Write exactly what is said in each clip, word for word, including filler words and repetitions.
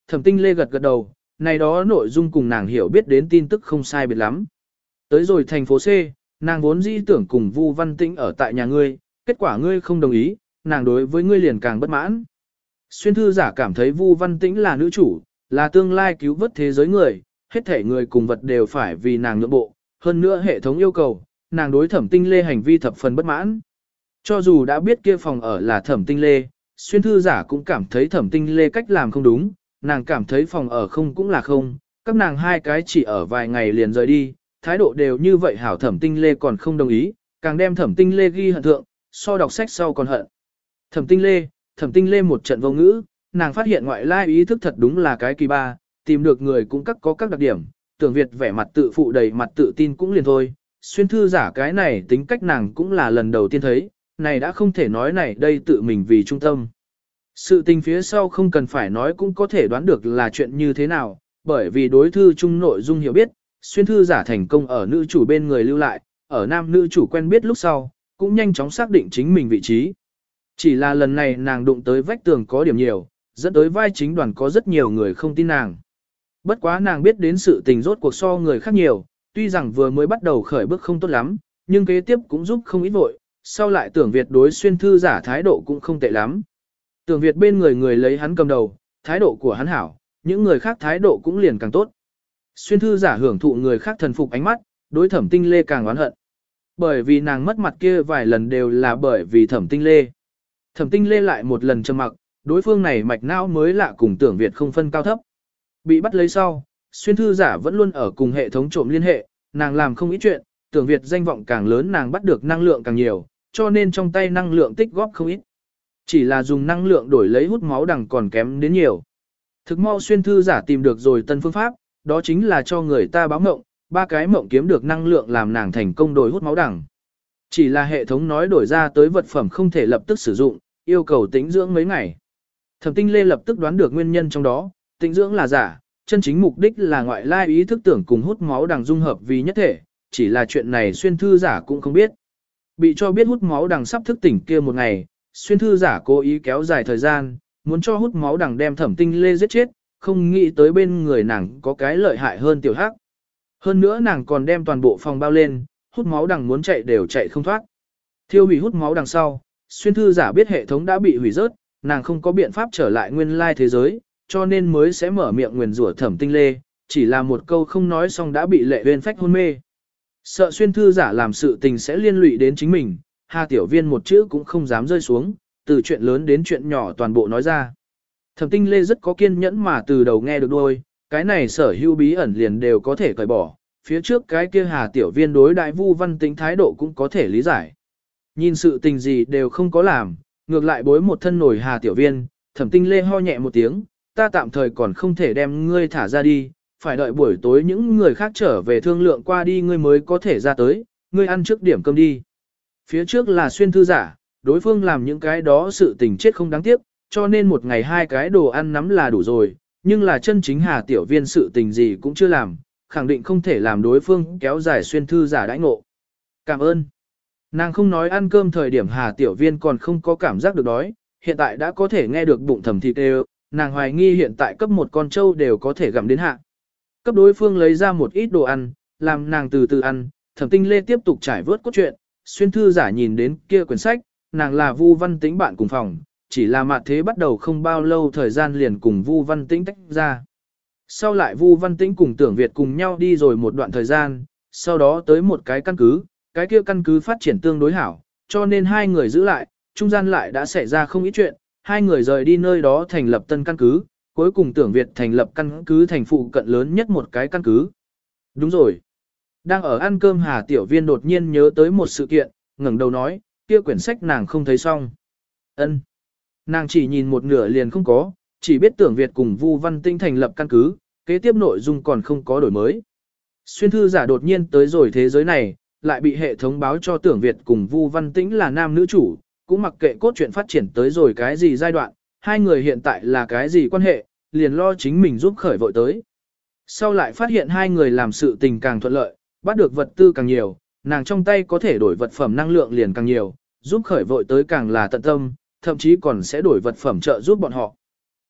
Thẩm Tinh Lê gật gật đầu, này đó nội dung cùng nàng hiểu biết đến tin tức không sai biệt lắm. Tới rồi thành phố C, nàng vốn dĩ tưởng cùng Vu Văn Tĩnh ở tại nhà ngươi, kết quả ngươi không đồng ý, nàng đối với ngươi liền càng bất mãn. Xuyên thư giả cảm thấy Vu Văn Tĩnh là nữ chủ, là tương lai cứu vớt thế giới người, hết thể người cùng vật đều phải vì nàng nhượng bộ, hơn nữa hệ thống yêu cầu, nàng đối Thẩm Tinh Lê hành vi thập phần bất mãn. Cho dù đã biết kia phòng ở là Thẩm Tinh Lê, xuyên thư giả cũng cảm thấy Thẩm Tinh Lê cách làm không đúng, nàng cảm thấy phòng ở không cũng là không, các nàng hai cái chỉ ở vài ngày liền rời đi, thái độ đều như vậy hảo. Thẩm Tinh Lê còn không đồng ý, càng đem Thẩm Tinh Lê ghi hận thượng, so đọc sách sau còn hận. Thẩm Tinh Lê, Thẩm Tinh Lê một trận vô ngữ, nàng phát hiện ngoại lai ý thức thật đúng là cái kỳ ba, tìm được người cũng các có các đặc điểm, Tưởng Việt vẻ mặt tự phụ đầy mặt tự tin cũng liền thôi, xuyên thư giả cái này tính cách nàng cũng là lần đầu tiên thấy, này đã không thể nói này đây tự mình vì trung tâm. Sự tình phía sau không cần phải nói cũng có thể đoán được là chuyện như thế nào, bởi vì đối thư chung nội dung hiểu biết, xuyên thư giả thành công ở nữ chủ bên người lưu lại, ở nam nữ chủ quen biết lúc sau, cũng nhanh chóng xác định chính mình vị trí. Chỉ là lần này nàng đụng tới vách tường có điểm nhiều, dẫn tới vai chính đoàn có rất nhiều người không tin nàng. Bất quá nàng biết đến sự tình rốt cuộc so người khác nhiều, tuy rằng vừa mới bắt đầu khởi bước không tốt lắm, nhưng kế tiếp cũng giúp không ít vội, sau lại Tưởng Việt đối xuyên thư giả thái độ cũng không tệ lắm. Tưởng Việt bên người người lấy hắn cầm đầu, thái độ của hắn hảo, những người khác thái độ cũng liền càng tốt. Xuyên thư giả hưởng thụ người khác thần phục ánh mắt, đối Thẩm Tinh Lê càng oán hận. Bởi vì nàng mất mặt kia vài lần đều là bởi vì Thẩm Tinh Lê. Thẩm Tinh Lê lại một lần trầm mặc, đối phương này mạch não mới lạ cùng Tưởng Việt không phân cao thấp. Bị bắt lấy sau, xuyên thư giả vẫn luôn ở cùng hệ thống trộm liên hệ, nàng làm không ít chuyện, Tưởng Việt danh vọng càng lớn nàng bắt được năng lượng càng nhiều, cho nên trong tay năng lượng tích góp không ít. Chỉ là dùng năng lượng đổi lấy hút máu đằng còn kém đến nhiều. Thực mau xuyên thư giả tìm được rồi tân phương pháp, đó chính là cho người ta báo mộng, ba cái mộng kiếm được năng lượng làm nàng thành công đổi hút máu đằng. Chỉ là hệ thống nói đổi ra tới vật phẩm không thể lập tức sử dụng, yêu cầu tĩnh dưỡng mấy ngày. Thẩm Tinh Lê lập tức đoán được nguyên nhân trong đó, tĩnh dưỡng là giả, chân chính mục đích là ngoại lai ý thức tưởng cùng hút máu đằng dung hợp vì nhất thể, chỉ là chuyện này xuyên thư giả cũng không biết. Bị cho biết hút máu đằng sắp thức tỉnh kia một ngày, xuyên thư giả cố ý kéo dài thời gian, muốn cho hút máu đằng đem Thẩm Tinh Lê giết chết, không nghĩ tới bên người nàng có cái lợi hại hơn tiểu hắc. Hơn nữa nàng còn đem toàn bộ phòng bao lên, hút máu đằng muốn chạy đều chạy không thoát. Thiêu hủy hút máu đằng sau, xuyên thư giả biết hệ thống đã bị hủy rớt, nàng không có biện pháp trở lại nguyên lai thế giới, cho nên mới sẽ mở miệng nguyền rủa Thẩm Tinh Lê, chỉ là một câu không nói xong đã bị Lệ Uyên phách hôn mê. Sợ xuyên thư giả làm sự tình sẽ liên lụy đến chính mình, Hà Tiểu Viên một chữ cũng không dám rơi xuống, từ chuyện lớn đến chuyện nhỏ toàn bộ nói ra. Thẩm Tinh Lê rất có kiên nhẫn mà từ đầu nghe được đuôi, cái này sở hữu bí ẩn liền đều có thể cởi bỏ, phía trước cái kia Hà Tiểu Viên đối đại Vu Văn Tĩnh thái độ cũng có thể lý giải. Nhìn sự tình gì đều không có làm, ngược lại bối một thân nổi Hà Tiểu Viên, Thẩm Tinh Lê ho nhẹ một tiếng, ta tạm thời còn không thể đem ngươi thả ra đi, phải đợi buổi tối những người khác trở về thương lượng qua đi ngươi mới có thể ra tới, ngươi ăn trước điểm cơm đi. Phía trước là xuyên thư giả, đối phương làm những cái đó sự tình chết không đáng tiếc, cho nên một ngày hai cái đồ ăn nắm là đủ rồi, nhưng là chân chính Hà Tiểu Viên sự tình gì cũng chưa làm, khẳng định không thể làm đối phương kéo dài xuyên thư giả đãi ngộ. Cảm ơn. Nàng không nói ăn cơm thời điểm Hà Tiểu Viên còn không có cảm giác được đói, hiện tại đã có thể nghe được bụng thầm thịt đều, nàng hoài nghi hiện tại cấp một con trâu đều có thể gặm đến hạ. Cấp đối phương lấy ra một ít đồ ăn, làm nàng từ từ ăn, Thẩm Tinh Lê tiếp tục trải vớt cốt truyện, xuyên thư giả nhìn đến kia quyển sách, nàng là Vu Văn Tĩnh bạn cùng phòng, chỉ là mặt thế bắt đầu không bao lâu thời gian liền cùng Vu Văn Tĩnh tách ra. Sau lại Vu Văn Tĩnh cùng Tưởng Việt cùng nhau đi rồi một đoạn thời gian, sau đó tới một cái căn cứ, cái kia căn cứ phát triển tương đối hảo, cho nên hai người giữ lại, trung gian lại đã xảy ra không ít chuyện, hai người rời đi nơi đó thành lập tân căn cứ, cuối cùng Tưởng Việt thành lập căn cứ thành phụ cận lớn nhất một cái căn cứ. Đúng rồi. Đang ở ăn cơm Hà Tiểu Viên đột nhiên nhớ tới một sự kiện, ngẩng đầu nói, kia quyển sách nàng không thấy xong. Ân. Nàng chỉ nhìn một nửa liền không có, chỉ biết Tưởng Việt cùng Vu Văn Tĩnh thành lập căn cứ, kế tiếp nội dung còn không có đổi mới. Xuyên thư giả đột nhiên tới rồi thế giới này, lại bị hệ thống báo cho Tưởng Việt cùng Vu Văn Tĩnh là nam nữ chủ, cũng mặc kệ cốt truyện phát triển tới rồi cái gì giai đoạn, hai người hiện tại là cái gì quan hệ, liền lo chính mình giúp khởi vội tới. Sau lại phát hiện hai người làm sự tình càng thuận lợi, bắt được vật tư càng nhiều, nàng trong tay có thể đổi vật phẩm năng lượng liền càng nhiều, giúp khởi vội tới càng là tận tâm, thậm chí còn sẽ đổi vật phẩm trợ giúp bọn họ.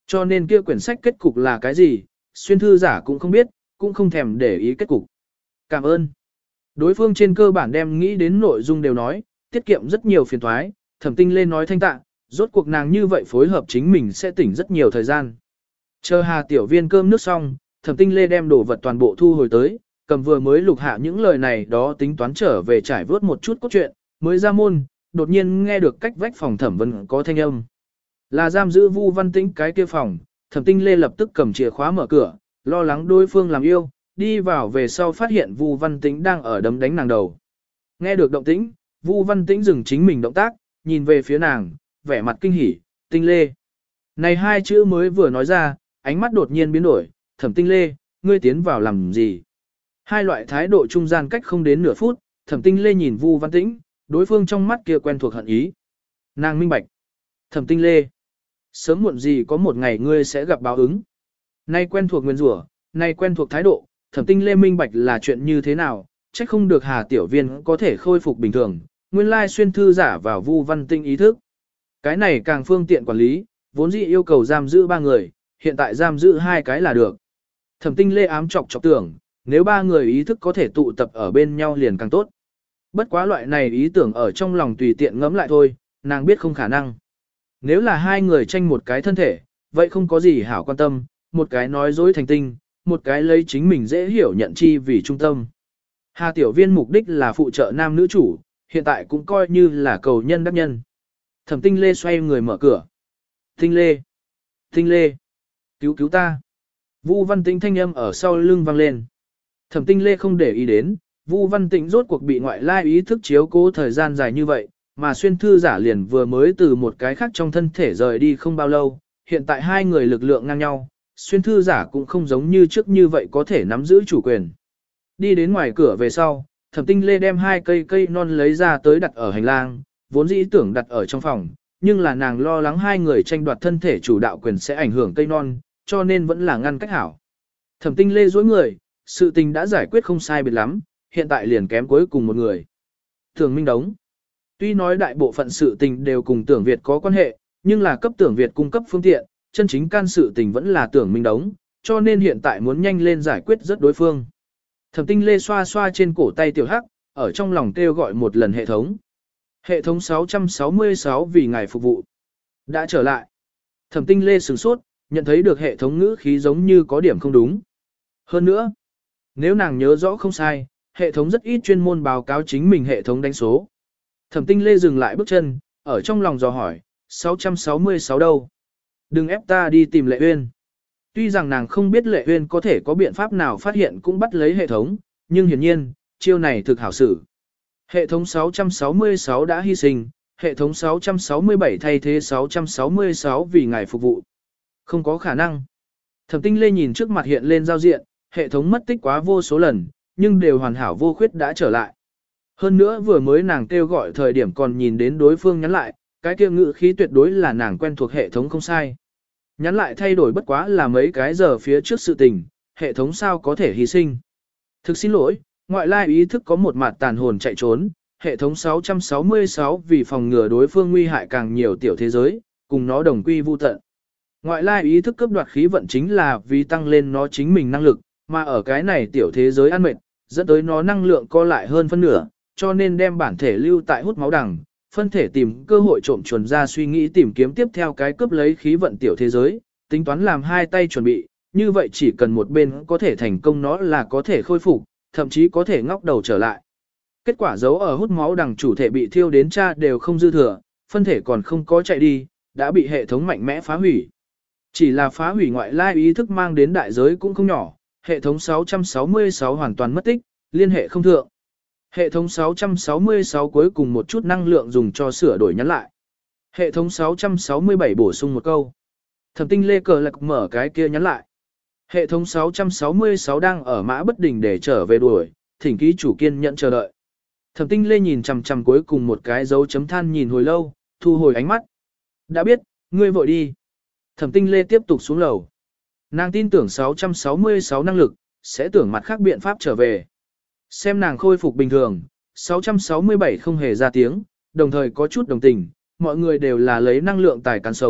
Cho nên kia quyển sách kết cục là cái gì, xuyên thư giả cũng không biết, cũng không thèm để ý kết cục. Cảm ơn. Đối phương trên cơ bản đem nghĩ đến nội dung đều nói, tiết kiệm rất nhiều phiền toái, Thẩm Tinh Lê nói thanh tạ, rốt cuộc nàng như vậy phối hợp chính mình sẽ tỉnh rất nhiều thời gian. Chờ Hà tiểu viên cơm nước xong, Thẩm Tinh Lê đem đồ vật toàn bộ thu hồi tới, cầm vừa mới lục hạ những lời này đó tính toán trở về trải vớt một chút cốt truyện, mới ra môn, đột nhiên nghe được cách vách phòng Thẩm Vân có thanh âm. Là giam giữ Vu Văn Tĩnh cái kia phòng, Thẩm Tinh Lê lập tức cầm chìa khóa mở cửa, lo lắng đối phương làm yêu, đi vào về sau phát hiện Vu Văn Tĩnh đang ở đấm đánh nàng đầu. Nghe được động tĩnh, Vu Văn Tĩnh dừng chính mình động tác, nhìn về phía nàng, vẻ mặt kinh hỉ, Tinh Lê. Này hai chữ mới vừa nói ra, ánh mắt đột nhiên biến đổi, Thẩm Tinh Lê, ngươi tiến vào làm gì? Hai loại thái độ trung gian cách không đến nửa phút, Thẩm Tinh Lê nhìn Vu Văn Tĩnh, đối phương trong mắt kia quen thuộc hận ý. Nàng minh bạch. Thẩm Tinh Lê, sớm muộn gì có một ngày ngươi sẽ gặp báo ứng. Nay quen thuộc nguyên rủa, nay quen thuộc thái độ, Thẩm Tinh Lê minh bạch là chuyện như thế nào, chắc không được Hà tiểu viên có thể khôi phục bình thường, nguyên lai xuyên thư giả vào Vu Văn Tĩnh ý thức. Cái này càng phương tiện quản lý, vốn dĩ yêu cầu giam giữ ba người, hiện tại giam giữ hai cái là được. Thẩm Tinh Lê ám chọc chọc tưởng, nếu ba người ý thức có thể tụ tập ở bên nhau liền càng tốt. Bất quá loại này ý tưởng ở trong lòng tùy tiện ngẫm lại thôi, nàng biết không khả năng. Nếu là hai người tranh một cái thân thể, vậy không có gì hảo quan tâm, một cái nói dối thành tinh, một cái lấy chính mình dễ hiểu nhận chi vì trung tâm. Hà tiểu viên mục đích là phụ trợ nam nữ chủ, hiện tại cũng coi như là cầu nhân đắc nhân. Thẩm Tinh Lê xoay người mở cửa. Tinh Lê! Tinh Lê! Cứu cứu ta! Vu Văn Tĩnh thanh âm ở sau lưng vang lên. Thẩm Tinh Lê không để ý đến, Vu Văn Tĩnh rốt cuộc bị ngoại lai ý thức chiếu cố thời gian dài như vậy, mà xuyên thư giả liền vừa mới từ một cái khác trong thân thể rời đi không bao lâu, hiện tại hai người lực lượng ngang nhau, xuyên thư giả cũng không giống như trước như vậy có thể nắm giữ chủ quyền. Đi đến ngoài cửa về sau, Thẩm Tinh Lê đem hai cây cây non lấy ra tới đặt ở hành lang, vốn dĩ tưởng đặt ở trong phòng, nhưng là nàng lo lắng hai người tranh đoạt thân thể chủ đạo quyền sẽ ảnh hưởng cây non, cho nên vẫn là ngăn cách hảo. Thẩm Tinh Lê duỗi người, sự tình đã giải quyết không sai biệt lắm, hiện tại liền kém cuối cùng một người. Tưởng Minh Đống. Tuy nói đại bộ phận sự tình đều cùng Tưởng Việt có quan hệ, nhưng là cấp Tưởng Việt cung cấp phương tiện, chân chính can sự tình vẫn là Tưởng Minh Đống, cho nên hiện tại muốn nhanh lên giải quyết rất đối phương. Thẩm Tinh Lê xoa xoa trên cổ tay tiểu hắc, ở trong lòng kêu gọi một lần hệ thống. Hệ thống sáu trăm sáu mươi sáu vì ngài phục vụ. Đã trở lại. Thẩm Tinh Lê sửng sốt, nhận thấy được hệ thống ngữ khí giống như có điểm không đúng. Hơn nữa, nếu nàng nhớ rõ không sai, hệ thống rất ít chuyên môn báo cáo chính mình hệ thống đánh số. Thẩm Tinh Lê dừng lại bước chân, ở trong lòng dò hỏi, sáu trăm sáu mươi sáu đâu? Đừng ép ta đi tìm Lệ Uyên. Tuy rằng nàng không biết Lệ Uyên có thể có biện pháp nào phát hiện cũng bắt lấy hệ thống, nhưng hiển nhiên, chiêu này thực hảo xử. Hệ thống sáu trăm sáu mươi sáu đã hy sinh, hệ thống sáu trăm sáu mươi bảy thay thế sáu trăm sáu mươi sáu vì ngài phục vụ. Không có khả năng. Thẩm Tinh Lê nhìn trước mặt hiện lên giao diện, hệ thống mất tích quá vô số lần, nhưng đều hoàn hảo vô khuyết đã trở lại. Hơn nữa vừa mới nàng kêu gọi thời điểm còn nhìn đến đối phương nhắn lại, cái kia ngữ khí tuyệt đối là nàng quen thuộc hệ thống không sai. Nhắn lại thay đổi bất quá là mấy cái giờ phía trước sự tình, hệ thống sao có thể hy sinh. Thực xin lỗi, ngoại lai ý thức có một mặt tàn hồn chạy trốn, hệ thống sáu trăm sáu mươi sáu vì phòng ngừa đối phương nguy hại càng nhiều tiểu thế giới, cùng nó đồng quy vu tận. Ngoại lai ý thức cấp đoạt khí vận chính là vì tăng lên nó chính mình năng lực, mà ở cái này tiểu thế giới ăn mệt, dẫn tới nó năng lượng co lại hơn phân nửa, cho nên đem bản thể lưu tại hút máu đằng, phân thể tìm cơ hội trộm chuồn ra suy nghĩ tìm kiếm tiếp theo cái cướp lấy khí vận tiểu thế giới, tính toán làm hai tay chuẩn bị, như vậy chỉ cần một bên có thể thành công nó là có thể khôi phục, thậm chí có thể ngóc đầu trở lại. Kết quả giấu ở hút máu đằng chủ thể bị thiêu đến cha đều không dư thừa, phân thể còn không có chạy đi, đã bị hệ thống mạnh mẽ phá hủy. Chỉ là phá hủy ngoại lai ý thức mang đến đại giới cũng không nhỏ, hệ thống sáu trăm sáu mươi sáu hoàn toàn mất tích, liên hệ không thượng. Hệ thống sáu trăm sáu mươi sáu cuối cùng một chút năng lượng dùng cho sửa đổi nhắn lại. Hệ thống sáu trăm sáu mươi bảy bổ sung một câu. Thẩm Tinh Lê cờ lạc mở cái kia nhắn lại. Hệ thống sáu trăm sáu mươi sáu đang ở mã bất đình để trở về đuổi, thỉnh ký chủ kiên nhẫn chờ đợi. Thẩm Tinh Lê nhìn chằm chằm cuối cùng một cái dấu chấm than nhìn hồi lâu, thu hồi ánh mắt. Đã biết, ngươi vội đi. Thẩm Tinh Lê tiếp tục xuống lầu. Nàng tin tưởng sáu trăm sáu mươi sáu năng lực, sẽ tưởng mặt khác biện pháp trở về. Xem nàng khôi phục bình thường, sáu trăm sáu mươi bảy không hề ra tiếng, đồng thời có chút đồng tình, mọi người đều là lấy năng lượng tài cán sống,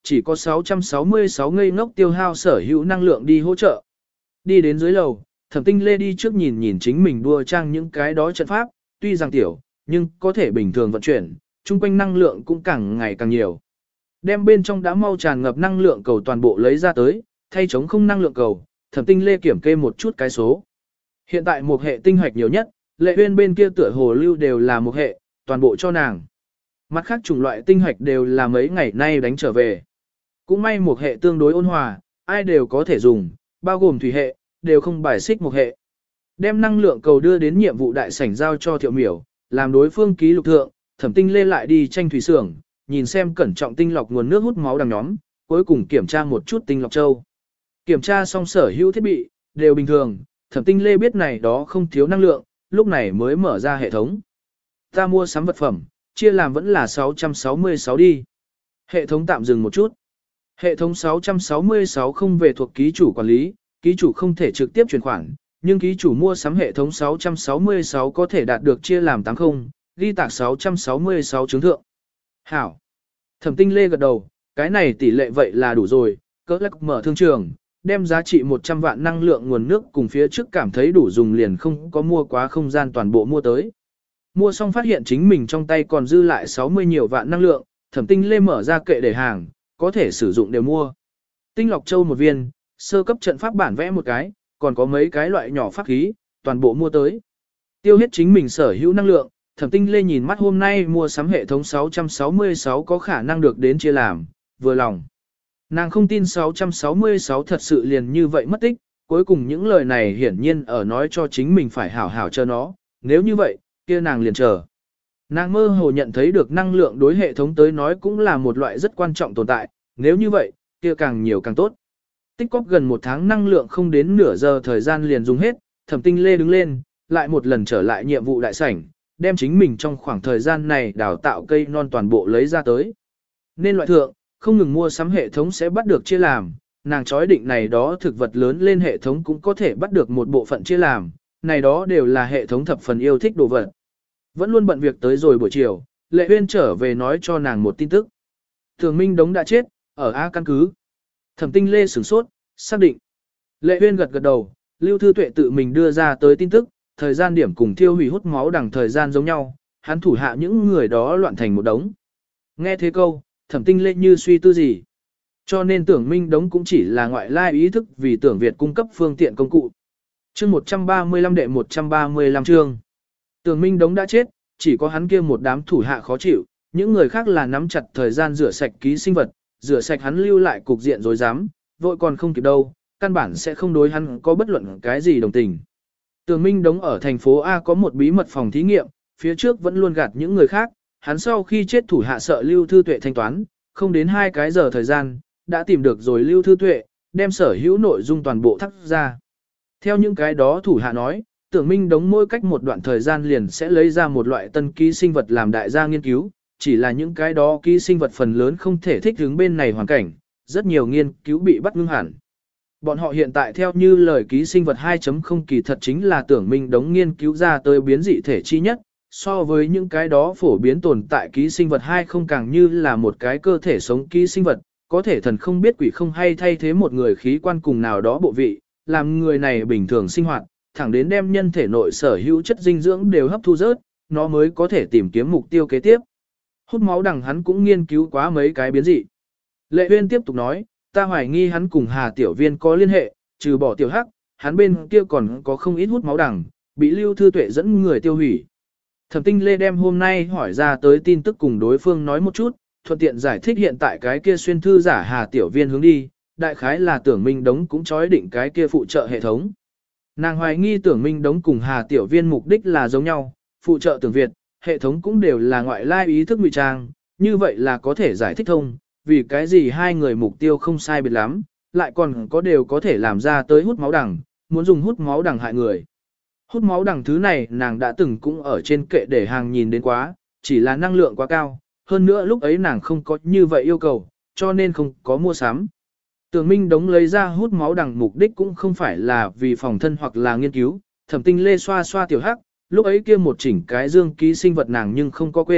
chỉ có sáu trăm sáu mươi sáu ngây ngốc tiêu hao sở hữu năng lượng đi hỗ trợ. Đi đến dưới lầu, Thẩm Tinh Lê đi trước nhìn nhìn chính mình đua trang những cái đó trận pháp, tuy rằng tiểu, nhưng có thể bình thường vận chuyển, chung quanh năng lượng cũng càng ngày càng nhiều. Đem bên trong đã mau tràn ngập năng lượng cầu toàn bộ lấy ra tới, thay chống không năng lượng cầu, Thẩm Tinh Lê kiểm kê một chút cái số. Hiện tại một hệ tinh hoạch nhiều nhất, Lệ Uyên bên kia tựa hồ lưu đều là một hệ, toàn bộ cho nàng. Mặt khác chủng loại tinh hoạch đều là mấy ngày nay đánh trở về. Cũng may một hệ tương đối ôn hòa, ai đều có thể dùng, bao gồm thủy hệ, đều không bài xích một hệ. Đem năng lượng cầu đưa đến nhiệm vụ đại sảnh giao cho Thiệu Miểu, làm đối phương ký lục thượng, Thẩm Tinh Lê lại đi tranh thủy xưởng, nhìn xem cẩn trọng tinh lọc nguồn nước hút máu đằng nhóm, cuối cùng kiểm tra một chút tinh lọc châu. Kiểm tra xong sở hữu thiết bị, đều bình thường, Thẩm Tinh Lê biết này đó không thiếu năng lượng, lúc này mới mở ra hệ thống. Ta mua sắm vật phẩm, chia làm vẫn là sáu trăm sáu mươi sáu đi. Hệ thống tạm dừng một chút. Hệ thống sáu trăm sáu mươi sáu không về thuộc ký chủ quản lý, ký chủ không thể trực tiếp chuyển khoản, nhưng ký chủ mua sắm hệ thống sáu trăm sáu mươi sáu có thể đạt được chia làm tám không, ghi tạc sáu trăm sáu mươi sáu chứng thượng. Hảo. Thẩm Tinh Lê gật đầu, cái này tỷ lệ vậy là đủ rồi, cỡ lắc mở thương trường, đem giá trị một trăm vạn năng lượng nguồn nước cùng phía trước cảm thấy đủ dùng liền không có mua quá không gian toàn bộ mua tới. Mua xong phát hiện chính mình trong tay còn dư lại sáu mươi nhiều vạn năng lượng, Thẩm Tinh Lê mở ra kệ để hàng, có thể sử dụng đều mua. Tinh lọc châu một viên, sơ cấp trận pháp bản vẽ một cái, còn có mấy cái loại nhỏ pháp khí, toàn bộ mua tới. Tiêu hết chính mình sở hữu năng lượng, Thẩm Tinh Lê nhìn mắt hôm nay mua sắm hệ thống sáu trăm sáu mươi sáu có khả năng được đến chia làm, vừa lòng. Nàng không tin sáu trăm sáu mươi sáu thật sự liền như vậy mất tích, cuối cùng những lời này hiển nhiên ở nói cho chính mình phải hảo hảo chờ nó, nếu như vậy, kia nàng liền chờ. Nàng mơ hồ nhận thấy được năng lượng đối hệ thống tới nói cũng là một loại rất quan trọng tồn tại, nếu như vậy, kia càng nhiều càng tốt. Tích cóp gần một tháng năng lượng không đến nửa giờ thời gian liền dùng hết, Thẩm Tinh Lê đứng lên, lại một lần trở lại nhiệm vụ đại sảnh, đem chính mình trong khoảng thời gian này đào tạo cây non toàn bộ lấy ra tới. Nên loại thượng, không ngừng mua sắm hệ thống sẽ bắt được chia làm, nàng chói định này đó thực vật lớn lên hệ thống cũng có thể bắt được một bộ phận chia làm, này đó đều là hệ thống thập phần yêu thích đồ vật. Vẫn luôn bận việc tới rồi buổi chiều, Lệ Uyên trở về nói cho nàng một tin tức. Thường Minh Đống đã chết, ở A căn cứ. Thẩm Tinh Lê sửng sốt, xác định. Lệ Uyên gật gật đầu, Lưu Thư Tuệ tự mình đưa ra tới tin tức, thời gian điểm cùng thiêu hủy hút máu đằng thời gian giống nhau, hắn thủ hạ những người đó loạn thành một đống. Nghe thế câu, Thẩm Tinh Lê như suy tư gì. Cho nên Tưởng Minh Đống cũng chỉ là ngoại lai ý thức vì Tưởng Việt cung cấp phương tiện công cụ. Chương một trăm ba mươi lăm đệ một trăm ba mươi lăm chương. Tưởng Minh Đống đã chết, chỉ có hắn kia một đám thủ hạ khó chịu, những người khác là nắm chặt thời gian rửa sạch ký sinh vật, rửa sạch hắn lưu lại cục diện rối rắm, vội còn không kịp đâu, căn bản sẽ không đối hắn có bất luận cái gì đồng tình. Tưởng Minh Đống ở thành phố A có một bí mật phòng thí nghiệm, phía trước vẫn luôn gạt những người khác, hắn sau khi chết thủ hạ sợ Lưu Thư Tuệ thanh toán, không đến hai cái giờ thời gian, đã tìm được rồi Lưu Thư Tuệ, đem sở hữu nội dung toàn bộ thắt ra. Theo những cái đó thủ hạ nói, Tưởng Minh Đống mỗi cách một đoạn thời gian liền sẽ lấy ra một loại tân ký sinh vật làm đại gia nghiên cứu, chỉ là những cái đó ký sinh vật phần lớn không thể thích ứng bên này hoàn cảnh, rất nhiều nghiên cứu bị bắt ngưng hẳn. Bọn họ hiện tại theo như lời ký sinh vật hai chấm không kỳ thật chính là Tưởng Minh Đống nghiên cứu ra tới biến dị thể chi nhất, so với những cái đó phổ biến tồn tại ký sinh vật hai không càng như là một cái cơ thể sống ký sinh vật, có thể thần không biết quỷ không hay thay thế một người khí quan cùng nào đó bộ vị, làm người này bình thường sinh hoạt, thẳng đến đem nhân thể nội sở hữu chất dinh dưỡng đều hấp thu rớt, nó mới có thể tìm kiếm mục tiêu kế tiếp. Hút máu đằng hắn cũng nghiên cứu quá mấy cái biến dị. Lệ Uyên tiếp tục nói, ta hoài nghi hắn cùng Hà Tiểu Viên có liên hệ, trừ bỏ Tiểu Hắc, hắn bên kia còn có không ít hút máu đằng, bị Lưu Thư Tuệ dẫn người tiêu hủy. Thẩm Tinh Lê đem hôm nay hỏi ra tới tin tức cùng đối phương nói một chút, thuận tiện giải thích hiện tại cái kia xuyên thư giả Hà Tiểu Viên hướng đi, đại khái là Tưởng Minh Đống cũng chói định cái kia phụ trợ hệ thống. Nàng hoài nghi Tưởng Minh Đống cùng Hà Tiểu Viên mục đích là giống nhau, phụ trợ Tưởng Việt, hệ thống cũng đều là ngoại lai ý thức ngụy trang, như vậy là có thể giải thích thông, vì cái gì hai người mục tiêu không sai biệt lắm, lại còn có đều có thể làm ra tới hút máu đằng, muốn dùng hút máu đằng hại người. Hút máu đằng thứ này nàng đã từng cũng ở trên kệ để hàng nhìn đến quá, chỉ là năng lượng quá cao, hơn nữa lúc ấy nàng không có như vậy yêu cầu, cho nên không có mua sắm. Tưởng Minh Đống lấy ra hút máu đằng mục đích cũng không phải là vì phòng thân hoặc là nghiên cứu, Thẩm Tinh Lê xoa xoa Tiểu Hắc, lúc ấy kia một chỉnh cái dương ký sinh vật nàng nhưng không có quên,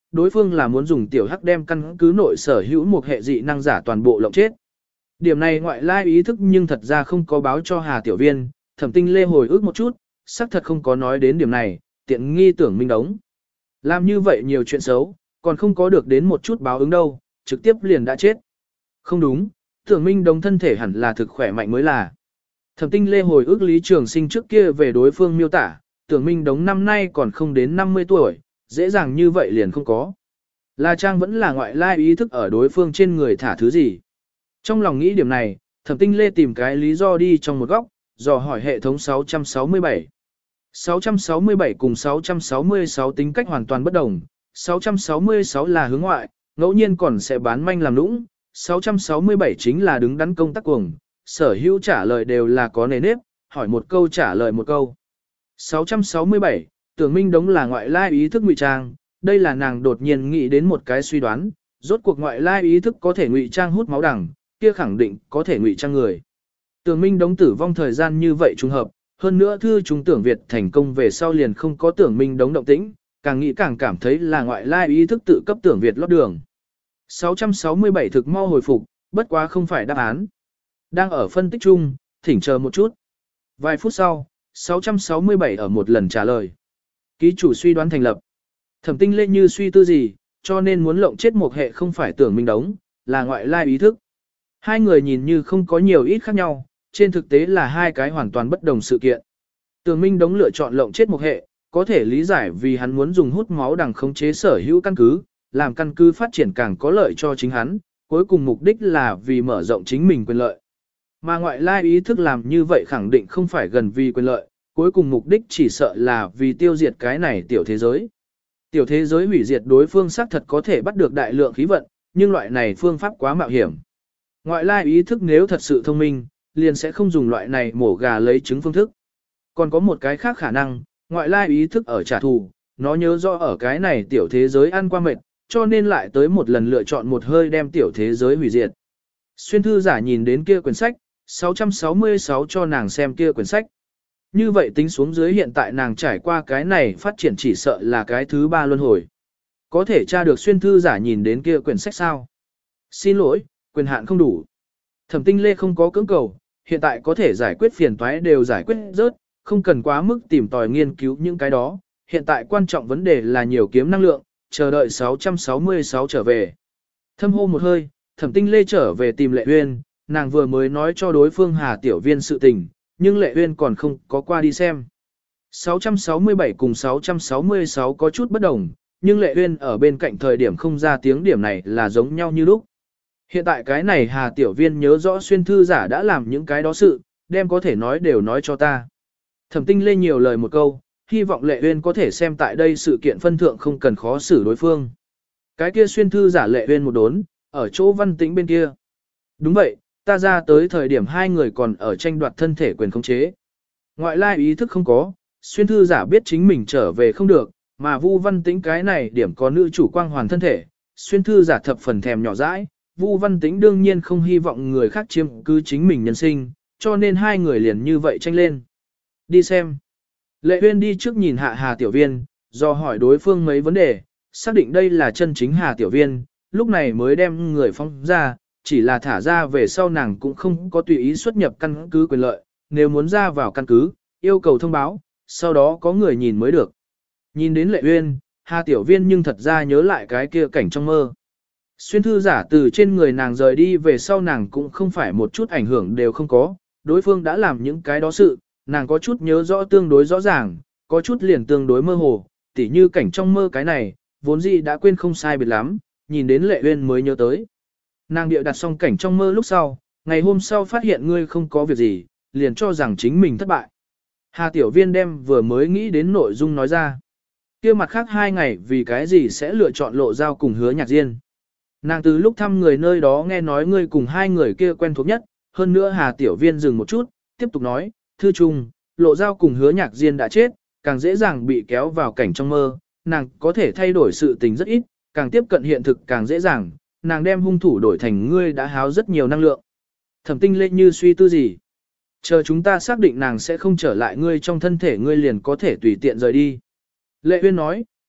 đối phương là muốn dùng tiểu hắc đem căn cứ nội sở hữu một hệ dị năng giả toàn bộ lộng chết. Điểm này ngoại lai ý thức nhưng thật ra không có báo cho Hà Tiểu Viên, Thẩm Tinh Lê hồi ức một chút, xác thật không có nói đến điểm này, tiện nghi Tưởng Minh Đống. Làm như vậy nhiều chuyện xấu, còn không có được đến một chút báo ứng đâu, trực tiếp liền đã chết. Không đúng, Tưởng Minh Đống thân thể hẳn là thực khỏe mạnh mới là. Thẩm Tinh Lê hồi ức Lý Trường Sinh trước kia về đối phương miêu tả, Tưởng Minh Đống năm nay còn không đến năm mươi tuổi, dễ dàng như vậy liền không có. La Trang vẫn là ngoại lai ý thức ở đối phương trên người thả thứ gì. Trong lòng nghĩ điểm này, Thẩm Tinh Lê tìm cái lý do đi trong một góc, dò hỏi hệ thống sáu trăm sáu mươi bảy. sáu trăm sáu mươi bảy cùng sáu trăm sáu mươi sáu tính cách hoàn toàn bất đồng, sáu trăm sáu mươi sáu là hướng ngoại, ngẫu nhiên còn sẽ bán manh làm lũng, sáu trăm sáu mươi bảy chính là đứng đắn công tác cuồng, sở hữu trả lời đều là có nề nếp, hỏi một câu trả lời một câu. sáu trăm sáu mươi bảy, Tưởng Minh Đống là ngoại lai ý thức ngụy trang, đây là nàng đột nhiên nghĩ đến một cái suy đoán, rốt cuộc ngoại lai ý thức có thể ngụy trang hút máu đằng, kia khẳng định có thể ngụy trang người. Tưởng Minh Đống tử vong thời gian như vậy trùng hợp, hơn nữa thư trung Tưởng Việt thành công về sau liền không có Tưởng Minh Đống động tĩnh, càng nghĩ càng cảm thấy là ngoại lai ý thức tự cấp Tưởng Việt lót đường. sáu trăm sáu mươi bảy thực mau hồi phục, bất quá không phải đáp án. Đang ở phân tích chung, thỉnh chờ một chút. Vài phút sau, sáu trăm sáu mươi bảy ở một lần trả lời. Ký chủ suy đoán thành lập. Thẩm Tinh Lê như suy tư gì, cho nên muốn lộng chết một hệ không phải Tưởng Minh Đống, là ngoại lai ý thức. Hai người nhìn như không có nhiều ít khác nhau, trên thực tế là hai cái hoàn toàn bất đồng sự kiện. Tưởng Minh Đống lựa chọn lộng chết một hệ, có thể lý giải vì hắn muốn dùng hút máu đằng khống chế sở hữu căn cứ, làm căn cứ phát triển càng có lợi cho chính hắn, cuối cùng mục đích là vì mở rộng chính mình quyền lợi. Mà ngoại lai ý thức làm như vậy khẳng định không phải gần vì quyền lợi, cuối cùng mục đích chỉ sợ là vì tiêu diệt cái này tiểu thế giới. Tiểu thế giới hủy diệt đối phương xác thật có thể bắt được đại lượng khí vận, nhưng loại này phương pháp quá mạo hiểm. Ngoại lai ý thức nếu thật sự thông minh, liền sẽ không dùng loại này mổ gà lấy trứng phương thức. Còn có một cái khác khả năng, ngoại lai ý thức ở trả thù, nó nhớ rõ ở cái này tiểu thế giới ăn qua mệt, cho nên lại tới một lần lựa chọn một hơi đem tiểu thế giới hủy diệt. Xuyên thư giả nhìn đến kia quyển sách, sáu trăm sáu mươi sáu cho nàng xem kia quyển sách. Như vậy tính xuống dưới hiện tại nàng trải qua cái này phát triển chỉ sợ là cái thứ ba luân hồi. Có thể tra được xuyên thư giả nhìn đến kia quyển sách sao? Xin lỗi, quyền hạn không đủ. Thẩm Tinh Lê không có cưỡng cầu, hiện tại có thể giải quyết phiền toái đều giải quyết rớt, không cần quá mức tìm tòi nghiên cứu những cái đó. Hiện tại quan trọng vấn đề là nhiều kiếm năng lượng, chờ đợi sáu trăm sáu mươi sáu trở về. Thâm hô một hơi, Thẩm Tinh Lê trở về tìm Lệ Uyên, nàng vừa mới nói cho đối phương Hà Tiểu Viên sự tình, nhưng Lệ Uyên còn không có qua đi xem. sáu trăm sáu mươi bảy cùng sáu trăm sáu mươi sáu có chút bất đồng, nhưng Lệ Uyên ở bên cạnh thời điểm không ra tiếng điểm này là giống nhau như lúc. Hiện tại cái này Hà Tiểu Viên nhớ rõ xuyên thư giả đã làm những cái đó sự, đem có thể nói đều nói cho ta. Thẩm Tinh Lê nhiều lời một câu, hy vọng Lệ Uyên có thể xem tại đây sự kiện phân thượng không cần khó xử đối phương. Cái kia xuyên thư giả Lệ Uyên một đốn, ở chỗ Văn Tĩnh bên kia. Đúng vậy, ta ra tới thời điểm hai người còn ở tranh đoạt thân thể quyền khống chế. Ngoại lai ý thức không có, xuyên thư giả biết chính mình trở về không được, mà Vu Văn Tĩnh cái này điểm có nữ chủ quang hoàn thân thể, xuyên thư giả thập phần thèm nhỏ dãi, Vu Văn Tĩnh đương nhiên không hy vọng người khác chiếm cứ chính mình nhân sinh, cho nên hai người liền như vậy tranh lên. Đi xem. Lệ Uyên đi trước nhìn hạ Hà Tiểu Viên, do hỏi đối phương mấy vấn đề, xác định đây là chân chính Hà Tiểu Viên, lúc này mới đem người phóng ra, chỉ là thả ra về sau nàng cũng không có tùy ý xuất nhập căn cứ quyền lợi, nếu muốn ra vào căn cứ, yêu cầu thông báo, sau đó có người nhìn mới được. Nhìn đến Lệ Uyên, Hà Tiểu Viên nhưng thật ra nhớ lại cái kia cảnh trong mơ. Xuyên thư giả từ trên người nàng rời đi về sau nàng cũng không phải một chút ảnh hưởng đều không có, đối phương đã làm những cái đó sự, nàng có chút nhớ rõ tương đối rõ ràng, có chút liền tương đối mơ hồ, tỉ như cảnh trong mơ cái này, vốn dĩ đã quên không sai biệt lắm, nhìn đến Lệ Uyên mới nhớ tới. Nàng điệu đặt xong cảnh trong mơ lúc sau, ngày hôm sau phát hiện ngươi không có việc gì, liền cho rằng chính mình thất bại. Hà Tiểu Viên đem vừa mới nghĩ đến nội dung nói ra. Kia mặt khác hai ngày vì cái gì sẽ lựa chọn Lộ Giao cùng Hứa Nhạc Diên. Nàng từ lúc thăm người nơi đó nghe nói ngươi cùng hai người kia quen thuộc nhất, hơn nữa Hà Tiểu Viên dừng một chút, tiếp tục nói, thư trung, Lộ Giao cùng Hứa Nhạc Diên đã chết, càng dễ dàng bị kéo vào cảnh trong mơ, nàng có thể thay đổi sự tình rất ít, càng tiếp cận hiện thực càng dễ dàng, nàng đem hung thủ đổi thành ngươi đã háo rất nhiều năng lượng. Thẩm Tinh Lê như suy tư gì? Chờ chúng ta xác định nàng sẽ không trở lại ngươi trong thân thể ngươi liền có thể tùy tiện rời đi. Lệ Uyên nói,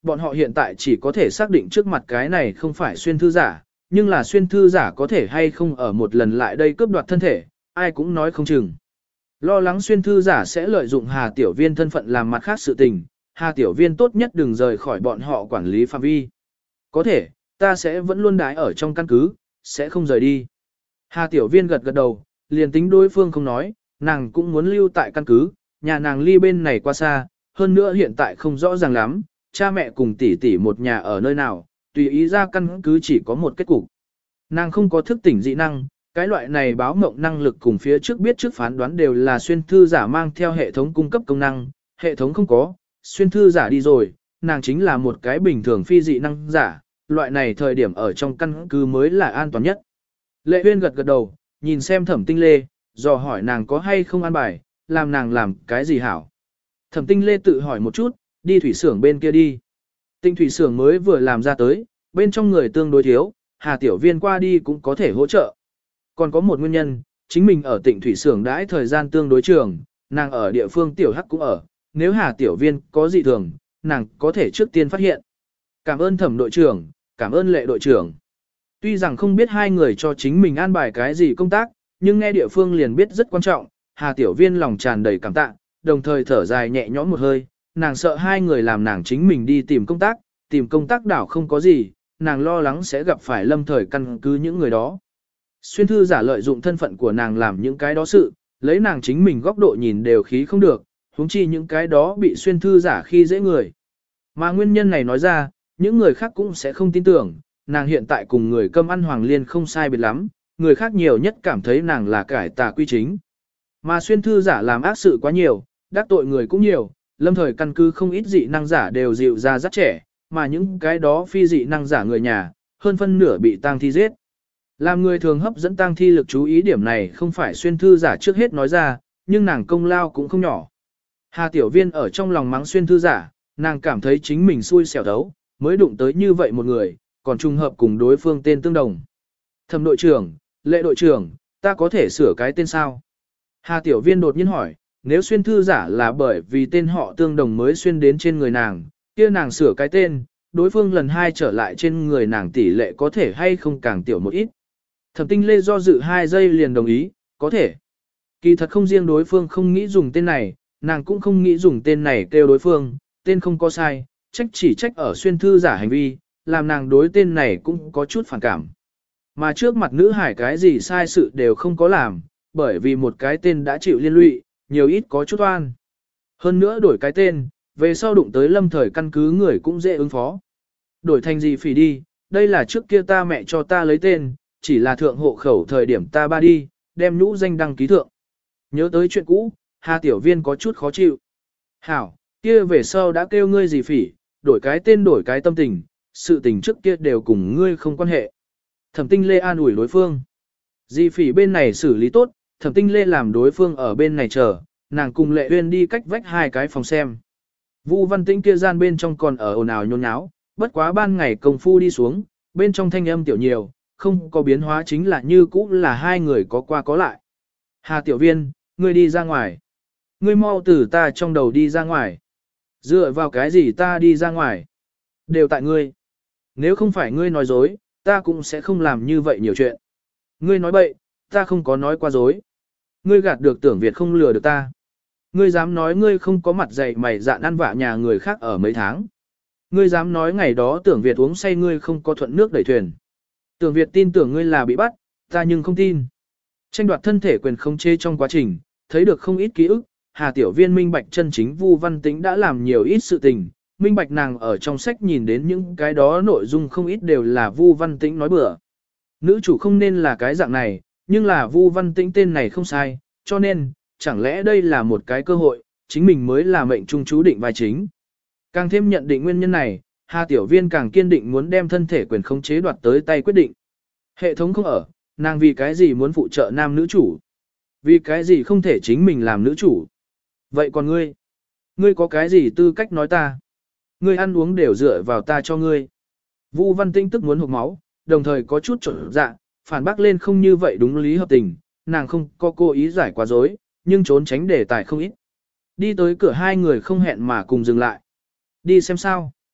bọn họ hiện tại chỉ có thể xác định trước mặt cái này không phải xuyên thư giả, nhưng là xuyên thư giả có thể hay không ở một lần lại đây cướp đoạt thân thể, ai cũng nói không chừng. Lo lắng xuyên thư giả sẽ lợi dụng Hà Tiểu Viên thân phận làm mặt khác sự tình, Hà Tiểu Viên tốt nhất đừng rời khỏi bọn họ quản lý phạm vi. Có thể, ta sẽ vẫn luôn đái ở trong căn cứ, sẽ không rời đi. Hà Tiểu Viên gật gật đầu, liền tính đối phương không nói, nàng cũng muốn lưu tại căn cứ, nhà nàng ly bên này qua xa, hơn nữa hiện tại không rõ ràng lắm, cha mẹ cùng tỷ tỷ một nhà ở nơi nào, tùy ý ra căn cứ chỉ có một kết cục. Nàng không có thức tỉnh dị năng, cái loại này báo mộng năng lực cùng phía trước biết trước phán đoán đều là xuyên thư giả mang theo hệ thống cung cấp công năng, hệ thống không có, xuyên thư giả đi rồi, nàng chính là một cái bình thường phi dị năng giả, loại này thời điểm ở trong căn cứ mới là an toàn nhất. Lệ Uyên gật gật đầu, nhìn xem Thẩm Tinh Lê, dò hỏi nàng có hay không an bài, làm nàng làm cái gì hảo. Thẩm Tinh Lê tự hỏi một chút, đi thủy xưởng bên kia đi. Tinh thủy xưởng mới vừa làm ra tới, bên trong người tương đối thiếu, Hà Tiểu Viên qua đi cũng có thể hỗ trợ. Còn có một nguyên nhân, chính mình ở Tịnh thủy xưởng đãi thời gian tương đối trường, nàng ở địa phương Tiểu Hắc cũng ở, nếu Hà Tiểu Viên có dị thường, nàng có thể trước tiên phát hiện. Cảm ơn Thẩm đội trưởng, cảm ơn Lệ đội trưởng. Tuy rằng không biết hai người cho chính mình an bài cái gì công tác, nhưng nghe địa phương liền biết rất quan trọng, Hà Tiểu Viên lòng tràn đầy cảm tạ, đồng thời thở dài nhẹ nhõm một hơi, nàng sợ hai người làm nàng chính mình đi tìm công tác, tìm công tác đảo không có gì, nàng lo lắng sẽ gặp phải lâm thời căn cứ những người đó. Xuyên thư giả lợi dụng thân phận của nàng làm những cái đó sự, lấy nàng chính mình góc độ nhìn đều khí không được, huống chi những cái đó bị xuyên thư giả khi dễ người. Mà nguyên nhân này nói ra, những người khác cũng sẽ không tin tưởng, nàng hiện tại cùng người cơm ăn Hoàng Liên không sai biệt lắm, người khác nhiều nhất cảm thấy nàng là cải tà quy chính. Mà xuyên thư giả làm ác sự quá nhiều, đắc tội người cũng nhiều, lâm thời căn cứ không ít dị năng giả đều dịu ra rất trẻ, mà những cái đó phi dị năng giả người nhà, hơn phân nửa bị tang thi giết. Làm người thường hấp dẫn tang thi lực chú ý điểm này không phải xuyên thư giả trước hết nói ra, nhưng nàng công lao cũng không nhỏ. Hà Tiểu Viên ở trong lòng mắng xuyên thư giả, nàng cảm thấy chính mình xui xẻo đấu, mới đụng tới như vậy một người, còn trùng hợp cùng đối phương tên tương đồng. Thẩm đội trưởng, Lệ đội trưởng, ta có thể sửa cái tên sao? Hà Tiểu Viên đột nhiên hỏi, nếu xuyên thư giả là bởi vì tên họ tương đồng mới xuyên đến trên người nàng, kia nàng sửa cái tên, đối phương lần hai trở lại trên người nàng tỷ lệ có thể hay không càng tiểu một ít. Thẩm Tinh Lê do dự hai giây liền đồng ý, có thể. Kỳ thật không riêng đối phương không nghĩ dùng tên này, nàng cũng không nghĩ dùng tên này kêu đối phương, tên không có sai, trách chỉ trách ở xuyên thư giả hành vi, làm nàng đối tên này cũng có chút phản cảm. Mà trước mặt nữ hải cái gì sai sự đều không có làm, bởi vì một cái tên đã chịu liên lụy, nhiều ít có chút oan. Hơn nữa đổi cái tên, về sau đụng tới lâm thời căn cứ người cũng dễ ứng phó. Đổi thành gì phỉ đi, đây là trước kia ta mẹ cho ta lấy tên, chỉ là thượng hộ khẩu thời điểm ta ba đi, đem nhũ danh đăng ký thượng. Nhớ tới chuyện cũ, Hà Tiểu Viên có chút khó chịu. Hảo, kia về sau đã kêu ngươi gì phỉ, đổi cái tên đổi cái tâm tình, sự tình trước kia đều cùng ngươi không quan hệ. Thẩm Tinh Lê an ủi đối phương. Di phỉ bên này xử lý tốt, Thẩm Tinh Lê làm đối phương ở bên này chờ, nàng cùng Lệ Uyên đi cách vách hai cái phòng xem. Vu Văn Tĩnh kia gian bên trong còn ở ồn ào nhốn nháo, bất quá ban ngày công phu đi xuống, bên trong thanh âm tiểu nhiều, không có biến hóa chính là như cũ là hai người có qua có lại. Hà Tiểu Viên, ngươi đi ra ngoài. Ngươi mau từ ta trong đầu đi ra ngoài. Dựa vào cái gì ta đi ra ngoài? Đều tại ngươi. Nếu không phải ngươi nói dối, ta cũng sẽ không làm như vậy nhiều chuyện. Ngươi nói bậy, ta không có nói qua dối. Ngươi gạt được Tưởng Việt không lừa được ta. Ngươi dám nói ngươi không có mặt dày mày dạn ăn vạ nhà người khác ở mấy tháng. Ngươi dám nói ngày đó Tưởng Việt uống say ngươi không có thuận nước đẩy thuyền. Tưởng Việt tin tưởng ngươi là bị bắt, ta nhưng không tin. Tranh đoạt thân thể quyền khống chế trong quá trình, thấy được không ít ký ức, Hà Tiểu Viên minh bạch chân chính Vu Văn Tĩnh đã làm nhiều ít sự tình, minh bạch nàng ở trong sách nhìn đến những cái đó nội dung không ít đều là Vu Văn Tĩnh nói bừa. Nữ chủ không nên là cái dạng này, nhưng là Vu Văn Tĩnh tên này không sai, cho nên, chẳng lẽ đây là một cái cơ hội, chính mình mới là mệnh trung chú định vai chính. Càng thêm nhận định nguyên nhân này, Hà Tiểu Viên càng kiên định muốn đem thân thể quyền khống chế đoạt tới tay quyết định. Hệ thống không ở, nàng vì cái gì muốn phụ trợ nam nữ chủ? Vì cái gì không thể chính mình làm nữ chủ? Vậy còn ngươi? Ngươi có cái gì tư cách nói ta? Ngươi ăn uống đều dựa vào ta cho ngươi. Vu Văn Tĩnh tức muốn hụt máu, đồng thời có chút trộn dạ, phản bác lên không như vậy đúng lý hợp tình, nàng không có cố ý giải quá dối, nhưng trốn tránh đề tài không ít. Đi tới cửa hai người không hẹn mà cùng dừng lại. Đi xem sao.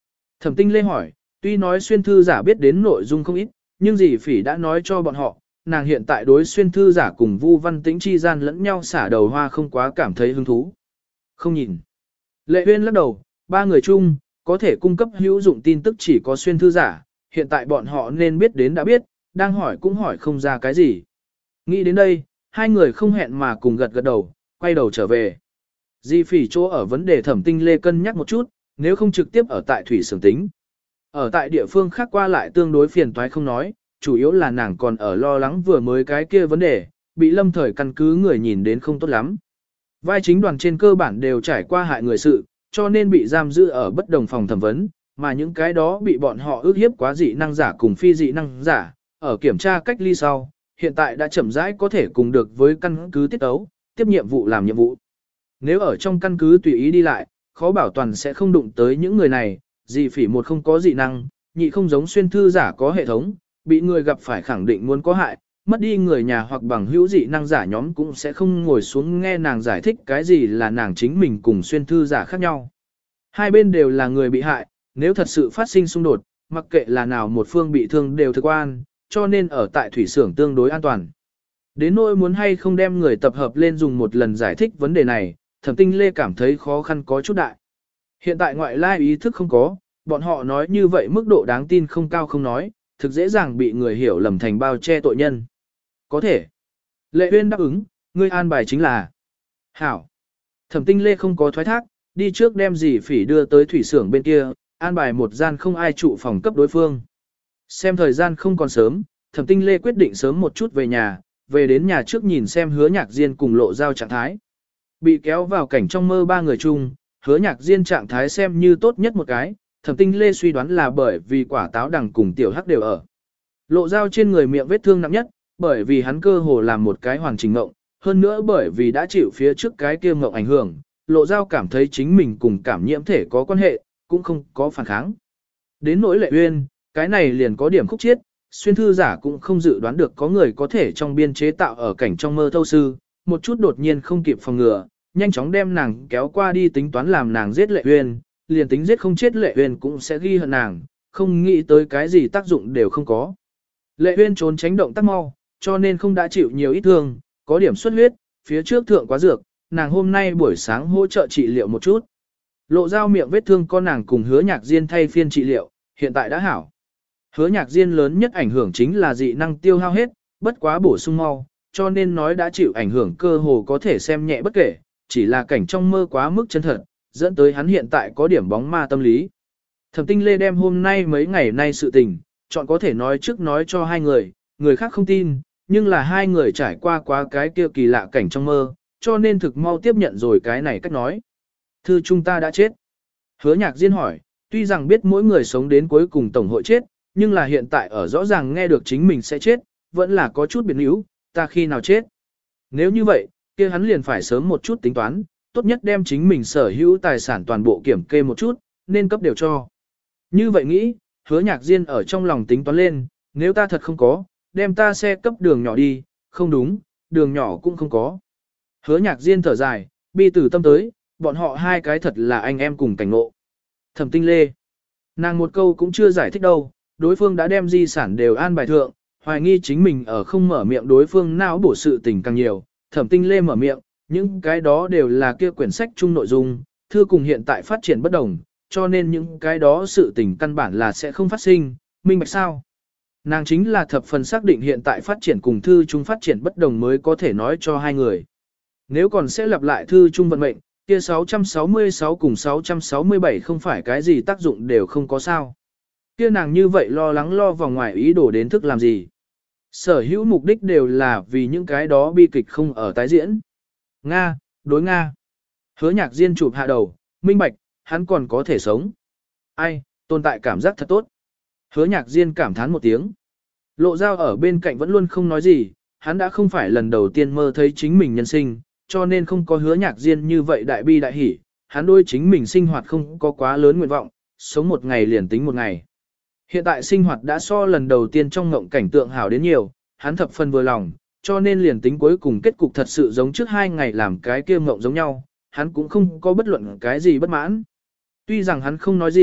Thẩm Tinh Lê hỏi, tuy nói xuyên thư giả biết đến nội dung không ít, nhưng dì phỉ đã nói cho bọn họ, nàng hiện tại đối xuyên thư giả cùng Vu Văn Tĩnh chi gian lẫn nhau xả đầu hoa không quá cảm thấy hứng thú. Không nhìn. Lệ Uyên lắc đầu, ba người chung, có thể cung cấp hữu dụng tin tức chỉ có xuyên thư giả, hiện tại bọn họ nên biết đến đã biết, đang hỏi cũng hỏi không ra cái gì. Nghĩ đến đây, hai người không hẹn mà cùng gật gật đầu, quay đầu trở về. Di phỉ chỗ ở vấn đề Thẩm Tinh Lê cân nhắc một chút, nếu không trực tiếp ở tại thủy xưởng tính. Ở tại địa phương khác qua lại tương đối phiền toái không nói, chủ yếu là nàng còn ở lo lắng vừa mới cái kia vấn đề, bị lâm thời căn cứ người nhìn đến không tốt lắm. Vai chính đoàn trên cơ bản đều trải qua hại người sự, cho nên bị giam giữ ở bất đồng phòng thẩm vấn, mà những cái đó bị bọn họ ước hiếp quá dị năng giả cùng phi dị năng giả, ở kiểm tra cách ly sau, hiện tại đã chậm rãi có thể cùng được với căn cứ tiết ấu, tiếp nhiệm vụ làm nhiệm vụ. Nếu ở trong căn cứ tùy ý đi lại, khó bảo toàn sẽ không đụng tới những người này, dị phỉ một không có dị năng, nhị không giống xuyên thư giả có hệ thống, bị người gặp phải khẳng định muốn có hại, mất đi người nhà hoặc bằng hữu dị năng giả nhóm cũng sẽ không ngồi xuống nghe nàng giải thích cái gì là nàng chính mình cùng xuyên thư giả khác nhau. Hai bên đều là người bị hại, nếu thật sự phát sinh xung đột, mặc kệ là nào một phương bị thương đều thực quan, cho nên ở tại thủy xưởng tương đối an toàn. Đến nỗi muốn hay không đem người tập hợp lên dùng một lần giải thích vấn đề này, Thẩm Tinh Lê cảm thấy khó khăn có chút đại. Hiện tại ngoại lai ý thức không có, bọn họ nói như vậy mức độ đáng tin không cao không nói, thực dễ dàng bị người hiểu lầm thành bao che tội nhân. Có thể. Lệ Uyên đáp ứng, ngươi an bài chính là. Hảo. Thẩm Tinh Lê không có thoái thác, đi trước đem dì phỉ đưa tới thủy xưởng bên kia, an bài một gian không ai trụ phòng cấp đối phương. Xem thời gian không còn sớm, Thẩm Tinh Lê quyết định sớm một chút về nhà, về đến nhà trước nhìn xem Hứa Nhạc Diên cùng Lộ Giao trạng thái. Bị kéo vào cảnh trong mơ ba người chung, Hứa Nhạc Diên trạng thái xem như tốt nhất một cái, Thẩm Tinh Lê suy đoán là bởi vì quả táo đằng cùng tiểu hắc đều ở. Lộ Giao trên người miệng vết thương nặng nhất, bởi vì hắn cơ hồ làm một cái hoàn chỉnh ngộng, hơn nữa bởi vì đã chịu phía trước cái kia ngộng ảnh hưởng, Lộ Giao cảm thấy chính mình cùng cảm nhiễm thể có quan hệ, cũng không có phản kháng. Đến nỗi Lệ Uyên, cái này liền có điểm khúc chiết, xuyên thư giả cũng không dự đoán được có người có thể trong biên chế tạo ở cảnh trong mơ thâu sư, một chút đột nhiên không kịp phòng ngừa, nhanh chóng đem nàng kéo qua đi tính toán làm nàng giết Lệ Uyên, liền tính giết không chết Lệ Uyên cũng sẽ ghi hận nàng, không nghĩ tới cái gì tác dụng đều không có. Lệ Uyên trốn tránh động tác mau, cho nên không đã chịu nhiều ít thương, có điểm xuất huyết, phía trước thượng quá dược, nàng hôm nay buổi sáng hỗ trợ trị liệu một chút. Lộ Giao miệng vết thương con nàng cùng Hứa Nhạc Diên thay phiên trị liệu, hiện tại đã hảo. Hứa Nhạc Diên lớn nhất ảnh hưởng chính là dị năng tiêu hao hết, bất quá bổ sung mau, cho nên nói đã chịu ảnh hưởng cơ hồ có thể xem nhẹ bất kể, chỉ là cảnh trong mơ quá mức chân thật, dẫn tới hắn hiện tại có điểm bóng ma tâm lý. Thẩm Tinh Lê đem hôm nay mấy ngày nay sự tình, chọn có thể nói trước nói cho hai người, người khác không tin, nhưng là hai người trải qua quá cái kia kỳ lạ cảnh trong mơ, cho nên thực mau tiếp nhận rồi cái này cách nói. Thư chúng ta đã chết. Hứa Nhạc Diên hỏi, tuy rằng biết mỗi người sống đến cuối cùng tổng hội chết, nhưng là hiện tại ở rõ ràng nghe được chính mình sẽ chết, vẫn là có chút biến yếu, ta khi nào chết. Nếu như vậy, kia hắn liền phải sớm một chút tính toán, tốt nhất đem chính mình sở hữu tài sản toàn bộ kiểm kê một chút, nên cấp đều cho. Như vậy nghĩ, Hứa Nhạc Diên ở trong lòng tính toán lên, nếu ta thật không có, đem ta xe cấp đường nhỏ đi, không đúng, đường nhỏ cũng không có. Hứa Nhạc Diên thở dài, bi tử tâm tới, bọn họ hai cái thật là anh em cùng cảnh ngộ. Thẩm Tinh Lê, nàng một câu cũng chưa giải thích đâu, đối phương đã đem di sản đều an bài thượng, hoài nghi chính mình ở không mở miệng đối phương não bổ sự tình càng nhiều. Thẩm Tinh Lê mở miệng, những cái đó đều là kia quyển sách chung nội dung, thư cùng hiện tại phát triển bất đồng, cho nên những cái đó sự tình căn bản là sẽ không phát sinh, minh bạch sao? Nàng chính là thập phần xác định hiện tại phát triển cùng thư chung phát triển bất đồng mới có thể nói cho hai người. Nếu còn sẽ lặp lại thư chung vận mệnh, kia sáu trăm sáu mươi sáu cùng sáu trăm sáu mươi bảy không phải cái gì tác dụng đều không có sao. Kia nàng như vậy lo lắng lo vòng ngoài ý đồ đến thức làm gì. Sở hữu mục đích đều là vì những cái đó bi kịch không ở tái diễn. Nga, đối Nga. Hứa Nhạc Diên chụp hạ đầu, minh bạch, hắn còn có thể sống. Ai, tồn tại cảm giác thật tốt. Hứa Nhạc Diên cảm thán một tiếng. Lộ Giao ở bên cạnh vẫn luôn không nói gì, hắn đã không phải lần đầu tiên mơ thấy chính mình nhân sinh, cho nên không có Hứa Nhạc Diên như vậy đại bi đại hỉ, hắn đôi chính mình sinh hoạt không có quá lớn nguyện vọng, sống một ngày liền tính một ngày. Hiện tại sinh hoạt đã so lần đầu tiên trong ngộng cảnh tượng hảo đến nhiều, hắn thập phần vừa lòng, cho nên liền tính cuối cùng kết cục thật sự giống trước hai ngày làm cái kia ngộng giống nhau, hắn cũng không có bất luận cái gì bất mãn. Tuy rằng hắn không nói gì,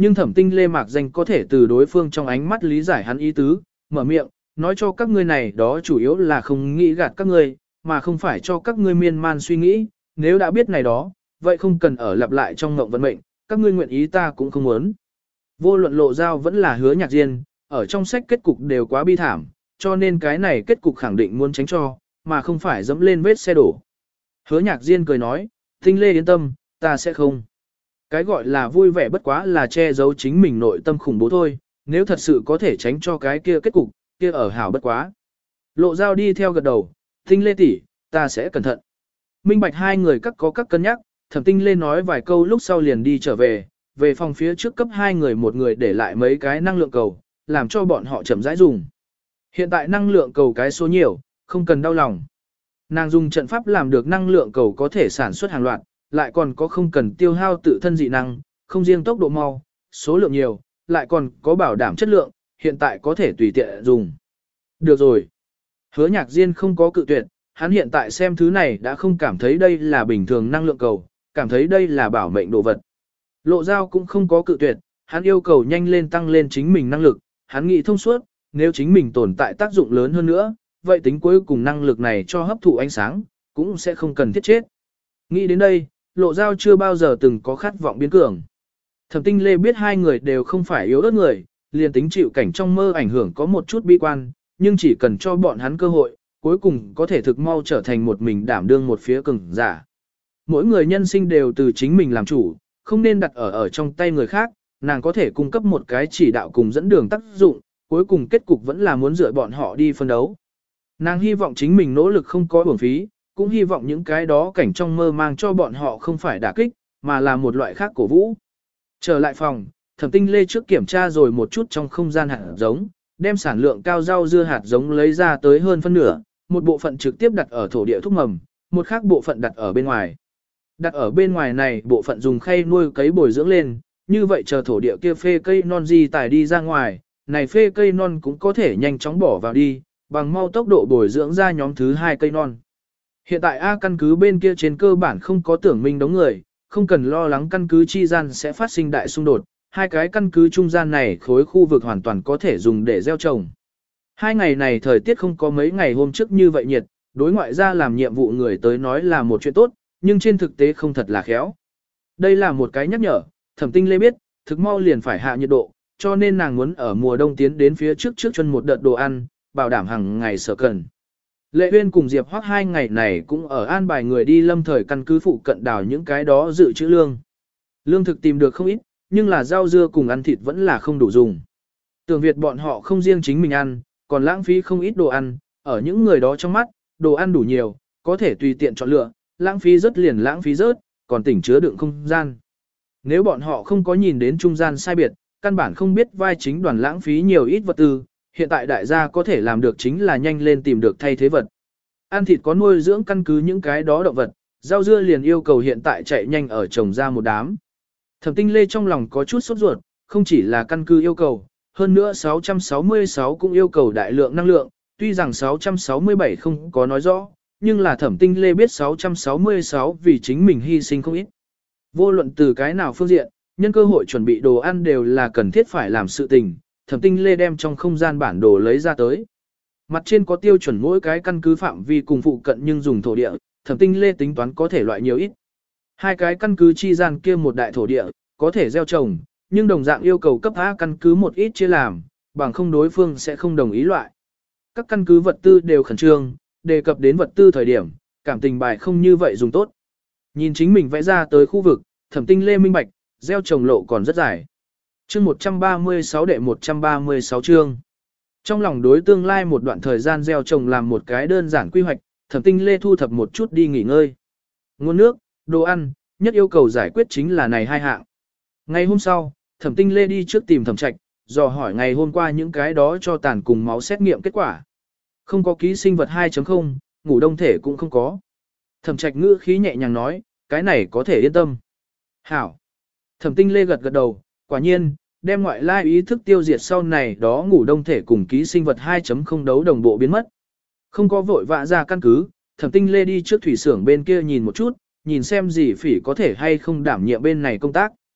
nhưng thẩm tinh lê mạc danh có thể từ đối phương trong ánh mắt lý giải hắn ý tứ, mở miệng, nói cho các ngươi này đó chủ yếu là không nghĩ gạt các ngươi, mà không phải cho các ngươi miên man suy nghĩ, nếu đã biết này đó, vậy không cần ở lặp lại trong ngộng vận mệnh, các ngươi nguyện ý ta cũng không muốn. Vô luận Lộ Giao vẫn là Hứa Nhạc Diên, ở trong sách kết cục đều quá bi thảm, cho nên cái này kết cục khẳng định muốn tránh cho, mà không phải dẫm lên vết xe đổ. Hứa Nhạc Diên cười nói, Tinh Lê yên tâm, ta sẽ không. Cái gọi là vui vẻ bất quá là che giấu chính mình nội tâm khủng bố thôi, nếu thật sự có thể tránh cho cái kia kết cục, kia ở hảo bất quá. Lộ Giao đi theo gật đầu, Tinh Lê tỷ, ta sẽ cẩn thận. Minh bạch hai người các có các cân nhắc, Thẩm Tinh Lê nói vài câu lúc sau liền đi trở về, về phòng phía trước cấp hai người một người để lại mấy cái năng lượng cầu, làm cho bọn họ chậm rãi dùng. Hiện tại năng lượng cầu cái số nhiều, không cần đau lòng. Nàng dùng trận pháp làm được năng lượng cầu có thể sản xuất hàng loạt, lại còn có không cần tiêu hao tự thân dị năng, không riêng tốc độ mau, số lượng nhiều, lại còn có bảo đảm chất lượng, hiện tại có thể tùy tiện dùng. Được rồi. Hứa Nhạc Diên không có cự tuyệt, hắn hiện tại xem thứ này đã không cảm thấy đây là bình thường năng lượng cầu, cảm thấy đây là bảo mệnh đồ vật. Lộ Giao cũng không có cự tuyệt, hắn yêu cầu nhanh lên tăng lên chính mình năng lực, hắn nghĩ thông suốt, nếu chính mình tồn tại tác dụng lớn hơn nữa, vậy tính cuối cùng năng lực này cho hấp thụ ánh sáng, cũng sẽ không cần thiết chết. Nghĩ đến đây, Lộ Giao chưa bao giờ từng có khát vọng biến cường. Thẩm Tinh Lê biết hai người đều không phải yếu ớt người, liền tính chịu cảnh trong mơ ảnh hưởng có một chút bi quan, nhưng chỉ cần cho bọn hắn cơ hội, cuối cùng có thể thực mau trở thành một mình đảm đương một phía cường giả. Mỗi người nhân sinh đều từ chính mình làm chủ, không nên đặt ở ở trong tay người khác, nàng có thể cung cấp một cái chỉ đạo cùng dẫn đường tác dụng, cuối cùng kết cục vẫn là muốn dựa bọn họ đi phân đấu. Nàng hy vọng chính mình nỗ lực không có uổng phí, cũng hy vọng những cái đó cảnh trong mơ mang cho bọn họ không phải đả kích, mà là một loại khác cổ vũ. Trở lại phòng, Thẩm Tinh Lê trước kiểm tra rồi một chút trong không gian hạt giống, đem sản lượng cao rau dưa hạt giống lấy ra tới hơn phân nửa, một bộ phận trực tiếp đặt ở thổ địa thúc mầm, một khác bộ phận đặt ở bên ngoài. Đặt ở bên ngoài này bộ phận dùng khay nuôi cấy bồi dưỡng lên, như vậy chờ thổ địa kia phê cây non di tải đi ra ngoài, này phê cây non cũng có thể nhanh chóng bỏ vào đi, bằng mau tốc độ bồi dưỡng ra nhóm thứ hai cây non. Hiện tại A căn cứ bên kia trên cơ bản không có tưởng minh đống người, không cần lo lắng căn cứ chi gian sẽ phát sinh đại xung đột, hai cái căn cứ trung gian này khối khu vực hoàn toàn có thể dùng để gieo trồng. Hai ngày này thời tiết không có mấy ngày hôm trước như vậy nhiệt, đối ngoại ra làm nhiệm vụ người tới nói là một chuyện tốt, nhưng trên thực tế không thật là khéo. Đây là một cái nhắc nhở, Thẩm Tinh Lê biết, thực mau liền phải hạ nhiệt độ, cho nên nàng muốn ở mùa đông tiến đến phía trước trước chân một đợt đồ ăn, bảo đảm hàng ngày sở cần. Lệ Uyên cùng Diệp Hoắc hai ngày này cũng ở an bài người đi lâm thời căn cứ phụ cận đào những cái đó dự trữ lương. Lương thực tìm được không ít, nhưng là rau dưa cùng ăn thịt vẫn là không đủ dùng. Tưởng Việt bọn họ không riêng chính mình ăn, còn lãng phí không ít đồ ăn, ở những người đó trong mắt, đồ ăn đủ nhiều, có thể tùy tiện chọn lựa, lãng phí rất liền lãng phí rớt, còn tỉnh chứa đựng không gian. Nếu bọn họ không có nhìn đến trung gian sai biệt, căn bản không biết vai chính đoàn lãng phí nhiều ít vật tư, hiện tại đại gia có thể làm được chính là nhanh lên tìm được thay thế vật. Ăn thịt có nuôi dưỡng căn cứ những cái đó động vật, rau dưa liền yêu cầu hiện tại chạy nhanh ở trồng ra một đám. Thẩm Tinh Lê trong lòng có chút sốt ruột, không chỉ là căn cứ yêu cầu, hơn nữa sáu trăm sáu mươi sáu cũng yêu cầu đại lượng năng lượng, tuy rằng sáu trăm sáu mươi bảy không có nói rõ, nhưng là Thẩm Tinh Lê biết sáu trăm sáu mươi sáu vì chính mình hy sinh không ít. Vô luận từ cái nào phương diện, nhân cơ hội chuẩn bị đồ ăn đều là cần thiết phải làm sự tình, Thẩm Tinh Lê đem trong không gian bản đồ lấy ra tới. Mặt trên có tiêu chuẩn mỗi cái căn cứ phạm vi cùng phụ cận nhưng dùng thổ địa, Thẩm Tinh Lê tính toán có thể loại nhiều ít. Hai cái căn cứ chi gian kia một đại thổ địa, có thể gieo trồng, nhưng đồng dạng yêu cầu cấp A căn cứ một ít chia làm, bằng không đối phương sẽ không đồng ý loại. Các căn cứ vật tư đều khẩn trương, đề cập đến vật tư thời điểm, cảm tình bài không như vậy dùng tốt. Nhìn chính mình vẽ ra tới khu vực, Thẩm Tinh Lê minh bạch, gieo trồng lộ còn rất dài. Chương một trăm ba mươi sáu đệ một trăm ba mươi sáu chương. Trong lòng đối tương lai một đoạn thời gian gieo trồng làm một cái đơn giản quy hoạch, Thẩm Tinh Lê thu thập một chút đi nghỉ ngơi. Nguồn nước, đồ ăn, nhất yêu cầu giải quyết chính là này hai hạng. Ngày hôm sau, Thẩm Tinh Lê đi trước tìm Thẩm Trạch, dò hỏi ngày hôm qua những cái đó cho tàn cùng máu xét nghiệm kết quả. Không có ký sinh vật hai chấm không, ngủ đông thể cũng không có. Thẩm Trạch ngữ khí nhẹ nhàng nói, cái này có thể yên tâm. Hảo. Thẩm Tinh Lê gật gật đầu, quả nhiên, đem ngoại lai ý thức tiêu diệt sau này đó ngủ đông thể cùng ký sinh vật hai chấm không đấu đồng bộ biến mất. Không có vội vã ra căn cứ, Thẩm Tinh Lê đi trước thủy xưởng bên kia nhìn một chút, nhìn xem gì phỉ có thể hay không đảm nhiệm bên này công tác.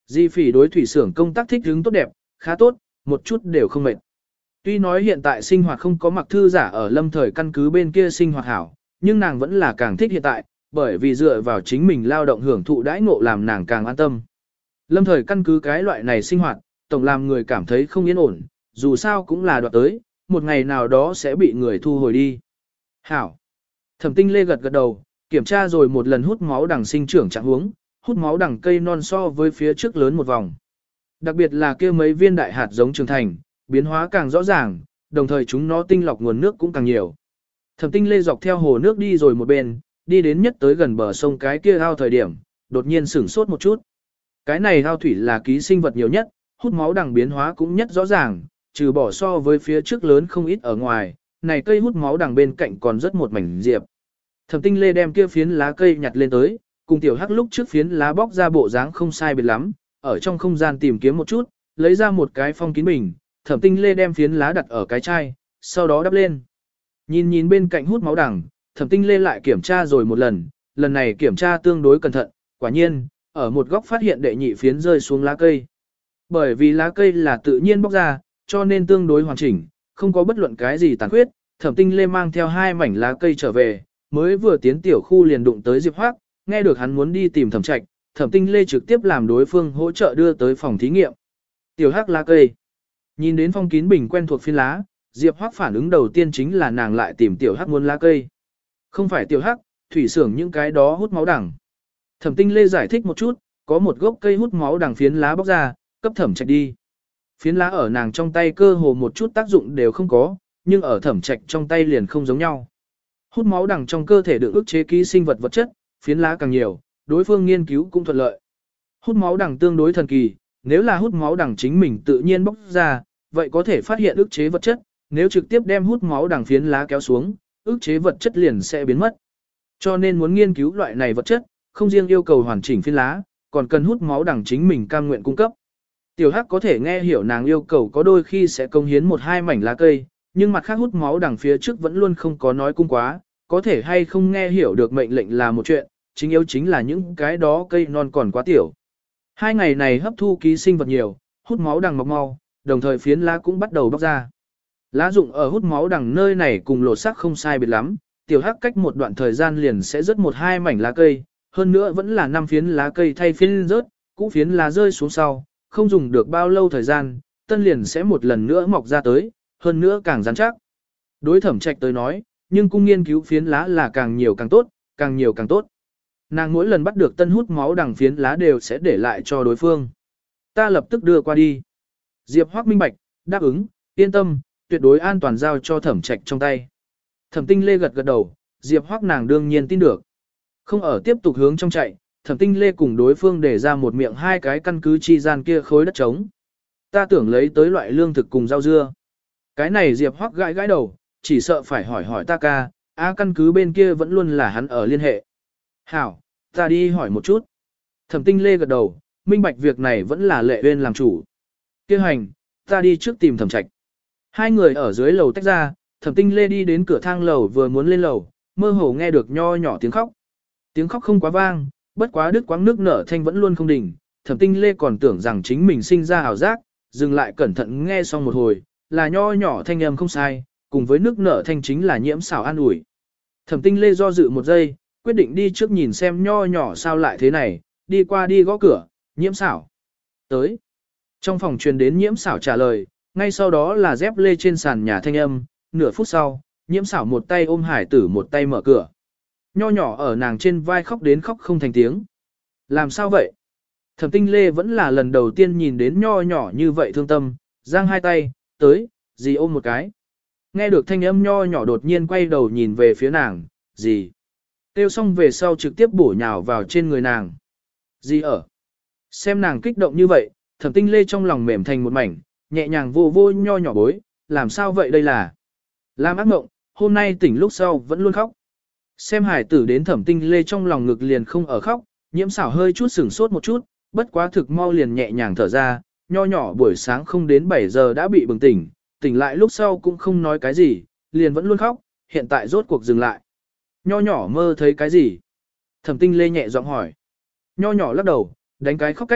Di Phỉ đối thủy xưởng công tác thích hứng tốt đẹp, khá tốt, một chút đều không mệt. Tuy nói hiện tại sinh hoạt không có Mặc Thư Giả ở lâm thời căn cứ bên kia sinh hoạt hảo, nhưng nàng vẫn là càng thích hiện tại, bởi vì dựa vào chính mình lao động hưởng thụ đãi ngộ làm nàng càng an tâm. Lâm thời căn cứ cái loại này sinh hoạt, tổng làm người cảm thấy không yên ổn, dù sao cũng là đoạt tới, một ngày nào đó sẽ bị người thu hồi đi. Hảo. Thẩm Tinh Lê gật gật đầu, kiểm tra rồi một lần hút máu đằng sinh trưởng trạng huống, hút máu đằng cây non so với phía trước lớn một vòng. Đặc biệt là kia mấy viên đại hạt giống trưởng thành, biến hóa càng rõ ràng, đồng thời chúng nó tinh lọc nguồn nước cũng càng nhiều. Thẩm Tinh Lê dọc theo hồ nước đi rồi một bên, đi đến nhất tới gần bờ sông cái kia ao thời điểm, đột nhiên sửng sốt một chút. Cái này ao thủy là ký sinh vật nhiều nhất, hút máu đằng biến hóa cũng nhất rõ ràng, trừ bỏ so với phía trước lớn không ít ở ngoài, này cây hút máu đằng bên cạnh còn rất một mảnh diệp. Thẩm Tinh Lê đem kia phiến lá cây nhặt lên tới, cùng tiểu hắc lúc trước phiến lá bóc ra bộ dáng không sai biệt lắm, ở trong không gian tìm kiếm một chút, lấy ra một cái phong kín bình, Thẩm Tinh Lê đem phiến lá đặt ở cái chai, sau đó đắp lên. Nhìn nhìn bên cạnh hút máu đằng, Thẩm Tinh Lê lại kiểm tra rồi một lần, lần này kiểm tra tương đối cẩn thận, quả nhiên, ở một góc phát hiện đệ nhị phiến rơi xuống lá cây. Bởi vì lá cây là tự nhiên bóc ra, cho nên tương đối hoàn chỉnh, không có bất luận cái gì tàn khuyết. Thẩm Tinh Lê mang theo hai mảnh lá cây trở về, mới vừa tiến tiểu khu liền đụng tới Diệp Hoắc, nghe được hắn muốn đi tìm Thẩm Trạch, Thẩm Tinh Lê trực tiếp làm đối phương hỗ trợ đưa tới phòng thí nghiệm. Tiểu Hắc lá cây. Nhìn đến phong kín bình quen thuộc phiến lá, Diệp Hoắc phản ứng đầu tiên chính là nàng lại tìm tiểu Hắc muốn lá cây. Không phải tiểu Hắc, thủy xưởng những cái đó hút máu đằng. Thẩm Tinh Lê giải thích một chút, có một gốc cây hút máu đằng phiến lá bóc ra, cấp Thẩm Trạch đi. Phiến lá ở nàng trong tay cơ hồ một chút tác dụng đều không có, nhưng ở Thẩm Trạch trong tay liền không giống nhau. Hút máu đằng trong cơ thể được ức chế ký sinh vật vật chất, phiến lá càng nhiều, đối phương nghiên cứu cũng thuận lợi. Hút máu đằng tương đối thần kỳ, nếu là hút máu đằng chính mình tự nhiên bóc ra, vậy có thể phát hiện ức chế vật chất, nếu trực tiếp đem hút máu đằng phiến lá kéo xuống, ức chế vật chất liền sẽ biến mất. Cho nên muốn nghiên cứu loại này vật chất, không riêng yêu cầu hoàn chỉnh phiến lá, còn cần hút máu đằng chính mình cam nguyện cung cấp. Tiểu Hắc có thể nghe hiểu nàng yêu cầu có đôi khi sẽ công hiến một hai mảnh lá cây, nhưng mặt khác hút máu đằng phía trước vẫn luôn không có nói cung quá, có thể hay không nghe hiểu được mệnh lệnh là một chuyện, chính yếu chính là những cái đó cây non còn quá tiểu. Hai ngày này hấp thu ký sinh vật nhiều, hút máu đằng mọc mau, đồng thời phiến lá cũng bắt đầu bóc ra. Lá dụng ở hút máu đằng nơi này cùng lột xác không sai biệt lắm, Tiểu Hắc cách một đoạn thời gian liền sẽ rớt một hai mảnh lá cây, hơn nữa vẫn là năm phiến lá cây thay phiến rớt, cũ phiến lá rơi xuống sau, không dùng được bao lâu thời gian, tân liền sẽ một lần nữa mọc ra tới, hơn nữa càng rắn chắc. Đối Thẩm Trạch tới nói, nhưng cung nghiên cứu phiến lá là càng nhiều càng tốt, càng nhiều càng tốt. Nàng mỗi lần bắt được tân hút máu đằng phiến lá đều sẽ để lại cho đối phương. Ta lập tức đưa qua đi. Diệp Hoắc minh bạch, đáp ứng, yên tâm, tuyệt đối an toàn giao cho Thẩm Trạch trong tay. Thẩm Tinh Lê gật gật đầu, Diệp Hoắc nàng đương nhiên tin được. Không ở tiếp tục hướng trong chạy, Thẩm Tinh Lê cùng đối phương để ra một miệng hai cái căn cứ chi gian kia khối đất trống. Ta tưởng lấy tới loại lương thực cùng rau dưa. Cái này Diệp Hoắc gãi gãi đầu, chỉ sợ phải hỏi hỏi ta ca, a căn cứ bên kia vẫn luôn là hắn ở liên hệ. Hảo, ta đi hỏi một chút. Thẩm Tinh Lê gật đầu, minh bạch việc này vẫn là Lệ Uyên làm chủ. Kêu hành, ta đi trước tìm Thẩm Trạch. Hai người ở dưới lầu tách ra, Thẩm Tinh Lê đi đến cửa thang lầu vừa muốn lên lầu, mơ hồ nghe được nho nhỏ tiếng khóc. Tiếng khóc không quá vang, bất quá đứt quãng nước nở thanh vẫn luôn không đỉnh. Thẩm Tinh Lê còn tưởng rằng chính mình sinh ra ảo giác, dừng lại cẩn thận nghe xong một hồi, là nho nhỏ thanh âm không sai, cùng với nước nở thanh chính là Nhiễm Xảo an ủi. Thẩm Tinh Lê do dự một giây, quyết định đi trước nhìn xem nho nhỏ sao lại thế này, đi qua đi gõ cửa, Nhiễm Xảo. Tới. Trong phòng truyền đến Nhiễm Xảo trả lời, ngay sau đó là dép lê trên sàn nhà thanh âm, nửa phút sau, Nhiễm Xảo một tay ôm hải tử một tay mở cửa. Nho nhỏ ở nàng trên vai khóc đến khóc không thành tiếng. Làm sao vậy? Thẩm Tinh Lê vẫn là lần đầu tiên nhìn đến nho nhỏ như vậy thương tâm, giang hai tay, tới, dì ôm một cái. Nghe được thanh âm nho nhỏ đột nhiên quay đầu nhìn về phía nàng, dì. Tiêu xong về sau trực tiếp bổ nhào vào trên người nàng. Dì ở. Xem nàng kích động như vậy, Thẩm Tinh Lê trong lòng mềm thành một mảnh, nhẹ nhàng vô vô nho nhỏ bối, làm sao vậy đây là? Lam ác mộng, hôm nay tỉnh lúc sau vẫn luôn khóc. Xem hải tử đến Thẩm Tinh Lê trong lòng ngực liền không ở khóc, Nhiễm Xảo hơi chút sửng sốt một chút, bất quá thực mau liền nhẹ nhàng thở ra, nho nhỏ buổi sáng không đến bảy giờ đã bị bừng tỉnh, tỉnh lại lúc sau cũng không nói cái gì, liền vẫn luôn khóc, hiện tại rốt cuộc dừng lại. Nho nhỏ mơ thấy cái gì? Thẩm Tinh Lê nhẹ giọng hỏi. Nho nhỏ lắc đầu, đánh cái khóc cách,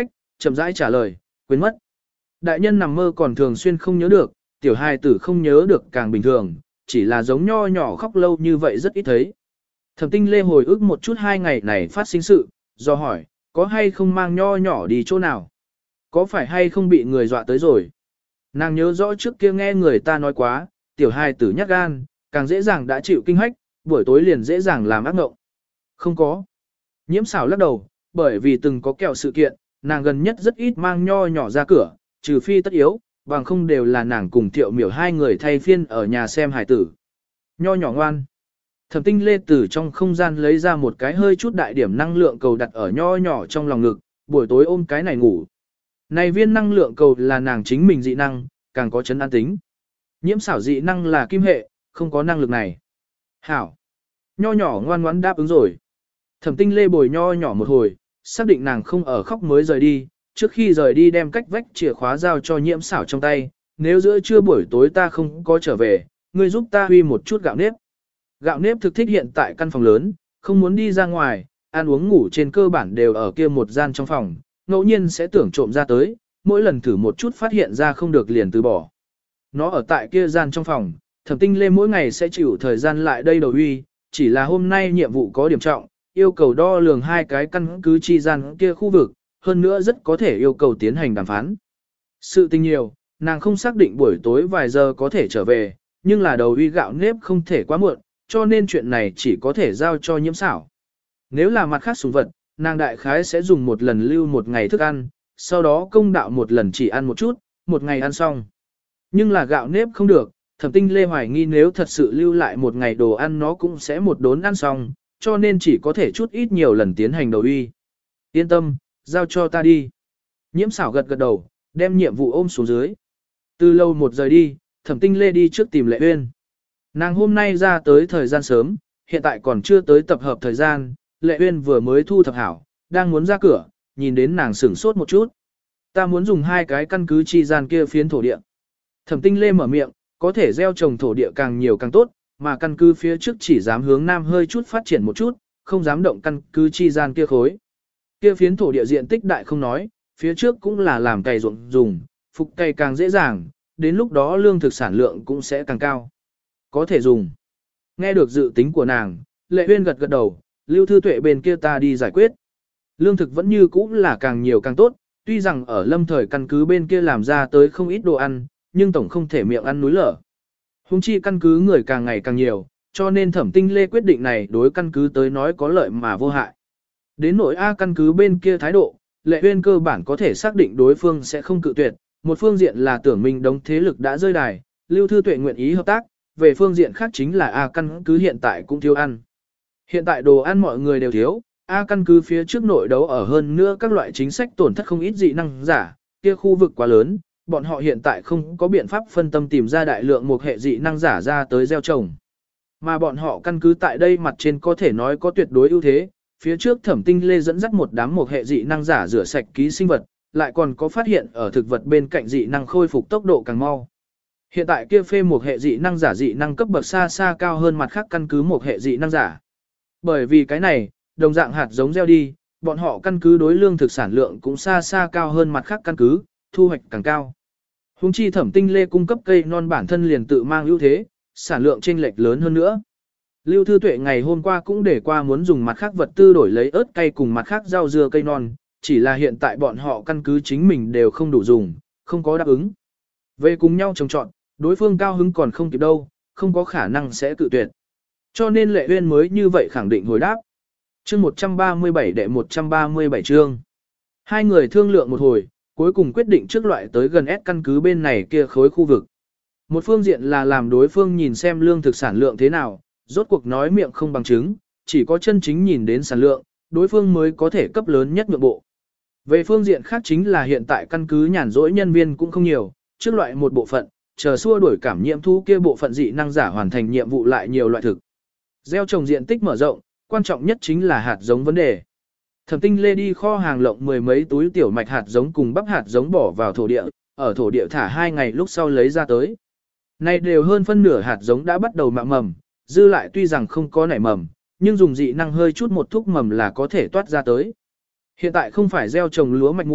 Chậm rãi trả lời, quên mất. Đại nhân nằm mơ còn thường xuyên không nhớ được, tiểu hài tử không nhớ được càng bình thường, chỉ là giống nho nhỏ khóc lâu như vậy rất ít thấy. Thẩm Tinh Lê hồi ức một chút hai ngày này phát sinh sự, do hỏi, có hay không mang nho nhỏ đi chỗ nào? Có phải hay không bị người dọa tới rồi? Nàng nhớ rõ trước kia nghe người ta nói quá, tiểu hài tử nhát gan, càng dễ dàng đã chịu kinh hách, buổi tối liền dễ dàng làm ác mộng. Không có. Nhiễm xảo lắc đầu, bởi vì từng có kẹo sự kiện, nàng gần nhất rất ít mang nho nhỏ ra cửa, trừ phi tất yếu, bằng không đều là nàng cùng Thiệu Miểu hai người thay phiên ở nhà xem hài tử. Nho nhỏ ngoan. Thẩm Tinh Lê từ trong không gian lấy ra một cái hơi chút đại điểm năng lượng cầu đặt ở nho nhỏ trong lòng ngực, buổi tối ôm cái này ngủ. Này viên năng lượng cầu là nàng chính mình dị năng, càng có chấn an tính. Nhiễm xảo dị năng là kim hệ, không có năng lực này. Hảo. Nho nhỏ ngoan ngoãn đáp ứng rồi. Thẩm Tinh Lê bồi nho nhỏ một hồi, xác định nàng không ở khóc mới rời đi, trước khi rời đi đem cách vách chìa khóa giao cho nhiễm xảo trong tay, nếu giữa trưa buổi tối ta không có trở về, ngươi giúp ta huy một chút gạo nếp. Gạo nếp thực thích hiện tại căn phòng lớn, không muốn đi ra ngoài, ăn uống ngủ trên cơ bản đều ở kia một gian trong phòng, ngẫu nhiên sẽ tưởng trộm ra tới, mỗi lần thử một chút phát hiện ra không được liền từ bỏ. Nó ở tại kia gian trong phòng, Thẩm Tinh Lê mỗi ngày sẽ chịu thời gian lại đây đầu huy, chỉ là hôm nay nhiệm vụ có điểm trọng, yêu cầu đo lường hai cái căn cứ chi gian kia khu vực, hơn nữa rất có thể yêu cầu tiến hành đàm phán. Sự tình nhiều, nàng không xác định buổi tối vài giờ có thể trở về, nhưng là đầu huy gạo nếp không thể quá muộn, cho nên chuyện này chỉ có thể giao cho nhiễm xảo. Nếu là mặt khác sủng vật, nàng đại khái sẽ dùng một lần lưu một ngày thức ăn, sau đó công đạo một lần chỉ ăn một chút, một ngày ăn xong. Nhưng là gạo nếp không được, Thẩm Tinh Lê hoài nghi nếu thật sự lưu lại một ngày đồ ăn nó cũng sẽ một đốn ăn xong, cho nên chỉ có thể chút ít nhiều lần tiến hành đầu uy. Yên tâm, giao cho ta đi. Nhiễm xảo gật gật đầu, đem nhiệm vụ ôm xuống dưới. Từ lâu một giờ đi, Thẩm Tinh Lê đi trước tìm Lệ Uyên. Nàng hôm nay ra tới thời gian sớm, hiện tại còn chưa tới tập hợp thời gian, Lệ Uyên vừa mới thu thập hảo, đang muốn ra cửa, nhìn đến nàng sửng sốt một chút. Ta muốn dùng hai cái căn cứ chi gian kia phiến thổ địa. Thẩm Tinh Lê mở miệng, có thể gieo trồng thổ địa càng nhiều càng tốt, mà căn cứ phía trước chỉ dám hướng nam hơi chút phát triển một chút, không dám động căn cứ chi gian kia khối. Kia phiến thổ địa diện tích đại không nói, phía trước cũng là làm cày ruộng dùng, phục cày càng dễ dàng, đến lúc đó lương thực sản lượng cũng sẽ càng cao. Có thể dùng. Nghe được dự tính của nàng, Lệ Uyên gật gật đầu, Lưu Thư Tuệ bên kia ta đi giải quyết. Lương thực vẫn như cũ là càng nhiều càng tốt, tuy rằng ở lâm thời căn cứ bên kia làm ra tới không ít đồ ăn, nhưng tổng không thể miệng ăn núi lở. Hùng chi căn cứ người càng ngày càng nhiều, cho nên Thẩm Tinh Lê quyết định này đối căn cứ tới nói có lợi mà vô hại. Đến nội A căn cứ bên kia thái độ, Lệ Uyên cơ bản có thể xác định đối phương sẽ không cự tuyệt, một phương diện là tưởng mình đống thế lực đã rơi đài, Lưu Thư Tuệ nguyện ý hợp tác, về phương diện khác chính là A căn cứ hiện tại cũng thiếu ăn. Hiện tại đồ ăn mọi người đều thiếu, A căn cứ phía trước nội đấu ở hơn nữa các loại chính sách tổn thất không ít dị năng giả, kia khu vực quá lớn, bọn họ hiện tại không có biện pháp phân tâm tìm ra đại lượng một hệ dị năng giả ra tới gieo trồng. Mà bọn họ căn cứ tại đây mặt trên có thể nói có tuyệt đối ưu thế, phía trước Thẩm Tinh Lê dẫn dắt một đám một hệ dị năng giả rửa sạch ký sinh vật, lại còn có phát hiện ở thực vật bên cạnh dị năng khôi phục tốc độ càng mau. Hiện tại kia phê một hệ dị năng giả dị năng cấp bậc xa xa cao hơn mặt khác căn cứ một hệ dị năng giả. Bởi vì cái này, đồng dạng hạt giống gieo đi, bọn họ căn cứ đối lương thực sản lượng cũng xa xa cao hơn mặt khác căn cứ, thu hoạch càng cao. Hùng chi Thẩm Tinh Lê cung cấp cây non bản thân liền tự mang ưu thế, sản lượng chênh lệch lớn hơn nữa. Lưu Thư Tuệ ngày hôm qua cũng để qua muốn dùng mặt khác vật tư đổi lấy ớt cay cùng mặt khác rau dưa cây non, chỉ là hiện tại bọn họ căn cứ chính mình đều không đủ dùng, không có đáp ứng. Về cùng nhau trồng trọn, đối phương cao hứng còn không kịp đâu, không có khả năng sẽ cự tuyệt. Cho nên Lệ Uyên mới như vậy khẳng định hồi đáp. Chương một trăm ba mươi bảy đệ một trăm ba mươi bảy chương. Hai người thương lượng một hồi, cuối cùng quyết định trước loại tới gần S căn cứ bên này kia khối khu vực. Một phương diện là làm đối phương nhìn xem lương thực sản lượng thế nào, rốt cuộc nói miệng không bằng chứng, chỉ có chân chính nhìn đến sản lượng, đối phương mới có thể cấp lớn nhất nhượng bộ. Về phương diện khác chính là hiện tại căn cứ nhàn rỗi nhân viên cũng không nhiều, trước loại một bộ phận, chờ xua đuổi cảm nhiễm thú kia bộ phận dị năng giả hoàn thành nhiệm vụ lại nhiều loại thực. Gieo trồng diện tích mở rộng, quan trọng nhất chính là hạt giống vấn đề. Thẩm Tinh Lê đi kho hàng lộng mười mấy túi tiểu mạch hạt giống cùng bắp hạt giống bỏ vào thổ địa, ở thổ địa thả hai ngày lúc sau lấy ra tới. Nay đều hơn phân nửa hạt giống đã bắt đầu mạ mầm, dư lại tuy rằng không có nảy mầm, nhưng dùng dị năng hơi chút một thúc mầm là có thể toát ra tới. Hiện tại không phải gieo trồng lúa mạch mùa,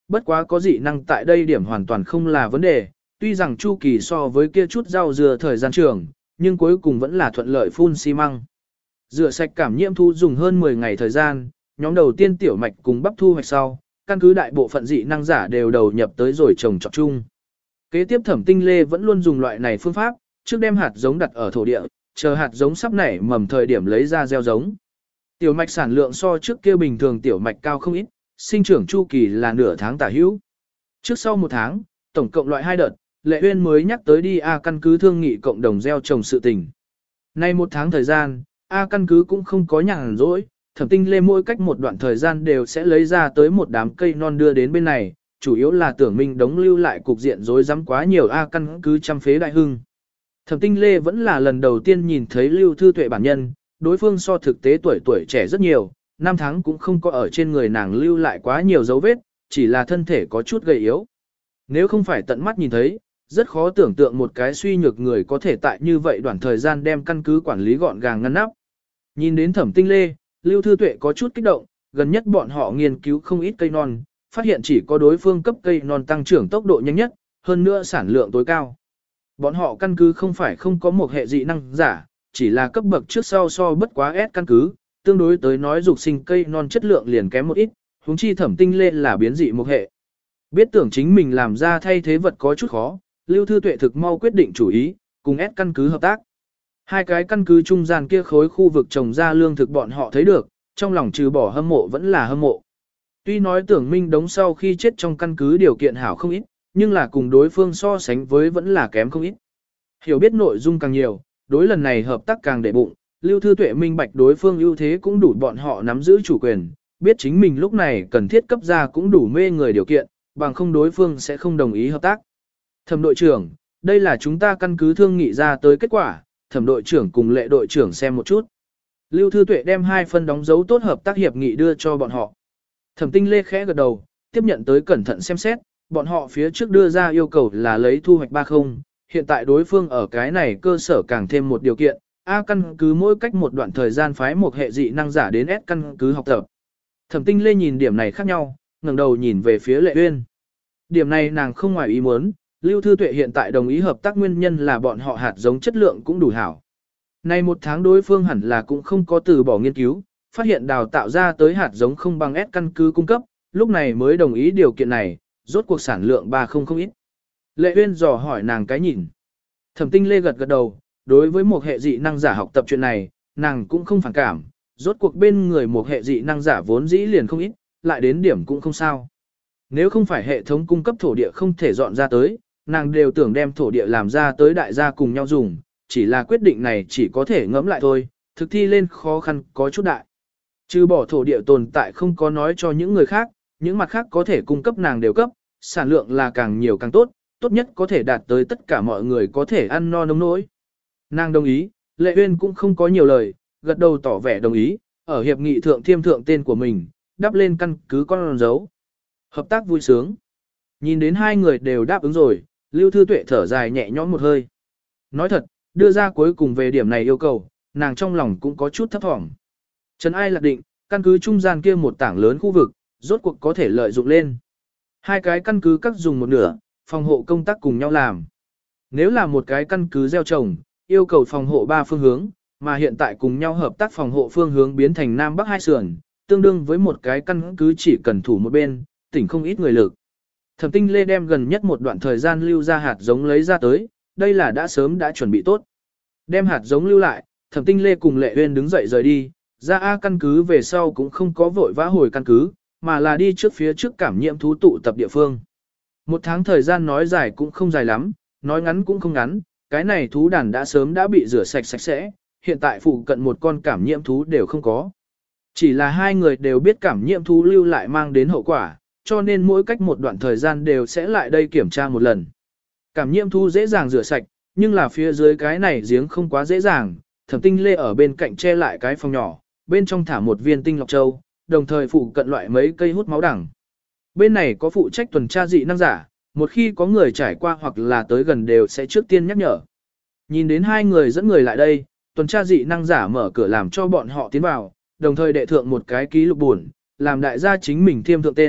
bất quá có dị năng tại đây điểm hoàn toàn không là vấn đề, tuy rằng chu kỳ so với kia chút rau dừa thời gian trường, nhưng cuối cùng vẫn là thuận lợi phun xi măng. Rửa sạch cảm nhiễm thú dùng hơn mười ngày thời gian, nhóm đầu tiên tiểu mạch cùng bắp thu hoạch sau, căn cứ đại bộ phận dị năng giả đều đầu nhập tới rồi trồng trọt chung. Kế tiếp Thẩm Tinh Lê vẫn luôn dùng loại này phương pháp, trước đem hạt giống đặt ở thổ địa, chờ hạt giống sắp nảy mầm thời điểm lấy ra gieo giống. Tiểu mạch sản lượng so trước kia bình thường tiểu mạch cao không ít, sinh trưởng chu kỳ là nửa tháng tả hữu. Trước sau một tháng, tổng cộng loại hai đợt, Lệ Uyên mới nhắc tới đi A căn cứ thương nghị cộng đồng gieo trồng sự tình. Nay một tháng thời gian, A căn cứ cũng không có nhàn rỗi, Thẩm Tinh Lê mỗi cách một đoạn thời gian đều sẽ lấy ra tới một đám cây non đưa đến bên này, chủ yếu là tưởng minh đống lưu lại cục diện rối rắm quá nhiều A căn cứ trăm phế đại hưng. Thẩm Tinh Lê vẫn là lần đầu tiên nhìn thấy Lưu Thư Tuệ bản nhân, đối phương so thực tế tuổi tuổi trẻ rất nhiều, năm tháng cũng không có ở trên người nàng lưu lại quá nhiều dấu vết, chỉ là thân thể có chút gầy yếu. Nếu không phải tận mắt nhìn thấy, rất khó tưởng tượng một cái suy nhược người có thể tại như vậy đoạn thời gian đem căn cứ quản lý gọn gàng ngăn nắp. Nhìn đến Thẩm Tinh Lê, Lưu Thư Tuệ có chút kích động, gần nhất bọn họ nghiên cứu không ít cây non, phát hiện chỉ có đối phương cấp cây non tăng trưởng tốc độ nhanh nhất, hơn nữa sản lượng tối cao. Bọn họ căn cứ không phải không có một hệ dị năng giả, chỉ là cấp bậc trước sau so bất quá S căn cứ, tương đối tới nói dục sinh cây non chất lượng liền kém một ít, huống chi Thẩm Tinh Lê là biến dị một hệ. Biết tưởng chính mình làm ra thay thế vật có chút khó, Lưu Thư Tuệ thực mau quyết định chủ ý, cùng S căn cứ hợp tác. Hai cái căn cứ trung gian kia khối khu vực trồng ra lương thực bọn họ thấy được, trong lòng trừ bỏ hâm mộ vẫn là hâm mộ. Tuy nói tưởng minh đống sau khi chết trong căn cứ điều kiện hảo không ít, nhưng là cùng đối phương so sánh với vẫn là kém không ít. Hiểu biết nội dung càng nhiều, đối lần này hợp tác càng để bụng, Lưu Thư Tuệ minh bạch đối phương ưu thế cũng đủ bọn họ nắm giữ chủ quyền, biết chính mình lúc này cần thiết cấp ra cũng đủ mê người điều kiện, bằng không đối phương sẽ không đồng ý hợp tác. Thẩm đội trưởng, đây là chúng ta căn cứ thương nghị ra tới kết quả, Thẩm đội trưởng cùng Lệ đội trưởng xem một chút. Lưu Thư Tuệ đem hai phân đóng dấu tốt hợp tác hiệp nghị đưa cho bọn họ. Thẩm Tinh Lê khẽ gật đầu, tiếp nhận tới cẩn thận xem xét, bọn họ phía trước đưa ra yêu cầu là lấy thu hoạch ba không, hiện tại đối phương ở cái này cơ sở càng thêm một điều kiện, A căn cứ mỗi cách một đoạn thời gian phái một hệ dị năng giả đến S căn cứ học tập. Thẩm Tinh Lê nhìn điểm này khác nhau, ngẩng đầu nhìn về phía Lệ Uyên. Điểm này nàng không ngoài ý muốn, Lưu Thư Tuệ hiện tại đồng ý hợp tác nguyên nhân là bọn họ hạt giống chất lượng cũng đủ hảo. Nay một tháng đối phương hẳn là cũng không có từ bỏ nghiên cứu, phát hiện đào tạo ra tới hạt giống không bằng S căn cứ cung cấp, lúc này mới đồng ý điều kiện này, rốt cuộc sản lượng ba không không ít. Lệ Uyên dò hỏi nàng cái nhìn. Thẩm Tinh Lê gật gật đầu, đối với một hệ dị năng giả học tập chuyện này, nàng cũng không phản cảm, rốt cuộc bên người một hệ dị năng giả vốn dĩ liền không ít, lại đến điểm cũng không sao. Nếu không phải hệ thống cung cấp thổ địa không thể dọn ra tới, nàng đều tưởng đem thổ địa làm ra tới đại gia cùng nhau dùng, chỉ là quyết định này chỉ có thể ngẫm lại thôi, thực thi lên khó khăn có chút đại. Trừ bỏ thổ địa tồn tại không có nói cho những người khác, những mặt khác có thể cung cấp nàng đều cấp, sản lượng là càng nhiều càng tốt, tốt nhất có thể đạt tới tất cả mọi người có thể ăn no nông nỗi. Nàng đồng ý, Lệ Uyên cũng không có nhiều lời, gật đầu tỏ vẻ đồng ý, ở hiệp nghị thượng thiêm thượng tên của mình, đắp lên căn cứ con dấu. Hợp tác vui sướng. Nhìn đến hai người đều đáp ứng rồi, Lưu Thư Tuệ thở dài nhẹ nhõm một hơi. Nói thật, đưa ra cuối cùng về điểm này yêu cầu, nàng trong lòng cũng có chút thấp thỏm. Trần Ai lạc định, căn cứ trung gian kia một tảng lớn khu vực, rốt cuộc có thể lợi dụng lên. Hai cái căn cứ các dùng một nửa, phòng hộ công tác cùng nhau làm. Nếu là một cái căn cứ gieo trồng, yêu cầu phòng hộ ba phương hướng, mà hiện tại cùng nhau hợp tác phòng hộ phương hướng biến thành Nam Bắc hai sườn, tương đương với một cái căn cứ chỉ cần thủ một bên, tỉnh không ít người lực. Thẩm Tinh Lê đem gần nhất một đoạn thời gian lưu ra hạt giống lấy ra tới, đây là đã sớm đã chuẩn bị tốt. Đem hạt giống lưu lại, Thẩm Tinh Lê cùng Lệ Uyên đứng dậy rời đi, ra A căn cứ về sau cũng không có vội vã hồi căn cứ, mà là đi trước phía trước cảm nhiễm thú tụ tập địa phương. Một tháng thời gian nói dài cũng không dài lắm, nói ngắn cũng không ngắn, cái này thú đàn đã sớm đã bị rửa sạch sạch sẽ, hiện tại phụ cận một con cảm nhiễm thú đều không có. Chỉ là hai người đều biết cảm nhiễm thú lưu lại mang đến hậu quả, cho nên mỗi cách một đoạn thời gian đều sẽ lại đây kiểm tra một lần. Cảm nhiễm thú dễ dàng rửa sạch, nhưng là phía dưới cái này giếng không quá dễ dàng, Thẩm Tinh Lê ở bên cạnh che lại cái phòng nhỏ, bên trong thả một viên tinh lọc châu, đồng thời phụ cận loại mấy cây hút máu đẳng. Bên này có phụ trách tuần tra dị năng giả, một khi có người trải qua hoặc là tới gần đều sẽ trước tiên nhắc nhở. Nhìn đến hai người dẫn người lại đây, tuần tra dị năng giả mở cửa làm cho bọn họ tiến vào, đồng thời đệ thượng một cái ký lục buồn, làm đại gia chính mình thiêm thượng tên,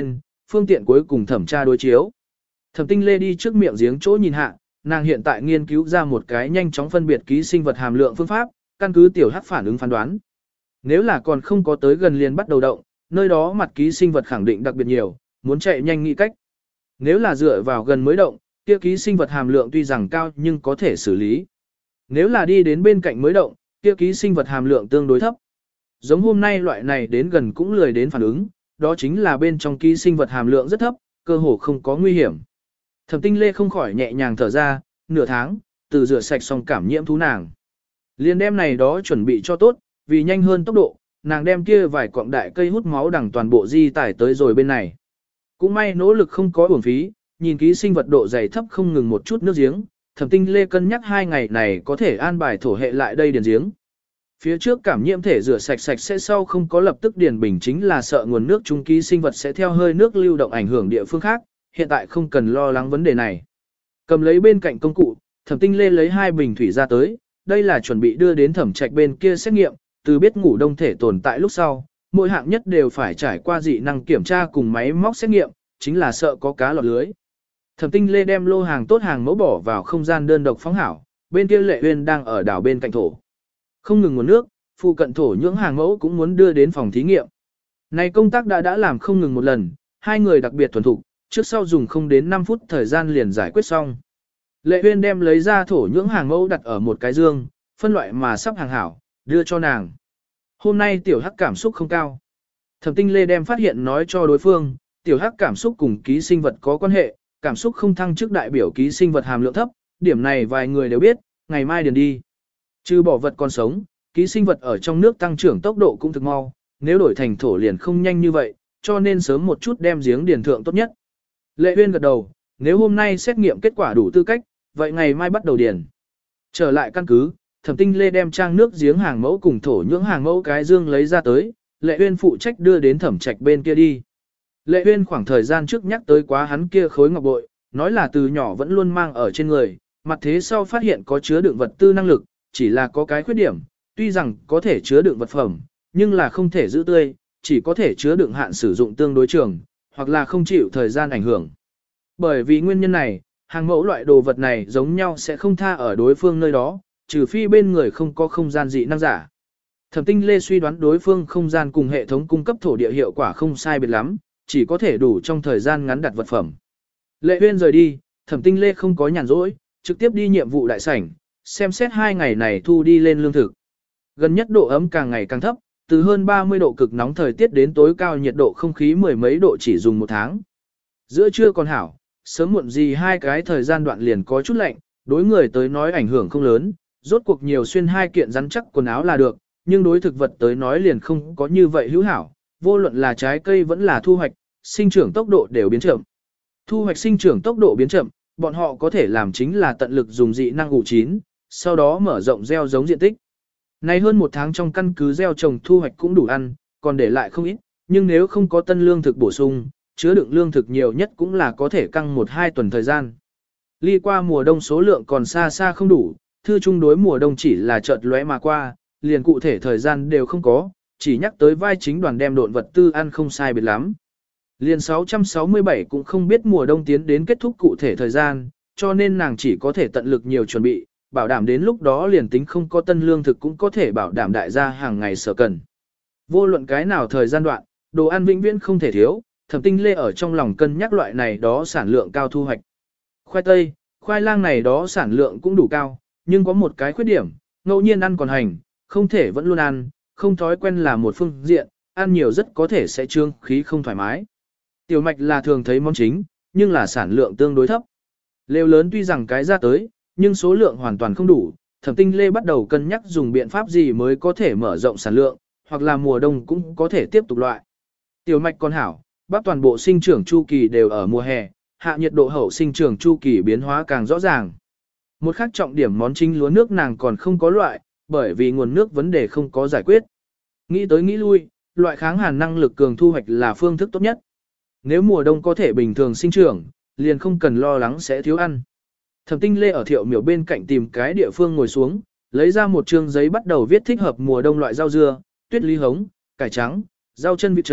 phương tiện cuối cùng thẩm tra đối chiếu. Thẩm Tinh Lê đi trước miệng giếng chỗ nhìn hạ, nàng hiện tại nghiên cứu ra một cái nhanh chóng phân biệt ký sinh vật hàm lượng phương pháp, căn cứ tiểu hắc phản ứng phán đoán. Nếu là còn không có tới gần liền bắt đầu động, nơi đó mặt ký sinh vật khẳng định đặc biệt nhiều, muốn chạy nhanh nghĩ cách. Nếu là dựa vào gần mới động, kia ký sinh vật hàm lượng tuy rằng cao nhưng có thể xử lý. Nếu là đi đến bên cạnh mới động, kia ký sinh vật hàm lượng tương đối thấp. Giống hôm nay loại này đến gần cũng lười đến phản ứng, đó chính là bên trong ký sinh vật hàm lượng rất thấp, cơ hồ không có nguy hiểm. Thẩm Tinh Lê không khỏi nhẹ nhàng thở ra, nửa tháng, từ rửa sạch xong cảm nhiễm thú nàng. Liên đem này đó chuẩn bị cho tốt, vì nhanh hơn tốc độ, nàng đem kia vài cọng đại cây hút máu đằng toàn bộ di tải tới rồi bên này. Cũng may nỗ lực không có uổng phí, nhìn ký sinh vật độ dày thấp không ngừng một chút nước giếng, Thẩm Tinh Lê cân nhắc hai ngày này có thể an bài thổ hệ lại đây điền giếng. Phía trước cảm nhiễm thể rửa sạch sạch sẽ sau không có lập tức điền bình chính là sợ nguồn nước chung ký sinh vật sẽ theo hơi nước lưu động ảnh hưởng địa phương khác, hiện tại không cần lo lắng vấn đề này. Cầm lấy bên cạnh công cụ, Thẩm Tinh Lê lấy hai bình thủy ra tới, đây là chuẩn bị đưa đến thẩm trạch bên kia xét nghiệm, từ biết ngủ đông thể tồn tại lúc sau, mỗi hạng nhất đều phải trải qua dị năng kiểm tra cùng máy móc xét nghiệm, chính là sợ có cá lọt lưới. Thẩm Tinh Lê đem lô hàng tốt hàng mẫu bỏ vào không gian đơn độc phóng hảo, bên kia Lệ Uyên đang ở đảo bên cạnh thổ. Không ngừng nguồn nước, phụ cận thổ nhưỡng hàng mẫu cũng muốn đưa đến phòng thí nghiệm. Này công tác đã đã làm không ngừng một lần, hai người đặc biệt thuần thục, trước sau dùng không đến năm phút thời gian liền giải quyết xong. Lệ Uyên đem lấy ra thổ nhưỡng hàng mẫu đặt ở một cái dương, phân loại mà sắp hàng hảo, đưa cho nàng. Hôm nay tiểu hắc cảm xúc không cao. Thẩm Tinh Lê đem phát hiện nói cho đối phương, tiểu hắc cảm xúc cùng ký sinh vật có quan hệ, cảm xúc không thăng trước đại biểu ký sinh vật hàm lượng thấp, điểm này vài người đều biết, ngày mai điền đi. Trừ bỏ vật còn sống, ký sinh vật ở trong nước tăng trưởng tốc độ cũng thực mau, nếu đổi thành thổ liền không nhanh như vậy, cho nên sớm một chút đem giếng điền thượng tốt nhất. Lệ Uyên gật đầu, nếu hôm nay xét nghiệm kết quả đủ tư cách, vậy ngày mai bắt đầu điền. Trở lại căn cứ, Thẩm Tinh Lê đem trang nước giếng hàng mẫu cùng thổ nhưỡng hàng mẫu cái dương lấy ra tới, Lệ Uyên phụ trách đưa đến thẩm trạch bên kia đi. Lệ Uyên khoảng thời gian trước nhắc tới quá hắn kia khối ngọc bội, nói là từ nhỏ vẫn luôn mang ở trên người, mặt thế sau phát hiện có chứa đựng vật tư năng lực, chỉ là có cái khuyết điểm, tuy rằng có thể chứa đựng vật phẩm, nhưng là không thể giữ tươi, chỉ có thể chứa đựng hạn sử dụng tương đối trường, hoặc là không chịu thời gian ảnh hưởng. Bởi vì nguyên nhân này, hàng mẫu loại đồ vật này giống nhau sẽ không tha ở đối phương nơi đó, trừ phi bên người không có không gian dị năng giả. Thẩm Tinh Lê suy đoán đối phương không gian cùng hệ thống cung cấp thổ địa hiệu quả không sai biệt lắm, chỉ có thể đủ trong thời gian ngắn đặt vật phẩm. Lệ Uyên rời đi, Thẩm Tinh Lê không có nhàn rỗi, trực tiếp đi nhiệm vụ đại sảnh, xem xét hai ngày này thu đi lên lương thực. Gần nhất độ ấm càng ngày càng thấp, từ hơn ba mươi độ cực nóng thời tiết đến tối cao nhiệt độ không khí mười mấy độ chỉ dùng một tháng. Giữa trưa còn hảo, sớm muộn gì hai cái thời gian đoạn liền có chút lạnh, đối người tới nói ảnh hưởng không lớn, rốt cuộc nhiều xuyên hai kiện rắn chắc quần áo là được, nhưng đối thực vật tới nói liền không có như vậy hữu hảo, vô luận là trái cây vẫn là thu hoạch, sinh trưởng tốc độ đều biến chậm. Thu hoạch sinh trưởng tốc độ biến chậm, bọn họ có thể làm chính là tận lực dùng dị năng ủ chín, sau đó mở rộng gieo giống diện tích. Nay hơn một tháng trong căn cứ gieo trồng thu hoạch cũng đủ ăn, còn để lại không ít, nhưng nếu không có tân lương thực bổ sung, chứa đựng lương thực nhiều nhất cũng là có thể căng một hai tuần thời gian. Ly qua mùa đông số lượng còn xa xa không đủ, thư chung đối mùa đông chỉ là chợt lóe mà qua, liền cụ thể thời gian đều không có, chỉ nhắc tới vai chính đoàn đem độn vật tư ăn không sai biệt lắm. Liền sáu trăm sáu mươi bảy cũng không biết mùa đông tiến đến kết thúc cụ thể thời gian, cho nên nàng chỉ có thể tận lực nhiều chuẩn bị, bảo đảm đến lúc đó liền tính không có tân lương thực cũng có thể bảo đảm đại gia hàng ngày sở cần. Vô luận cái nào thời gian đoạn, đồ ăn vĩnh viễn không thể thiếu, Thẩm Tinh Lê ở trong lòng cân nhắc loại này đó sản lượng cao thu hoạch. Khoai tây, khoai lang này đó sản lượng cũng đủ cao, nhưng có một cái khuyết điểm, ngẫu nhiên ăn còn hành, không thể vẫn luôn ăn, không thói quen là một phương diện, ăn nhiều rất có thể sẽ trương khí không thoải mái. Tiểu mạch là thường thấy món chính, nhưng là sản lượng tương đối thấp. Lều lớn tuy rằng cái ra tới, nhưng số lượng hoàn toàn không đủ, Thẩm Tinh Lê bắt đầu cân nhắc dùng biện pháp gì mới có thể mở rộng sản lượng, hoặc là mùa đông cũng có thể tiếp tục loại. Tiểu mạch còn hảo, bắp toàn bộ sinh trưởng chu kỳ đều ở mùa hè, hạ nhiệt độ hậu sinh trưởng chu kỳ biến hóa càng rõ ràng. Một khác trọng điểm món chính lúa nước nàng còn không có loại, bởi vì nguồn nước vấn đề không có giải quyết. Nghĩ tới nghĩ lui, loại kháng hàn năng lực cường thu hoạch là phương thức tốt nhất. Nếu mùa đông có thể bình thường sinh trưởng, liền không cần lo lắng sẽ thiếu ăn. Thẩm Tinh Lê ở Thiệu Miểu bên cạnh tìm cái địa phương ngồi xuống, lấy ra một trương giấy bắt đầu viết thích hợp mùa đông loại rau dưa, tuyết lý hống, cải trắng, rau chân vịt chờ,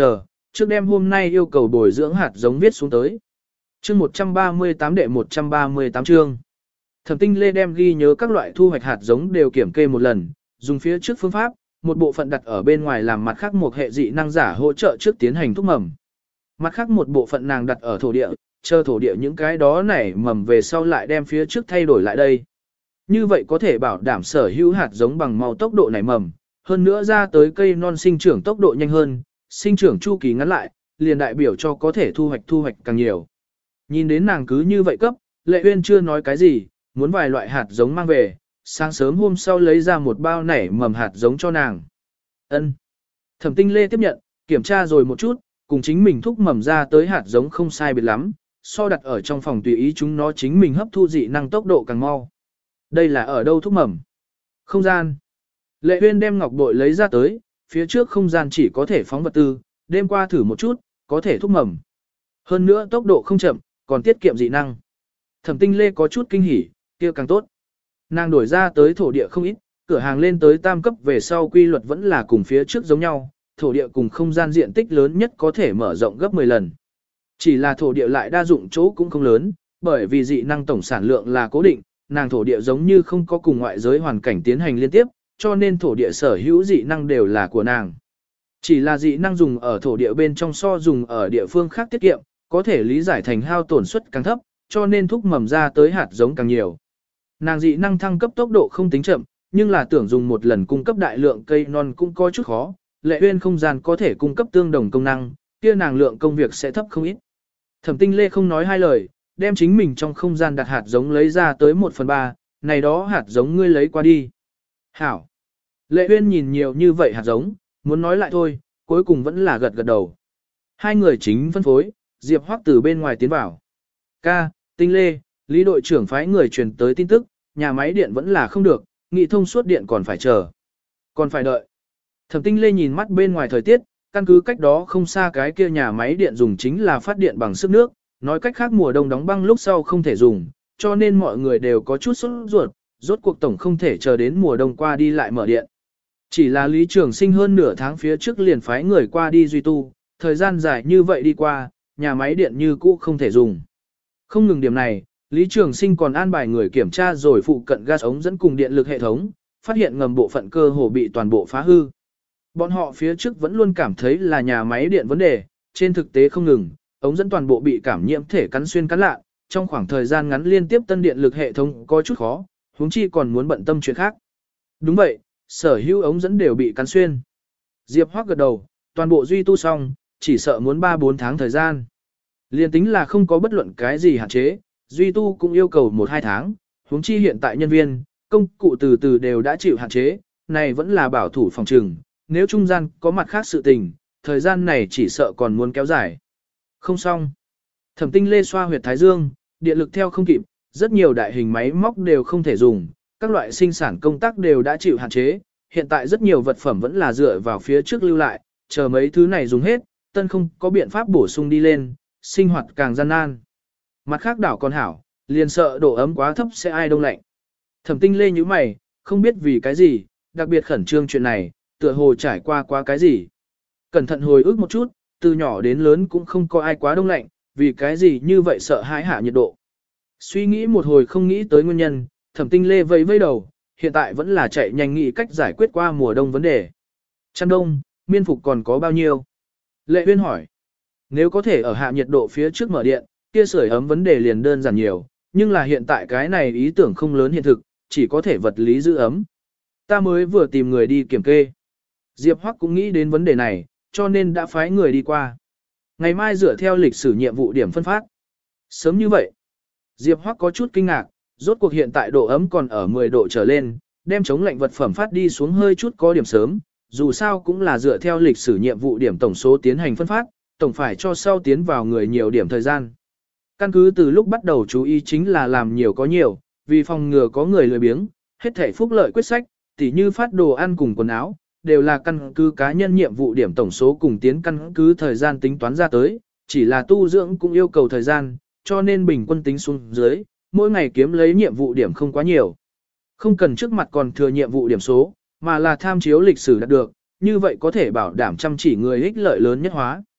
trước đêm hôm nay yêu cầu bồi dưỡng hạt giống viết xuống tới. Chương một trăm ba mươi tám đệ một trăm ba mươi tám chương. Thẩm Tinh Lê đem ghi nhớ các loại thu hoạch hạt giống đều kiểm kê một lần, dùng phía trước phương pháp, một bộ phận đặt ở bên ngoài làm mặt khác một hệ dị năng giả hỗ trợ trước tiến hành thúc mầm. Mặt khác một bộ phận nàng đặt ở thổ địa, chờ thổ địa những cái đó nảy mầm về sau lại đem phía trước thay đổi lại đây. Như vậy có thể bảo đảm sở hữu hạt giống bằng màu tốc độ nảy mầm, hơn nữa ra tới cây non sinh trưởng tốc độ nhanh hơn, sinh trưởng chu kỳ ngắn lại, liền đại biểu cho có thể thu hoạch thu hoạch càng nhiều. Nhìn đến nàng cứ như vậy cấp, Lệ Uyên chưa nói cái gì, muốn vài loại hạt giống mang về, sáng sớm hôm sau lấy ra một bao nảy mầm hạt giống cho nàng. Ân. Thẩm Tinh Lê tiếp nhận, kiểm tra rồi một chút, cùng chính mình thúc mầm ra tới hạt giống không sai biệt lắm, so đặt ở trong phòng tùy ý chúng nó chính mình hấp thu dị năng tốc độ càng mau. Đây là ở đâu thúc mầm? Không gian. Lệ Uyên đem ngọc bội lấy ra tới, phía trước không gian chỉ có thể phóng vật tư, đêm qua thử một chút, có thể thúc mầm. Hơn nữa tốc độ không chậm, còn tiết kiệm dị năng. Thẩm Tinh Lê có chút kinh hỉ, kia càng tốt. Nàng đổi ra tới thổ địa không ít, cửa hàng lên tới tam cấp về sau quy luật vẫn là cùng phía trước giống nhau, thổ địa cùng không gian diện tích lớn nhất có thể mở rộng gấp mười lần. Chỉ là thổ địa lại đa dụng chỗ cũng không lớn, bởi vì dị năng tổng sản lượng là cố định, nàng thổ địa giống như không có cùng ngoại giới hoàn cảnh tiến hành liên tiếp, cho nên thổ địa sở hữu dị năng đều là của nàng. Chỉ là dị năng dùng ở thổ địa bên trong so dùng ở địa phương khác tiết kiệm, có thể lý giải thành hao tổn suất càng thấp, cho nên thúc mầm ra tới hạt giống càng nhiều. Nàng dị năng thăng cấp tốc độ không tính chậm, nhưng là tưởng dùng một lần cung cấp đại lượng cây non cũng có chút khó, Lệ Uyên không gian có thể cung cấp tương đồng công năng, kia nàng lượng công việc sẽ thấp không ít. Thẩm Tinh Lê không nói hai lời, đem chính mình trong không gian đặt hạt giống lấy ra tới một phần ba, này đó hạt giống ngươi lấy qua đi. Hảo. Lệ Uyên nhìn nhiều như vậy hạt giống, muốn nói lại thôi, cuối cùng vẫn là gật gật đầu. Hai người chính phân phối, Diệp Hoắc từ bên ngoài tiến vào. Ca, Tinh Lê, Lý đội trưởng phái người truyền tới tin tức, nhà máy điện vẫn là không được, nghị thông suốt điện còn phải chờ. Còn phải đợi. Thẩm Tinh Lê nhìn mắt bên ngoài thời tiết, căn cứ cách đó không xa cái kia nhà máy điện dùng chính là phát điện bằng sức nước, nói cách khác mùa đông đóng băng lúc sau không thể dùng, cho nên mọi người đều có chút sốt ruột, rốt cuộc tổng không thể chờ đến mùa đông qua đi lại mở điện. Chỉ là Lý Trường Sinh hơn nửa tháng phía trước liền phái người qua đi duy tu, thời gian dài như vậy đi qua, nhà máy điện như cũ không thể dùng. Không ngừng điểm này, Lý Trường Sinh còn an bài người kiểm tra rồi phụ cận gas ống dẫn cùng điện lực hệ thống, phát hiện ngầm bộ phận cơ hồ bị toàn bộ phá hư. Bọn họ phía trước vẫn luôn cảm thấy là nhà máy điện vấn đề, trên thực tế không ngừng, ống dẫn toàn bộ bị cảm nhiễm thể cắn xuyên cắn lạ, trong khoảng thời gian ngắn liên tiếp tân điện lực hệ thống có chút khó, huống chi còn muốn bận tâm chuyện khác. Đúng vậy, sở hữu ống dẫn đều bị cắn xuyên. Diệp Hoắc gật đầu, toàn bộ duy tu xong, chỉ sợ muốn ba bốn tháng thời gian. Liên tính là không có bất luận cái gì hạn chế, duy tu cũng yêu cầu một hai tháng, huống chi hiện tại nhân viên, công cụ từ từ đều đã chịu hạn chế, này vẫn là bảo thủ phòng trừng, nếu trung gian có mặt khác sự tình, thời gian này chỉ sợ còn muốn kéo dài. Không xong. Thẩm Tinh Lê xoa huyệt thái dương, điện lực theo không kịp, rất nhiều đại hình máy móc đều không thể dùng, các loại sinh sản công tác đều đã chịu hạn chế, hiện tại rất nhiều vật phẩm vẫn là dựa vào phía trước lưu lại, chờ mấy thứ này dùng hết, tân không có biện pháp bổ sung đi lên, sinh hoạt càng gian nan. Mặt khác đảo còn hảo, liền sợ độ ấm quá thấp sẽ ai đông lạnh. Thẩm Tinh Lê nhíu mày, không biết vì cái gì, đặc biệt khẩn trương chuyện này, tựa hồ trải qua quá cái gì. Cẩn thận hồi ức một chút, từ nhỏ đến lớn cũng không có ai quá đông lạnh, vì cái gì như vậy sợ hãi hạ nhiệt độ. Suy nghĩ một hồi không nghĩ tới nguyên nhân, Thẩm Tinh Lê vẫy vẫy đầu, hiện tại vẫn là chạy nhanh nghĩ cách giải quyết qua mùa đông vấn đề. Chăn đông, miên phục còn có bao nhiêu? Lệ Uyên hỏi. Nếu có thể ở hạ nhiệt độ phía trước mở điện, kia sưởi ấm vấn đề liền đơn giản nhiều, nhưng là hiện tại cái này ý tưởng không lớn hiện thực, chỉ có thể vật lý giữ ấm. Ta mới vừa tìm người đi kiểm kê. Diệp Hoắc cũng nghĩ đến vấn đề này, cho nên đã phái người đi qua. Ngày mai dựa theo lịch sử nhiệm vụ điểm phân phát. Sớm như vậy. Diệp Hoắc có chút kinh ngạc, rốt cuộc hiện tại độ ấm còn ở mười độ trở lên, đem chống lạnh vật phẩm phát đi xuống hơi chút có điểm sớm, dù sao cũng là dựa theo lịch sử nhiệm vụ điểm tổng số tiến hành phân phát, tổng phải cho sau tiến vào người nhiều điểm thời gian. Căn cứ từ lúc bắt đầu chú ý chính là làm nhiều có nhiều, vì phòng ngừa có người lười biếng, hết thảy phúc lợi quyết sách, tỉ như phát đồ ăn cùng quần áo, đều là căn cứ cá nhân nhiệm vụ điểm tổng số cùng tiến căn cứ thời gian tính toán ra tới, chỉ là tu dưỡng cũng yêu cầu thời gian, cho nên bình quân tính xuống dưới, mỗi ngày kiếm lấy nhiệm vụ điểm không quá nhiều. Không cần trước mặt còn thừa nhiệm vụ điểm số, mà là tham chiếu lịch sử đạt được, như vậy có thể bảo đảm chăm chỉ người ích lợi lớn nhất hóa.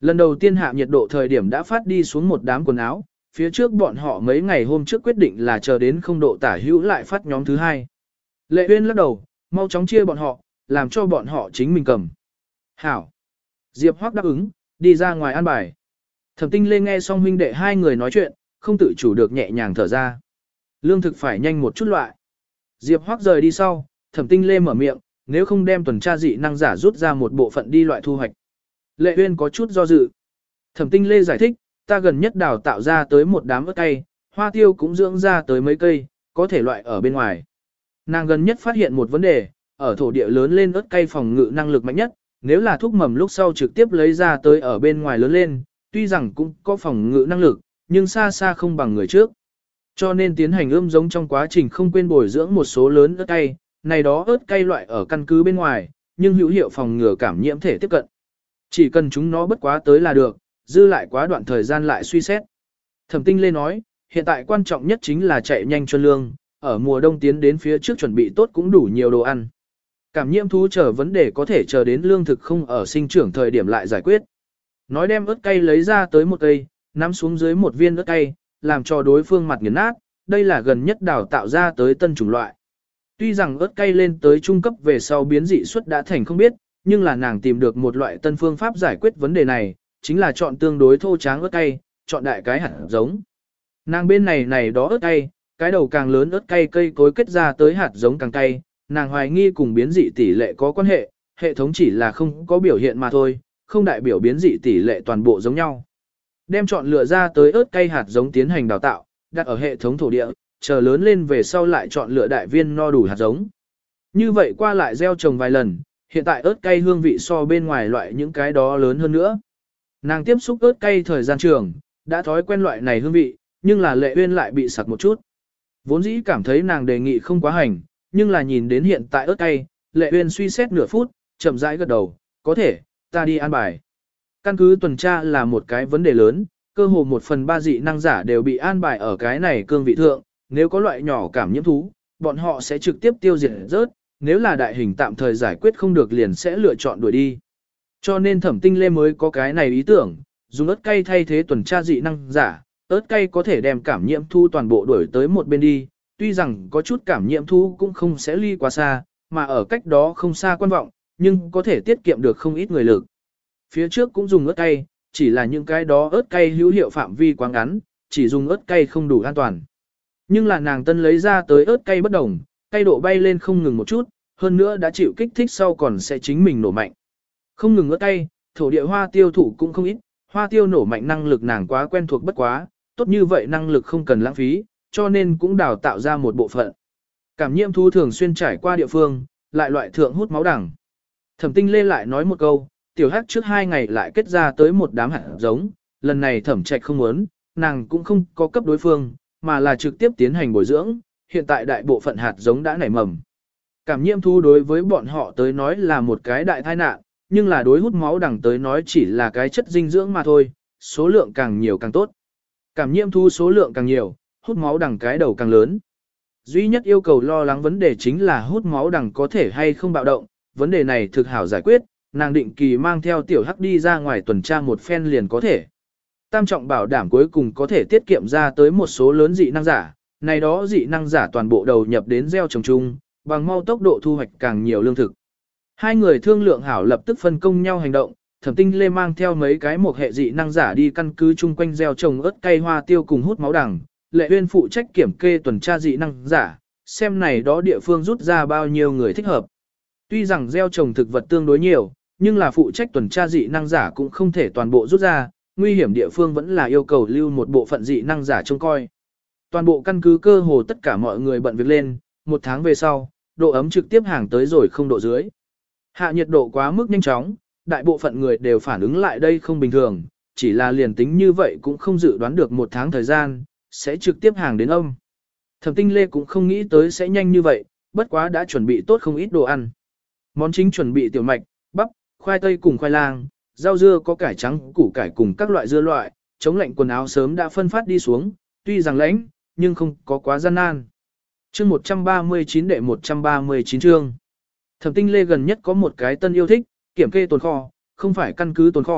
Lần đầu tiên hạ nhiệt độ thời điểm đã phát đi xuống một đám quần áo, phía trước bọn họ mấy ngày hôm trước quyết định là chờ đến không độ tả hữu lại phát nhóm thứ hai. Lệ Uyên lắc đầu, mau chóng chia bọn họ, làm cho bọn họ chính mình cầm. Hảo. Diệp Hoắc đáp ứng, đi ra ngoài an bài. Thẩm Tinh Lê nghe xong huynh đệ hai người nói chuyện, không tự chủ được nhẹ nhàng thở ra. Lương thực phải nhanh một chút loại. Diệp Hoắc rời đi sau, Thẩm Tinh Lê mở miệng, nếu không đem tuần tra dị năng giả rút ra một bộ phận đi loại thu hoạch. Lệ Uyên có chút do dự. Thẩm Tinh Lê giải thích, ta gần nhất đào tạo ra tới một đám ớt cay, hoa tiêu cũng dưỡng ra tới mấy cây, có thể loại ở bên ngoài. Nàng gần nhất phát hiện một vấn đề, ở thổ địa lớn lên ớt cay phòng ngự năng lực mạnh nhất, nếu là thúc mầm lúc sau trực tiếp lấy ra tới ở bên ngoài lớn lên, tuy rằng cũng có phòng ngự năng lực, nhưng xa xa không bằng người trước. Cho nên tiến hành ươm giống trong quá trình không quên bồi dưỡng một số lớn ớt cay, này đó ớt cay loại ở căn cứ bên ngoài, nhưng hữu hiệu phòng ngừa cảm nhiễm thể tiếp cận. Chỉ cần chúng nó bất quá tới là được, dư lại quá đoạn thời gian lại suy xét. Thẩm Tinh Lê nói, hiện tại quan trọng nhất chính là chạy nhanh cho lương, ở mùa đông tiến đến phía trước chuẩn bị tốt cũng đủ nhiều đồ ăn. Cảm nhiễm thú chờ vấn đề có thể chờ đến lương thực không ở sinh trưởng thời điểm lại giải quyết. Nói đem ớt cay lấy ra tới một cây, nắm xuống dưới một viên ớt cay, làm cho đối phương mặt nghiền nát, đây là gần nhất đào tạo ra tới tân chủng loại. Tuy rằng ớt cay lên tới trung cấp về sau biến dị suất đã thành không biết, nhưng là nàng tìm được một loại tân phương pháp giải quyết vấn đề này, chính là chọn tương đối thô tráng ớt cay, chọn đại cái hạt giống. Nàng bên này này đó ớt cay, cái đầu càng lớn ớt cay cây cối kết ra tới hạt giống càng cay, nàng hoài nghi cùng biến dị tỷ lệ có quan hệ, hệ thống chỉ là không có biểu hiện mà thôi, không đại biểu biến dị tỷ lệ toàn bộ giống nhau. Đem chọn lựa ra tới ớt cay hạt giống tiến hành đào tạo, đặt ở hệ thống thổ địa, chờ lớn lên về sau lại chọn lựa đại viên no đủ hạt giống. Như vậy qua lại gieo trồng vài lần, hiện tại ớt cay hương vị so bên ngoài loại những cái đó lớn hơn nữa. Nàng tiếp xúc ớt cay thời gian trường, đã thói quen loại này hương vị, nhưng là Lệ Uyên lại bị sặc một chút. Vốn dĩ cảm thấy nàng đề nghị không quá hành, nhưng là nhìn đến hiện tại ớt cay, Lệ Uyên suy xét nửa phút, chậm rãi gật đầu, có thể, ta đi an bài. Căn cứ tuần tra là một cái vấn đề lớn, cơ hồ một phần ba dị năng giả đều bị an bài ở cái này cương vị thượng, nếu có loại nhỏ cảm nhiễm thú, bọn họ sẽ trực tiếp tiêu diệt rớt, nếu là đại hình tạm thời giải quyết không được liền sẽ lựa chọn đuổi đi. Cho nên Thẩm Tinh Lê mới có cái này ý tưởng, dùng ớt cay thay thế tuần tra dị năng giả, ớt cay có thể đem cảm nhiễm thú toàn bộ đuổi tới một bên đi, tuy rằng có chút cảm nhiễm thú cũng không sẽ ly quá xa, mà ở cách đó không xa quan vọng, nhưng có thể tiết kiệm được không ít người lực. Phía trước cũng dùng ớt cay, chỉ là những cái đó ớt cay hữu hiệu phạm vi quá ngắn, chỉ dùng ớt cay không đủ an toàn. Nhưng là nàng tân lấy ra tới ớt cay bất đồng, cay độ bay lên không ngừng một chút, hơn nữa đã chịu kích thích sau còn sẽ chính mình nổ mạnh. Không ngừng ớt cay, thổ địa hoa tiêu thụ cũng không ít, hoa tiêu nổ mạnh năng lực nàng quá quen thuộc bất quá, tốt như vậy năng lực không cần lãng phí, cho nên cũng đào tạo ra một bộ phận. Cảm nhiễm thú thường xuyên trải qua địa phương, lại loại thượng hút máu đẳng. Thẩm Tinh Lê lại nói một câu, tiểu hắc trước hai ngày lại kết ra tới một đám hạt giống, lần này thẩm trạch không muốn, nàng cũng không có cấp đối phương, mà là trực tiếp tiến hành bồi dưỡng, hiện tại đại bộ phận hạt giống đã nảy mầm. Cảm nhiễm thú đối với bọn họ tới nói là một cái đại tai nạn, nhưng là đối hút máu đẳng tới nói chỉ là cái chất dinh dưỡng mà thôi, số lượng càng nhiều càng tốt. Cảm nhiễm thú số lượng càng nhiều, hút máu đẳng cái đầu càng lớn. Duy nhất yêu cầu lo lắng vấn đề chính là hút máu đẳng có thể hay không bạo động, vấn đề này thực hảo giải quyết, nàng định kỳ mang theo tiểu hắc đi ra ngoài tuần tra một phen liền có thể. Tam trọng bảo đảm cuối cùng có thể tiết kiệm ra tới một số lớn dị năng giả, này đó dị năng giả toàn bộ đầu nhập đến gieo trồng chung, bằng mau tốc độ thu hoạch càng nhiều lương thực. Hai người thương lượng hảo lập tức phân công nhau hành động, Thẩm Tinh Lê mang theo mấy cái một hệ dị năng giả đi căn cứ chung quanh gieo trồng ớt cay hoa tiêu cùng hút máu đằng, Lệ Uyên phụ trách kiểm kê tuần tra dị năng giả, xem này đó địa phương rút ra bao nhiêu người thích hợp. Tuy rằng gieo trồng thực vật tương đối nhiều, nhưng là phụ trách tuần tra dị năng giả cũng không thể toàn bộ rút ra, nguy hiểm địa phương vẫn là yêu cầu lưu một bộ phận dị năng giả trông coi. Toàn bộ căn cứ cơ hồ tất cả mọi người bận việc lên, một tháng về sau, độ ấm trực tiếp hàng tới rồi không độ dưới. Hạ nhiệt độ quá mức nhanh chóng, đại bộ phận người đều phản ứng lại đây không bình thường, chỉ là liền tính như vậy cũng không dự đoán được một tháng thời gian, sẽ trực tiếp hàng đến âm. Thẩm Tinh Lê cũng không nghĩ tới sẽ nhanh như vậy, bất quá đã chuẩn bị tốt không ít đồ ăn. Món chính chuẩn bị tiểu mạch, bắp, khoai tây cùng khoai lang, rau dưa có cải trắng, củ cải cùng các loại dưa loại, chống lạnh quần áo sớm đã phân phát đi xuống, tuy rằng lạnh, nhưng không có quá gian nan. Chương một trăm ba mươi chín đệ một trăm ba mươi chín chương. Thẩm Tinh Lê gần nhất có một cái tân yêu thích, kiểm kê tồn kho, không phải căn cứ tồn kho,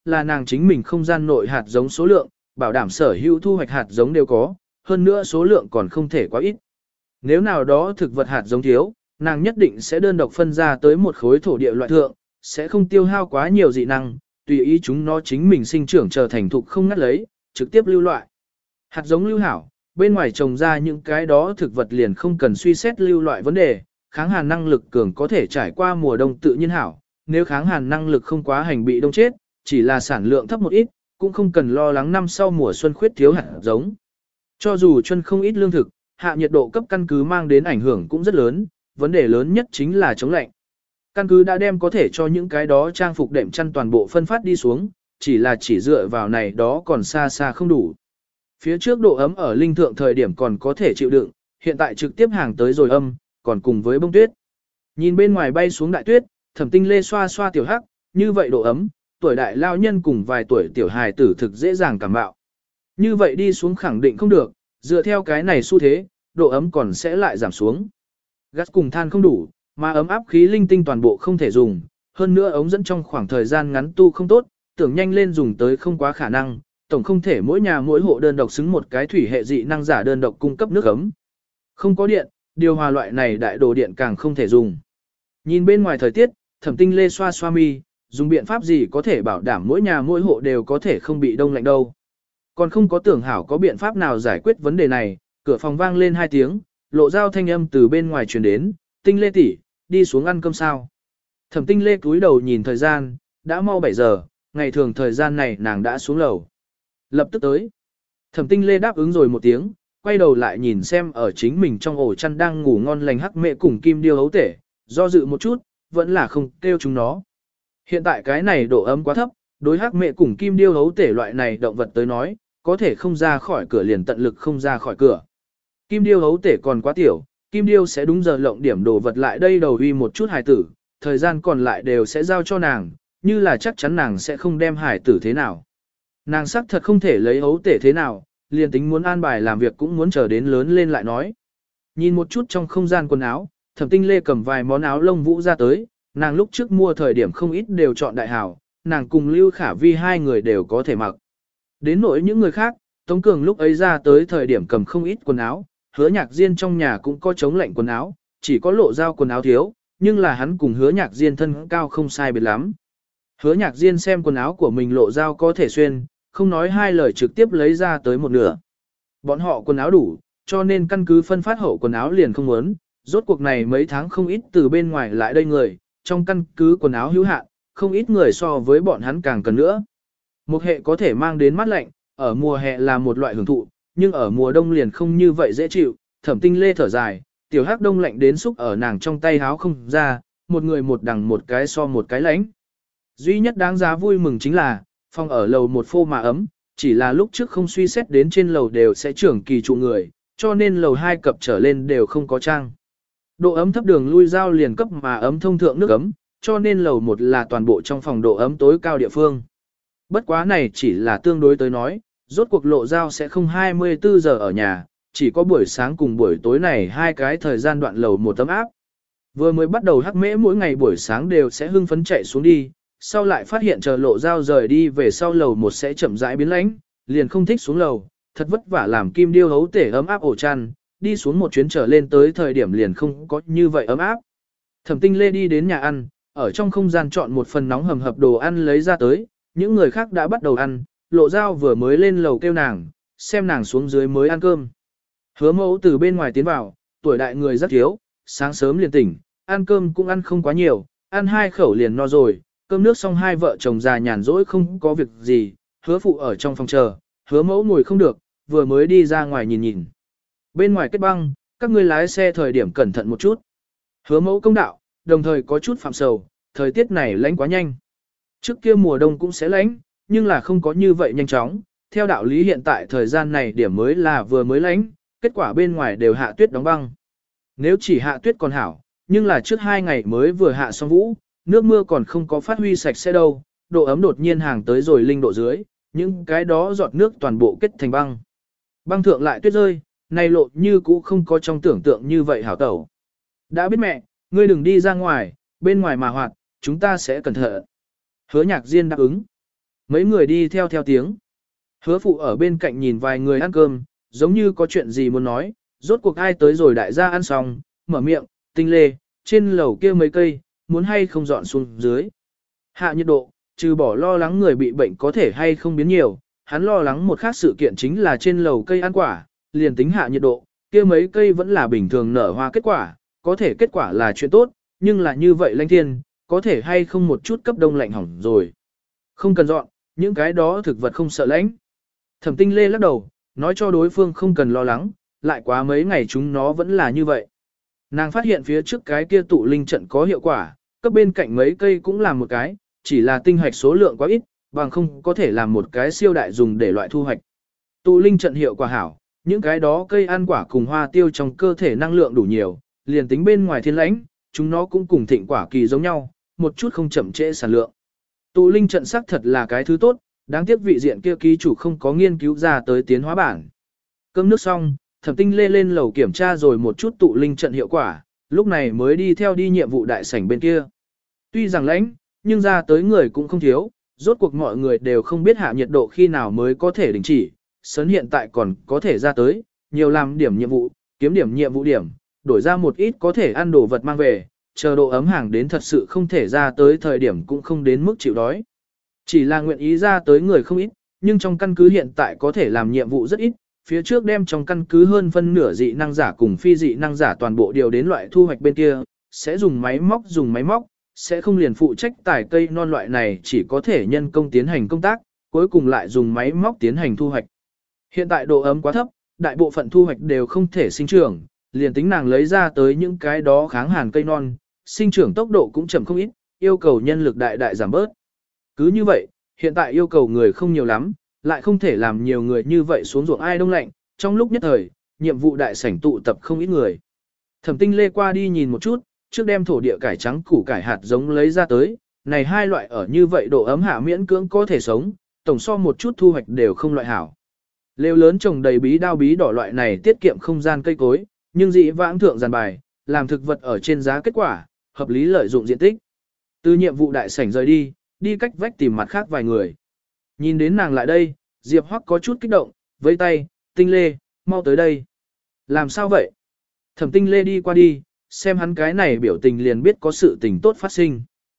là nàng chính mình không gian nội hạt giống số lượng, bảo đảm sở hữu thu hoạch hạt giống đều có, hơn nữa số lượng còn không thể quá ít. Nếu nào đó thực vật hạt giống thiếu, nàng nhất định sẽ đơn độc phân ra tới một khối thổ địa loại thượng, sẽ không tiêu hao quá nhiều dị năng, tùy ý chúng nó chính mình sinh trưởng trở thành thục không ngắt lấy, trực tiếp lưu loại. Hạt giống lưu hảo, bên ngoài trồng ra những cái đó thực vật liền không cần suy xét lưu loại vấn đề, kháng hàn năng lực cường có thể trải qua mùa đông tự nhiên hảo, nếu kháng hàn năng lực không quá hành bị đông chết, chỉ là sản lượng thấp một ít, cũng không cần lo lắng năm sau mùa xuân khuyết thiếu hạt giống. Cho dù chân không ít lương thực, hạ nhiệt độ cấp căn cứ mang đến ảnh hưởng cũng rất lớn, vấn đề lớn nhất chính là chống lạnh. Căn cứ đã đem có thể cho những cái đó trang phục đệm chăn toàn bộ phân phát đi xuống, chỉ là chỉ dựa vào này đó còn xa xa không đủ. Phía trước độ ấm ở linh thượng thời điểm còn có thể chịu đựng, hiện tại trực tiếp hàng tới rồi âm, còn cùng với bông tuyết. Nhìn bên ngoài bay xuống đại tuyết, Thẩm Tinh Lê xoa xoa tiểu hắc, như vậy độ ấm, tuổi đại lao nhân cùng vài tuổi tiểu hài tử thực dễ dàng cảm bạo. Như vậy đi xuống khẳng định không được, dựa theo cái này xu thế, độ ấm còn sẽ lại giảm xuống. Gas cùng than không đủ, mà ấm áp khí linh tinh toàn bộ không thể dùng, hơn nữa ống dẫn trong khoảng thời gian ngắn tu không tốt, tưởng nhanh lên dùng tới không quá khả năng, tổng không thể mỗi nhà mỗi hộ đơn độc xứng một cái thủy hệ dị năng giả đơn độc cung cấp nước ấm. Không có điện, điều hòa loại này đại đồ điện càng không thể dùng. Nhìn bên ngoài thời tiết, Thẩm Tinh Lê xoa xoa mi, dùng biện pháp gì có thể bảo đảm mỗi nhà mỗi hộ đều có thể không bị đông lạnh đâu. Còn không có tưởng hảo có biện pháp nào giải quyết vấn đề này, cửa phòng vang lên hai tiếng, lộ dao thanh âm từ bên ngoài truyền đến, Tinh Lê tỷ, đi xuống ăn cơm sao. Thẩm Tinh Lê cúi đầu nhìn thời gian, đã mau bảy giờ, ngày thường thời gian này nàng đã xuống lầu. Lập tức tới. Thẩm Tinh Lê đáp ứng rồi một tiếng, quay đầu lại nhìn xem ở chính mình trong ổ chăn đang ngủ ngon lành hắc mẹ cùng kim điêu hấu tể, do dự một chút, vẫn là không kêu chúng nó. Hiện tại cái này độ ấm quá thấp, đối hắc mẹ cùng kim điêu hấu tể loại này động vật tới nói, có thể không ra khỏi cửa liền tận lực không ra khỏi cửa. Kim điêu hấu tể còn quá tiểu, kim điêu sẽ đúng giờ lộng điểm đồ vật lại đây đầu uy một chút hài tử, thời gian còn lại đều sẽ giao cho nàng, như là chắc chắn nàng sẽ không đem hài tử thế nào. Nàng sắc thật không thể lấy hấu tể thế nào, liền tính muốn an bài làm việc cũng muốn chờ đến lớn lên lại nói. Nhìn một chút trong không gian quần áo, Thẩm Tinh Lê cầm vài món áo lông vũ ra tới, nàng lúc trước mua thời điểm không ít đều chọn đại hảo, nàng cùng Lưu Khả Vi hai người đều có thể mặc. Đến nỗi những người khác, Tống Cường lúc ấy ra tới thời điểm cầm không ít quần áo, Hứa Nhạc Diên trong nhà cũng có chống lạnh quần áo, chỉ có lộ dao quần áo thiếu, nhưng là hắn cùng Hứa Nhạc Diên thân cao không sai biệt lắm. Hứa Nhạc Diên xem quần áo của mình lộ dao có thể xuyên, không nói hai lời trực tiếp lấy ra tới một nửa. Bọn họ quần áo đủ, cho nên căn cứ phân phát hậu quần áo liền không muốn, rốt cuộc này mấy tháng không ít từ bên ngoài lại đây người, trong căn cứ quần áo hữu hạn, không ít người so với bọn hắn càng cần nữa. Một hệ có thể mang đến mát lạnh, ở mùa hè là một loại hưởng thụ, nhưng ở mùa đông liền không như vậy dễ chịu. Thẩm Tinh Lê thở dài, tiểu hắc đông lạnh đến xúc ở nàng trong tay háo không ra, một người một đằng một cái so một cái lánh. Duy nhất đáng giá vui mừng chính là, phòng ở lầu một phô mà ấm, chỉ là lúc trước không suy xét đến trên lầu đều sẽ trưởng kỳ trụ người, cho nên lầu hai cập trở lên đều không có trang. Độ ấm thấp đường lui giao liền cấp mà ấm thông thượng nước ấm, cho nên lầu một là toàn bộ trong phòng độ ấm tối cao địa phương. Bất quá này chỉ là tương đối tới nói, rốt cuộc lộ giao sẽ không hai mươi tư giờ ở nhà, chỉ có buổi sáng cùng buổi tối này hai cái thời gian đoạn lầu một tấm áp. Vừa mới bắt đầu hắc mễ mỗi ngày buổi sáng đều sẽ hưng phấn chạy xuống đi, sau lại phát hiện chờ lộ giao rời đi về sau lầu một sẽ chậm rãi biến lãnh, liền không thích xuống lầu, thật vất vả làm kim điêu hấu tể ấm áp ổ chăn, đi xuống một chuyến trở lên tới thời điểm liền không có như vậy ấm áp. Thẩm Tinh Lê đi đến nhà ăn, ở trong không gian chọn một phần nóng hầm hập đồ ăn lấy ra tới, những người khác đã bắt đầu ăn, lộ giao vừa mới lên lầu kêu nàng, xem nàng xuống dưới mới ăn cơm. Hứa mẫu từ bên ngoài tiến vào, tuổi đại người rất thiếu, sáng sớm liền tỉnh, ăn cơm cũng ăn không quá nhiều, ăn hai khẩu liền no rồi, cơm nước xong hai vợ chồng già nhàn rỗi không có việc gì, hứa phụ ở trong phòng chờ, hứa mẫu ngồi không được, vừa mới đi ra ngoài nhìn nhìn. Bên ngoài kết băng, các ngươi lái xe thời điểm cẩn thận một chút. Hứa mẫu công đạo, đồng thời có chút phạm sầu, thời tiết này lạnh quá nhanh. Trước kia mùa đông cũng sẽ lạnh, nhưng là không có như vậy nhanh chóng. Theo đạo lý hiện tại thời gian này điểm mới là vừa mới lạnh, kết quả bên ngoài đều hạ tuyết đóng băng. Nếu chỉ hạ tuyết còn hảo, nhưng là trước hai ngày mới vừa hạ xong vũ, nước mưa còn không có phát huy sạch sẽ đâu, độ ấm đột nhiên hàng tới rồi linh độ dưới, những cái đó giọt nước toàn bộ kết thành băng. Băng thượng lại tuyết rơi, này lộ như cũ không có trong tưởng tượng như vậy hảo tẩu. Đã biết mẹ, ngươi đừng đi ra ngoài, bên ngoài mà hoạt, chúng ta sẽ cẩn thận. Hứa Nhạc Diên đáp ứng. Mấy người đi theo theo tiếng. Hứa phụ ở bên cạnh nhìn vài người ăn cơm, giống như có chuyện gì muốn nói, rốt cuộc ai tới rồi đại gia ăn xong, mở miệng, Tinh Lê, trên lầu kia mấy cây, muốn hay không dọn xuống dưới. Hạ nhiệt độ, trừ bỏ lo lắng người bị bệnh có thể hay không biến nhiều, hắn lo lắng một khác sự kiện chính là trên lầu cây ăn quả, liền tính hạ nhiệt độ, kia mấy cây vẫn là bình thường nở hoa kết quả, có thể kết quả là chuyện tốt, nhưng là như vậy lãnh thiên, có thể hay không một chút cấp đông lạnh hỏng rồi. Không cần dọn, những cái đó thực vật không sợ lãnh. Thẩm Tinh Lê lắc đầu, nói cho đối phương không cần lo lắng, lại quá mấy ngày chúng nó vẫn là như vậy. Nàng phát hiện phía trước cái kia tụ linh trận có hiệu quả, cấp bên cạnh mấy cây cũng làm một cái, chỉ là tinh hoạch số lượng quá ít, bằng không có thể làm một cái siêu đại dùng để loại thu hoạch. Tụ linh trận hiệu quả hảo, những cái đó cây ăn quả cùng hoa tiêu trong cơ thể năng lượng đủ nhiều, liền tính bên ngoài thiên lãnh, chúng nó cũng cùng thịnh quả kỳ giống nhau, một chút không chậm trễ sản lượng. Tụ linh trận sắc thật là cái thứ tốt, đáng tiếc vị diện kia ký chủ không có nghiên cứu ra tới tiến hóa bản. Cơm nước xong, Thẩm Tinh Lê lên lầu kiểm tra rồi một chút tụ linh trận hiệu quả, lúc này mới đi theo đi nhiệm vụ đại sảnh bên kia. Tuy rằng lãnh, nhưng ra tới người cũng không thiếu, rốt cuộc mọi người đều không biết hạ nhiệt độ khi nào mới có thể đình chỉ, sớn hiện tại còn có thể ra tới, nhiều làm điểm nhiệm vụ, kiếm điểm nhiệm vụ điểm, đổi ra một ít có thể ăn đồ vật mang về, chờ độ ấm hàng đến thật sự không thể ra tới thời điểm cũng không đến mức chịu đói. Chỉ là nguyện ý ra tới người không ít, nhưng trong căn cứ hiện tại có thể làm nhiệm vụ rất ít, phía trước đem trong căn cứ hơn phân nửa dị năng giả cùng phi dị năng giả toàn bộ điều đến loại thu hoạch bên kia, sẽ dùng máy móc dùng máy móc, sẽ không liền phụ trách tải cây non loại này chỉ có thể nhân công tiến hành công tác, cuối cùng lại dùng máy móc tiến hành thu hoạch. Hiện tại độ ấm quá thấp, đại bộ phận thu hoạch đều không thể sinh trưởng, liền tính nàng lấy ra tới những cái đó kháng hàn cây non, sinh trưởng tốc độ cũng chậm không ít, yêu cầu nhân lực đại đại giảm bớt. Cứ như vậy, hiện tại yêu cầu người không nhiều lắm, lại không thể làm nhiều người như vậy xuống ruộng ai đông lạnh, trong lúc nhất thời, nhiệm vụ đại sảnh tụ tập không ít người. Thẩm Tinh Lê qua đi nhìn một chút, trước đem thổ địa cải trắng củ cải hạt giống lấy ra tới, này hai loại ở như vậy độ ấm hạ miễn cưỡng có thể sống, tổng so một chút thu hoạch đều không loại hảo. Lều lớn trồng đầy bí đao bí đỏ loại này tiết kiệm không gian cây cối, nhưng dị vãng thượng giàn bài, làm thực vật ở trên giá kết quả, hợp lý lợi dụng diện tích. Từ nhiệm vụ đại sảnh rời đi, đi cách vách tìm mặt khác vài người. Nhìn đến nàng lại đây, Diệp Hoắc có chút kích động, với tay, Tinh Lê, mau tới đây. Làm sao vậy? Thẩm Tinh Lê đi qua đi, xem hắn cái này biểu tình liền biết có sự tình tốt phát sinh.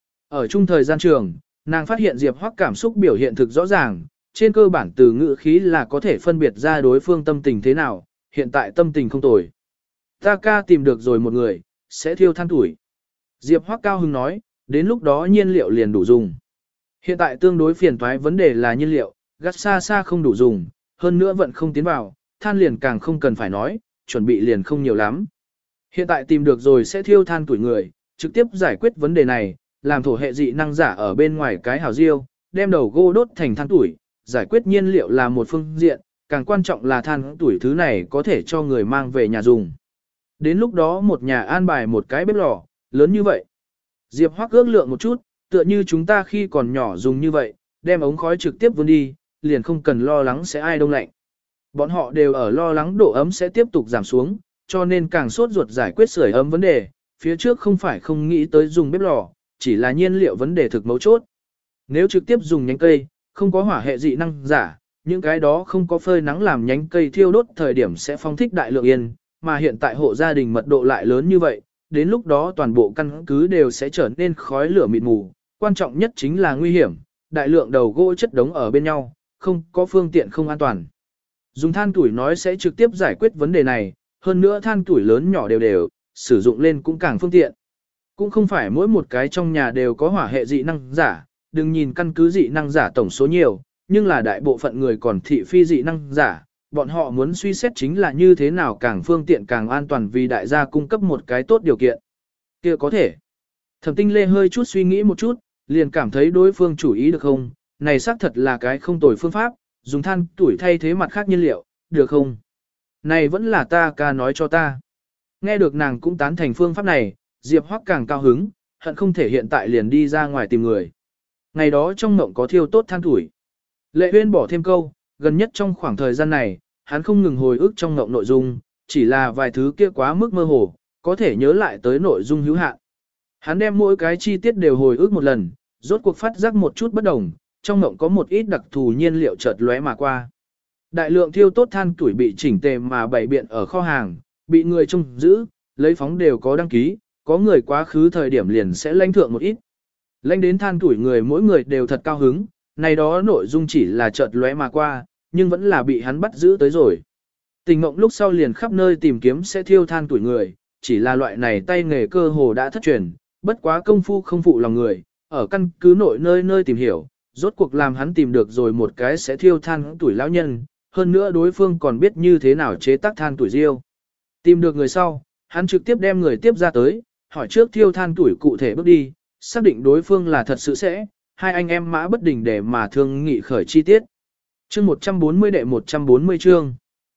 Ở chung thời gian trường, nàng phát hiện Diệp Hoắc cảm xúc biểu hiện thực rõ ràng, trên cơ bản từ ngữ khí là có thể phân biệt ra đối phương tâm tình thế nào, hiện tại tâm tình không tồi. Ta ca tìm được rồi một người, sẽ thiêu than tuổi. Diệp Hoắc cao hứng nói, đến lúc đó nhiên liệu liền đủ dùng. Hiện tại tương đối phiền toái vấn đề là nhiên liệu, gắt xa xa không đủ dùng, hơn nữa vẫn không tiến vào, than liền càng không cần phải nói, chuẩn bị liền không nhiều lắm. Hiện tại tìm được rồi sẽ thiêu than tuổi người, trực tiếp giải quyết vấn đề này, làm thổ hệ dị năng giả ở bên ngoài cái hào diêu, đem đầu gỗ đốt thành than tuổi, giải quyết nhiên liệu là một phương diện, càng quan trọng là than tuổi thứ này có thể cho người mang về nhà dùng. Đến lúc đó một nhà an bài một cái bếp lò, lớn như vậy. Diệp Hoắc ước lượng một chút, tựa như chúng ta khi còn nhỏ dùng như vậy, đem ống khói trực tiếp vươn đi, liền không cần lo lắng sẽ ai đông lạnh. Bọn họ đều ở lo lắng độ ấm sẽ tiếp tục giảm xuống, cho nên càng sốt ruột giải quyết sưởi ấm vấn đề, phía trước không phải không nghĩ tới dùng bếp lò, chỉ là nhiên liệu vấn đề thực mấu chốt. Nếu trực tiếp dùng nhánh cây, không có hỏa hệ dị năng giả, những cái đó không có phơi nắng làm nhánh cây thiêu đốt thời điểm sẽ phong thích đại lượng yên, mà hiện tại hộ gia đình mật độ lại lớn như vậy, đến lúc đó toàn bộ căn cứ đều sẽ trở nên khói lửa mịt mù, quan trọng nhất chính là nguy hiểm, đại lượng đầu gỗ chất đống ở bên nhau, không có phương tiện không an toàn. Dùng than tuổi nói sẽ trực tiếp giải quyết vấn đề này, hơn nữa than tuổi lớn nhỏ đều đều, sử dụng lên cũng càng phương tiện. Cũng không phải mỗi một cái trong nhà đều có hỏa hệ dị năng giả, đừng nhìn căn cứ dị năng giả tổng số nhiều, nhưng là đại bộ phận người còn thị phi dị năng giả, bọn họ muốn suy xét chính là như thế nào càng phương tiện càng an toàn vì đại gia cung cấp một cái tốt điều kiện. Kia có thể. Thẩm Tinh Lê hơi chút suy nghĩ một chút, liền cảm thấy đối phương chủ ý được không, này xác thật là cái không tồi phương pháp, dùng than tuổi thay thế mặt khác nhiên liệu, được không? Này vẫn là ta ca nói cho ta. Nghe được nàng cũng tán thành phương pháp này, Diệp Hoắc càng cao hứng, hận không thể hiện tại liền đi ra ngoài tìm người. Ngày đó trong mộng có thiêu tốt than tuổi. Lệ Uyên bỏ thêm câu, gần nhất trong khoảng thời gian này, hắn không ngừng hồi ức trong mộng nội dung, chỉ là vài thứ kia quá mức mơ hồ, có thể nhớ lại tới nội dung hữu hạn. Hắn đem mỗi cái chi tiết đều hồi ức một lần, rốt cuộc phát giác một chút bất đồng, trong ngộng có một ít đặc thù nhiên liệu chợt lóe mà qua. Đại lượng thiêu tốt than tuổi bị chỉnh tề mà bày biện ở kho hàng, bị người trông giữ, lấy phóng đều có đăng ký, có người quá khứ thời điểm liền sẽ lãnh thượng một ít. Lãnh đến than tuổi người mỗi người đều thật cao hứng, này đó nội dung chỉ là chợt lóe mà qua, nhưng vẫn là bị hắn bắt giữ tới rồi. Tình mộng lúc sau liền khắp nơi tìm kiếm sẽ thiêu than tuổi người, chỉ là loại này tay nghề cơ hồ đã thất truyền, bất quá công phu không phụ lòng người, ở căn cứ nội nơi nơi tìm hiểu, rốt cuộc làm hắn tìm được rồi một cái sẽ thiêu than tuổi lão nhân, hơn nữa đối phương còn biết như thế nào chế tác than tuổi riêu. Tìm được người sau, hắn trực tiếp đem người tiếp ra tới, hỏi trước thiêu than tuổi cụ thể bước đi, xác định đối phương là thật sự sẽ, hai anh em mã bất đình để mà thương nghị khởi chi tiết. Chương một trăm bốn mươi đệ một trăm bốn mươi chương.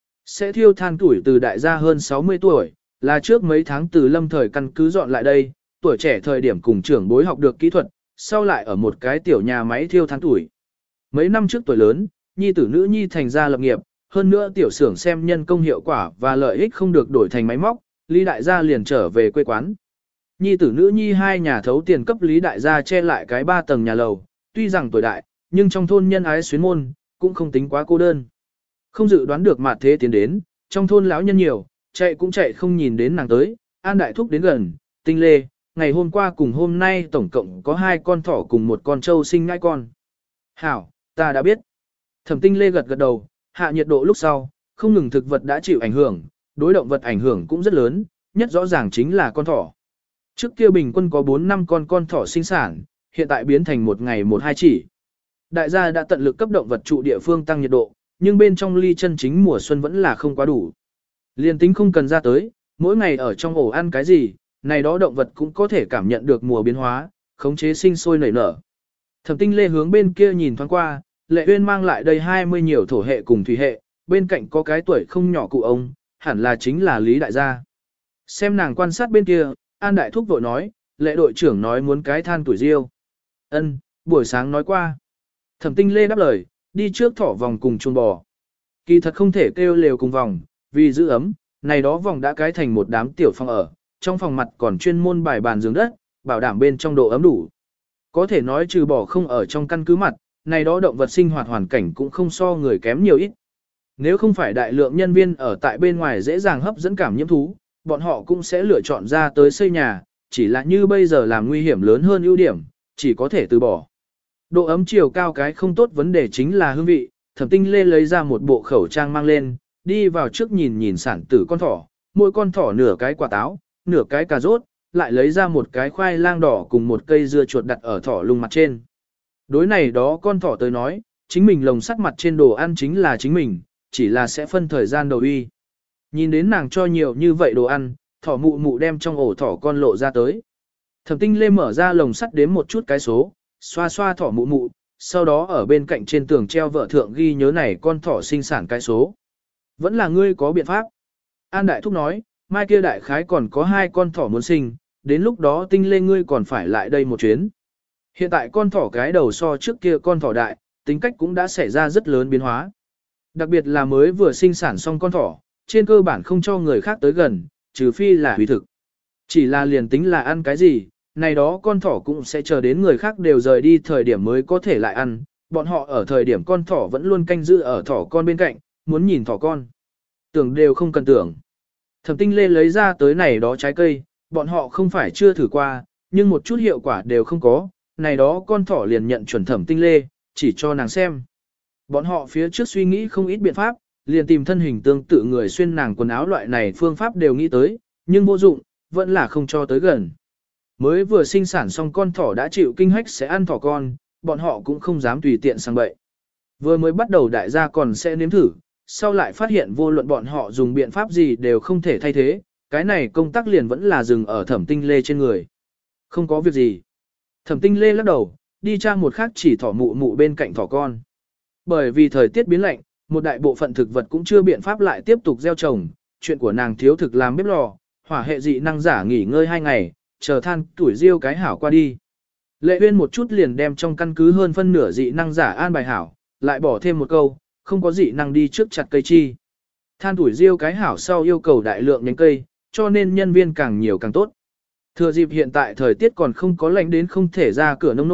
Sẽ thiêu than tuổi từ đại gia hơn sáu mươi tuổi, là trước mấy tháng từ lâm thời căn cứ dọn lại đây, tuổi trẻ thời điểm cùng trưởng bối học được kỹ thuật, sau lại ở một cái tiểu nhà máy thiêu than tuổi. Mấy năm trước tuổi lớn, nhi tử nữ nhi thành ra lập nghiệp, hơn nữa tiểu xưởng xem nhân công hiệu quả và lợi ích không được đổi thành máy móc, Lý đại gia liền trở về quê quán. Nhi tử nữ nhi hai nhà thấu tiền cấp Lý đại gia che lại cái ba tầng nhà lầu, tuy rằng tuổi đại, nhưng trong thôn nhân ái xuyến môn, cũng không tính quá cô đơn. Không dự đoán được mặt thế tiến đến, trong thôn lão nhân nhiều, chạy cũng chạy không nhìn đến nàng tới, An đại thúc đến gần, Tinh Lê, ngày hôm qua cùng hôm nay tổng cộng có hai con thỏ cùng một con trâu sinh ngai con. Hảo, ta đã biết. Thẩm Tinh Lê gật gật đầu, hạ nhiệt độ lúc sau, không ngừng thực vật đã chịu ảnh hưởng, đối động vật ảnh hưởng cũng rất lớn, nhất rõ ràng chính là con thỏ. Trước kia bình quân có bốn năm con con thỏ sinh sản, hiện tại biến thành một ngày một hai chỉ. Đại gia đã tận lực cấp động vật trụ địa phương tăng nhiệt độ, nhưng bên trong ly chân chính mùa xuân vẫn là không quá đủ. Liên tính không cần ra tới, mỗi ngày ở trong ổ ăn cái gì, này đó động vật cũng có thể cảm nhận được mùa biến hóa, khống chế sinh sôi nảy nở. Thẩm Tinh Lê hướng bên kia nhìn thoáng qua, Lệ Uyên mang lại đây hai mươi nhiều thổ hệ cùng thủy hệ, bên cạnh có cái tuổi không nhỏ cụ ông, hẳn là chính là Lý đại gia. Xem nàng quan sát bên kia, An đại thúc vội nói, Lệ đội trưởng nói muốn cái than tuổi riêu. Ân, buổi sáng nói qua. Thẩm Tinh Lê đáp lời, đi trước thỏ vòng cùng chuông bò. Kỳ thật không thể kêu lều cùng vòng, vì giữ ấm, này đó vòng đã cái thành một đám tiểu phòng ở, trong phòng mặt còn chuyên môn bài bàn giường đất, bảo đảm bên trong độ ấm đủ. Có thể nói trừ bỏ không ở trong căn cứ mặt, này đó động vật sinh hoạt hoàn cảnh cũng không so người kém nhiều ít. Nếu không phải đại lượng nhân viên ở tại bên ngoài dễ dàng hấp dẫn cảm nhiễm thú, bọn họ cũng sẽ lựa chọn ra tới xây nhà, chỉ là như bây giờ làm nguy hiểm lớn hơn ưu điểm, chỉ có thể từ bỏ. Độ ấm chiều cao cái không tốt vấn đề chính là hương vị, Thẩm Tinh Lê lấy ra một bộ khẩu trang mang lên, đi vào trước nhìn nhìn sản tử con thỏ, mỗi con thỏ nửa cái quả táo, nửa cái cà rốt, lại lấy ra một cái khoai lang đỏ cùng một cây dưa chuột đặt ở thỏ lung mặt trên. Đối này đó con thỏ tới nói, chính mình lồng sắt mặt trên đồ ăn chính là chính mình, chỉ là sẽ phân thời gian đầu uy. Nhìn đến nàng cho nhiều như vậy đồ ăn, thỏ mụ mụ đem trong ổ thỏ con lộ ra tới. Thẩm Tinh Lê mở ra lồng sắt đếm một chút cái số, xoa xoa thỏ mụ mụ, sau đó ở bên cạnh trên tường treo vợ thượng ghi nhớ này con thỏ sinh sản cái số. Vẫn là ngươi có biện pháp. An đại thúc nói, mai kia đại khái còn có hai con thỏ muốn sinh, đến lúc đó Tinh Lê ngươi còn phải lại đây một chuyến. Hiện tại con thỏ cái đầu so trước kia con thỏ đại, tính cách cũng đã xảy ra rất lớn biến hóa. Đặc biệt là mới vừa sinh sản xong con thỏ, trên cơ bản không cho người khác tới gần, trừ phi là hủy thực. Chỉ là liền tính là ăn cái gì, này đó con thỏ cũng sẽ chờ đến người khác đều rời đi thời điểm mới có thể lại ăn, bọn họ ở thời điểm con thỏ vẫn luôn canh giữ ở thỏ con bên cạnh, muốn nhìn thỏ con. Tưởng đều không cần tưởng. Thẩm Tinh Lê lấy ra tới này đó trái cây, bọn họ không phải chưa thử qua, nhưng một chút hiệu quả đều không có, này đó con thỏ liền nhận chuẩn Thẩm Tinh Lê, chỉ cho nàng xem. Bọn họ phía trước suy nghĩ không ít biện pháp, liền tìm thân hình tương tự người xuyên nàng quần áo loại này phương pháp đều nghĩ tới, nhưng vô dụng, vẫn là không cho tới gần. Mới vừa sinh sản xong con thỏ đã chịu kinh hách sẽ ăn thỏ con, bọn họ cũng không dám tùy tiện sang bậy. Vừa mới bắt đầu đại gia còn sẽ nếm thử, sau lại phát hiện vô luận bọn họ dùng biện pháp gì đều không thể thay thế, cái này công tác liền vẫn là dừng ở Thẩm Tinh Lê trên người. Không có việc gì. Thẩm Tinh Lê lắc đầu, đi trang một khác chỉ thỏ mụ mụ bên cạnh thỏ con. Bởi vì thời tiết biến lạnh, một đại bộ phận thực vật cũng chưa biện pháp lại tiếp tục gieo trồng, chuyện của nàng thiếu thực làm bếp lò, hỏa hệ dị năng giả nghỉ ngơi hai ngày, chờ than tuổi riêu cái hảo qua đi. Lệ Uyên một chút liền đem trong căn cứ hơn phân nửa dị năng giả an bài hảo, lại bỏ thêm một câu, không có dị năng đi trước chặt cây chi. Than tuổi riêu cái hảo sau yêu cầu đại lượng nhánh cây, cho nên nhân viên càng nhiều càng tốt. Thừa dịp hiện tại thời tiết còn không có lạnh đến không thể ra cửa nông nỗi,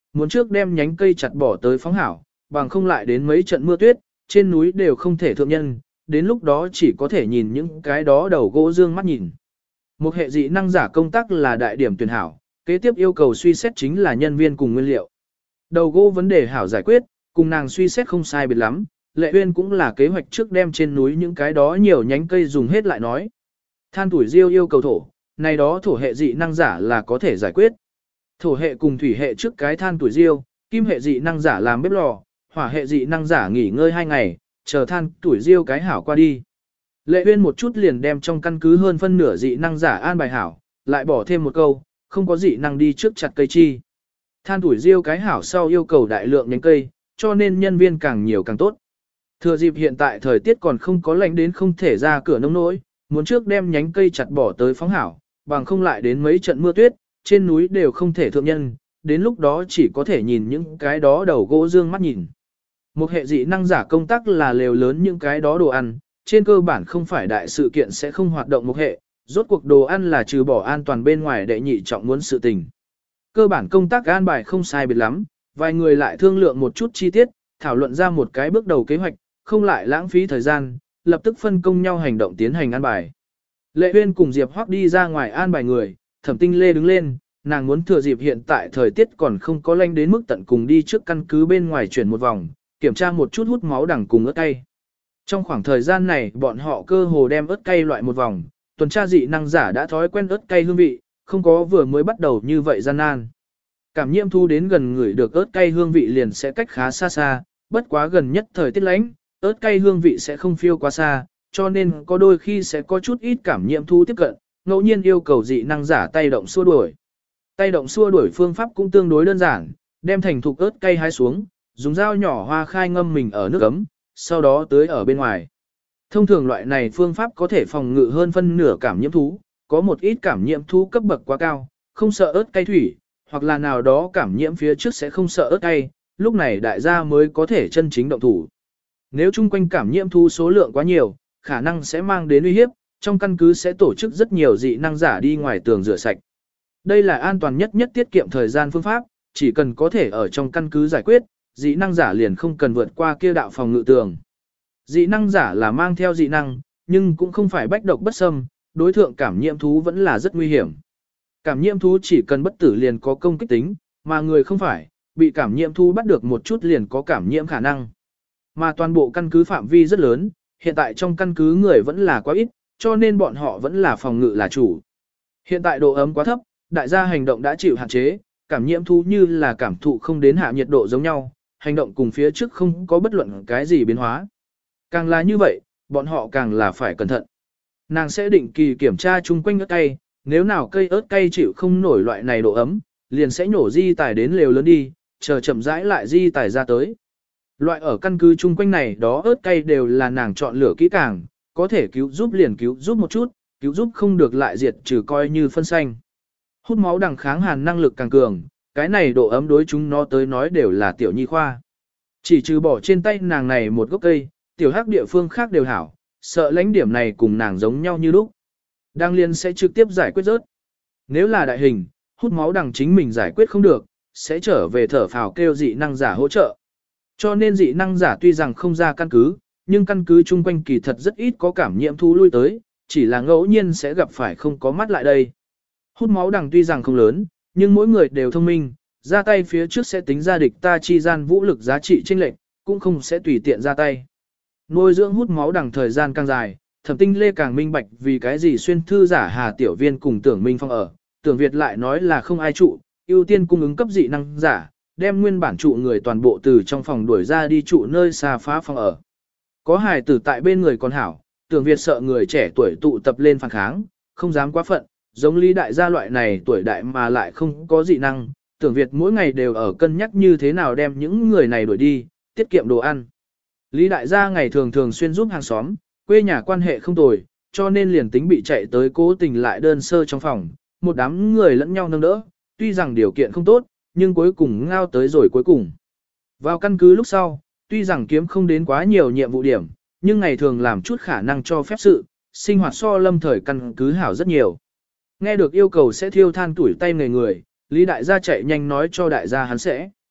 muốn trước đem nhánh cây chặt bỏ tới phóng hảo, bằng không lại đến mấy trận mưa tuyết, trên núi đều không thể thượng nhân, đến lúc đó chỉ có thể nhìn những cái đó đầu gỗ dương mắt nhìn. Một hệ dị năng giả công tác là đại điểm tuyển hảo, kế tiếp yêu cầu suy xét chính là nhân viên cùng nguyên liệu. Đầu gỗ vấn đề hảo giải quyết, cùng nàng suy xét không sai biệt lắm, Lệ Uyên cũng là kế hoạch trước đem trên núi những cái đó nhiều nhánh cây dùng hết lại nói. Than tuổi diêu yêu cầu thổ, này đó thổ hệ dị năng giả là có thể giải quyết. Thổ hệ cùng thủy hệ trước cái than tuổi diêu, kim hệ dị năng giả làm bếp lò, hỏa hệ dị năng giả nghỉ ngơi hai ngày, chờ than tuổi diêu cái hảo qua đi. Lệ Uyên một chút liền đem trong căn cứ hơn phân nửa dị năng giả an bài hảo, lại bỏ thêm một câu, không có dị năng đi trước chặt cây chi. Than tuổi diêu cái hảo sau yêu cầu đại lượng nhánh cây, cho nên nhân viên càng nhiều càng tốt. Thừa dịp hiện tại thời tiết còn không có lạnh đến không thể ra cửa nông nỗi, muốn trước đem nhánh cây chặt bỏ tới phóng hảo, bằng không lại đến mấy trận mưa tuyết, trên núi đều không thể thượng nhân, đến lúc đó chỉ có thể nhìn những cái đó đầu gỗ dương mắt nhìn. Một hệ dị năng giả công tác là lều lớn những cái đó đồ ăn, trên cơ bản không phải đại sự kiện sẽ không hoạt động một hệ, rốt cuộc đồ ăn là trừ bỏ an toàn bên ngoài đệ nhị trọng muốn sự tình. Cơ bản công tác an bài không sai biệt lắm, vài người lại thương lượng một chút chi tiết, thảo luận ra một cái bước đầu kế hoạch, không lại lãng phí thời gian, lập tức phân công nhau hành động tiến hành an bài. Lệ Uyên cùng Diệp Hoắc đi ra ngoài an bài người, Thẩm Tinh Lê đứng lên, nàng muốn thừa dịp hiện tại thời tiết còn không có lạnh đến mức tận cùng đi trước căn cứ bên ngoài chuyển một vòng, kiểm tra một chút hút máu đằng cùng ớt cay. Trong khoảng thời gian này bọn họ cơ hồ đem ớt cay loại một vòng, tuần tra dị năng giả đã thói quen ớt cay hương vị, không có vừa mới bắt đầu như vậy gian nan. Cảm nhiễm thu đến gần người được ớt cay hương vị liền sẽ cách khá xa xa, bất quá gần nhất thời tiết lạnh, ớt cay hương vị sẽ không phiêu quá xa, cho nên có đôi khi sẽ có chút ít cảm nhiễm thu tiếp cận, ngẫu nhiên yêu cầu dị năng giả tay động xua đuổi. Tay động xua đuổi phương pháp cũng tương đối đơn giản, đem thành thục ớt cay hái xuống, dùng dao nhỏ hoa khai ngâm mình ở nước ấm, sau đó tưới ở bên ngoài. Thông thường loại này phương pháp có thể phòng ngự hơn phân nửa cảm nhiễm thú, có một ít cảm nhiễm thú cấp bậc quá cao, không sợ ớt cay thủy, hoặc là nào đó cảm nhiễm phía trước sẽ không sợ ớt cay, lúc này đại gia mới có thể chân chính động thủ. Nếu chung quanh cảm nhiễm thú số lượng quá nhiều, khả năng sẽ mang đến uy hiếp, trong căn cứ sẽ tổ chức rất nhiều dị năng giả đi ngoài tường rửa sạch. Đây là an toàn nhất nhất tiết kiệm thời gian phương pháp, chỉ cần có thể ở trong căn cứ giải quyết, dị năng giả liền không cần vượt qua kia đạo phòng ngự tường. Dị năng giả là mang theo dị năng, nhưng cũng không phải bách độc bất xâm, đối thượng cảm nhiễm thú vẫn là rất nguy hiểm. Cảm nhiễm thú chỉ cần bất tử liền có công kích tính, mà người không phải, bị cảm nhiễm thú bắt được một chút liền có cảm nhiễm khả năng. Mà toàn bộ căn cứ phạm vi rất lớn, hiện tại trong căn cứ người vẫn là quá ít, cho nên bọn họ vẫn là phòng ngự là chủ. Hiện tại độ ấm quá thấp, đại gia hành động đã chịu hạn chế, cảm nhiễm thú như là cảm thụ không đến hạ nhiệt độ giống nhau, hành động cùng phía trước không có bất luận cái gì biến hóa. Càng là như vậy, bọn họ càng là phải cẩn thận. Nàng sẽ định kỳ kiểm tra chung quanh ớt cay, nếu nào cây ớt cay chịu không nổi loại này độ ấm, liền sẽ nhổ di tải đến lều lớn đi, chờ chậm rãi lại di tải ra tới. Loại ở căn cứ chung quanh này đó ớt cay đều là nàng chọn lựa kỹ càng, có thể cứu giúp liền cứu giúp một chút, cứu giúp không được lại diệt trừ coi như phân xanh. Hút máu đằng kháng hàn năng lực càng cường, cái này độ ấm đối chúng nó tới nói đều là tiểu nhi khoa. Chỉ trừ bỏ trên tay nàng này một gốc cây, tiểu hắc địa phương khác đều hảo, sợ lãnh điểm này cùng nàng giống nhau như lúc. Đang liên sẽ trực tiếp giải quyết rớt. Nếu là đại hình, hút máu đằng chính mình giải quyết không được, sẽ trở về thở phào kêu dị năng giả hỗ trợ. Cho nên dị năng giả tuy rằng không ra căn cứ, nhưng căn cứ chung quanh kỳ thật rất ít có cảm nhiễm thú lui tới, chỉ là ngẫu nhiên sẽ gặp phải không có mắt lại đây. Hút máu đằng tuy rằng không lớn, nhưng mỗi người đều thông minh, ra tay phía trước sẽ tính ra địch ta chi gian vũ lực giá trị chênh lệch, cũng không sẽ tùy tiện ra tay. Nuôi dưỡng hút máu đằng thời gian càng dài, Thẩm Tinh Lê càng minh bạch vì cái gì xuyên thư giả Hà Tiểu Viên cùng Tưởng Minh Phong ở, Tưởng Việt lại nói là không ai trụ, ưu tiên cung ứng cấp dị năng giả, đem nguyên bản trụ người toàn bộ từ trong phòng đuổi ra đi trụ nơi xa phá phòng ở. Có hài tử tại bên người còn hảo, Tưởng Việt sợ người trẻ tuổi tụ tập lên phản kháng, không dám quá phận, giống Lý đại gia loại này tuổi đại mà lại không có dị năng, Tưởng Việt mỗi ngày đều ở cân nhắc như thế nào đem những người này đuổi đi, tiết kiệm đồ ăn. Lý đại gia ngày thường thường xuyên giúp hàng xóm, quê nhà quan hệ không tồi, cho nên liền tính bị chạy tới cố tình lại đơn sơ trong phòng, một đám người lẫn nhau nâng đỡ, tuy rằng điều kiện không tốt, nhưng cuối cùng ngao tới rồi cuối cùng. Vào căn cứ lúc sau, tuy rằng kiếm không đến quá nhiều nhiệm vụ điểm, nhưng ngày thường làm chút khả năng cho phép sự, sinh hoạt so lâm thời căn cứ hảo rất nhiều. Nghe được yêu cầu sẽ thiêu than tuổi tay người người, Lý đại gia chạy nhanh nói cho đại gia hắn sẽ.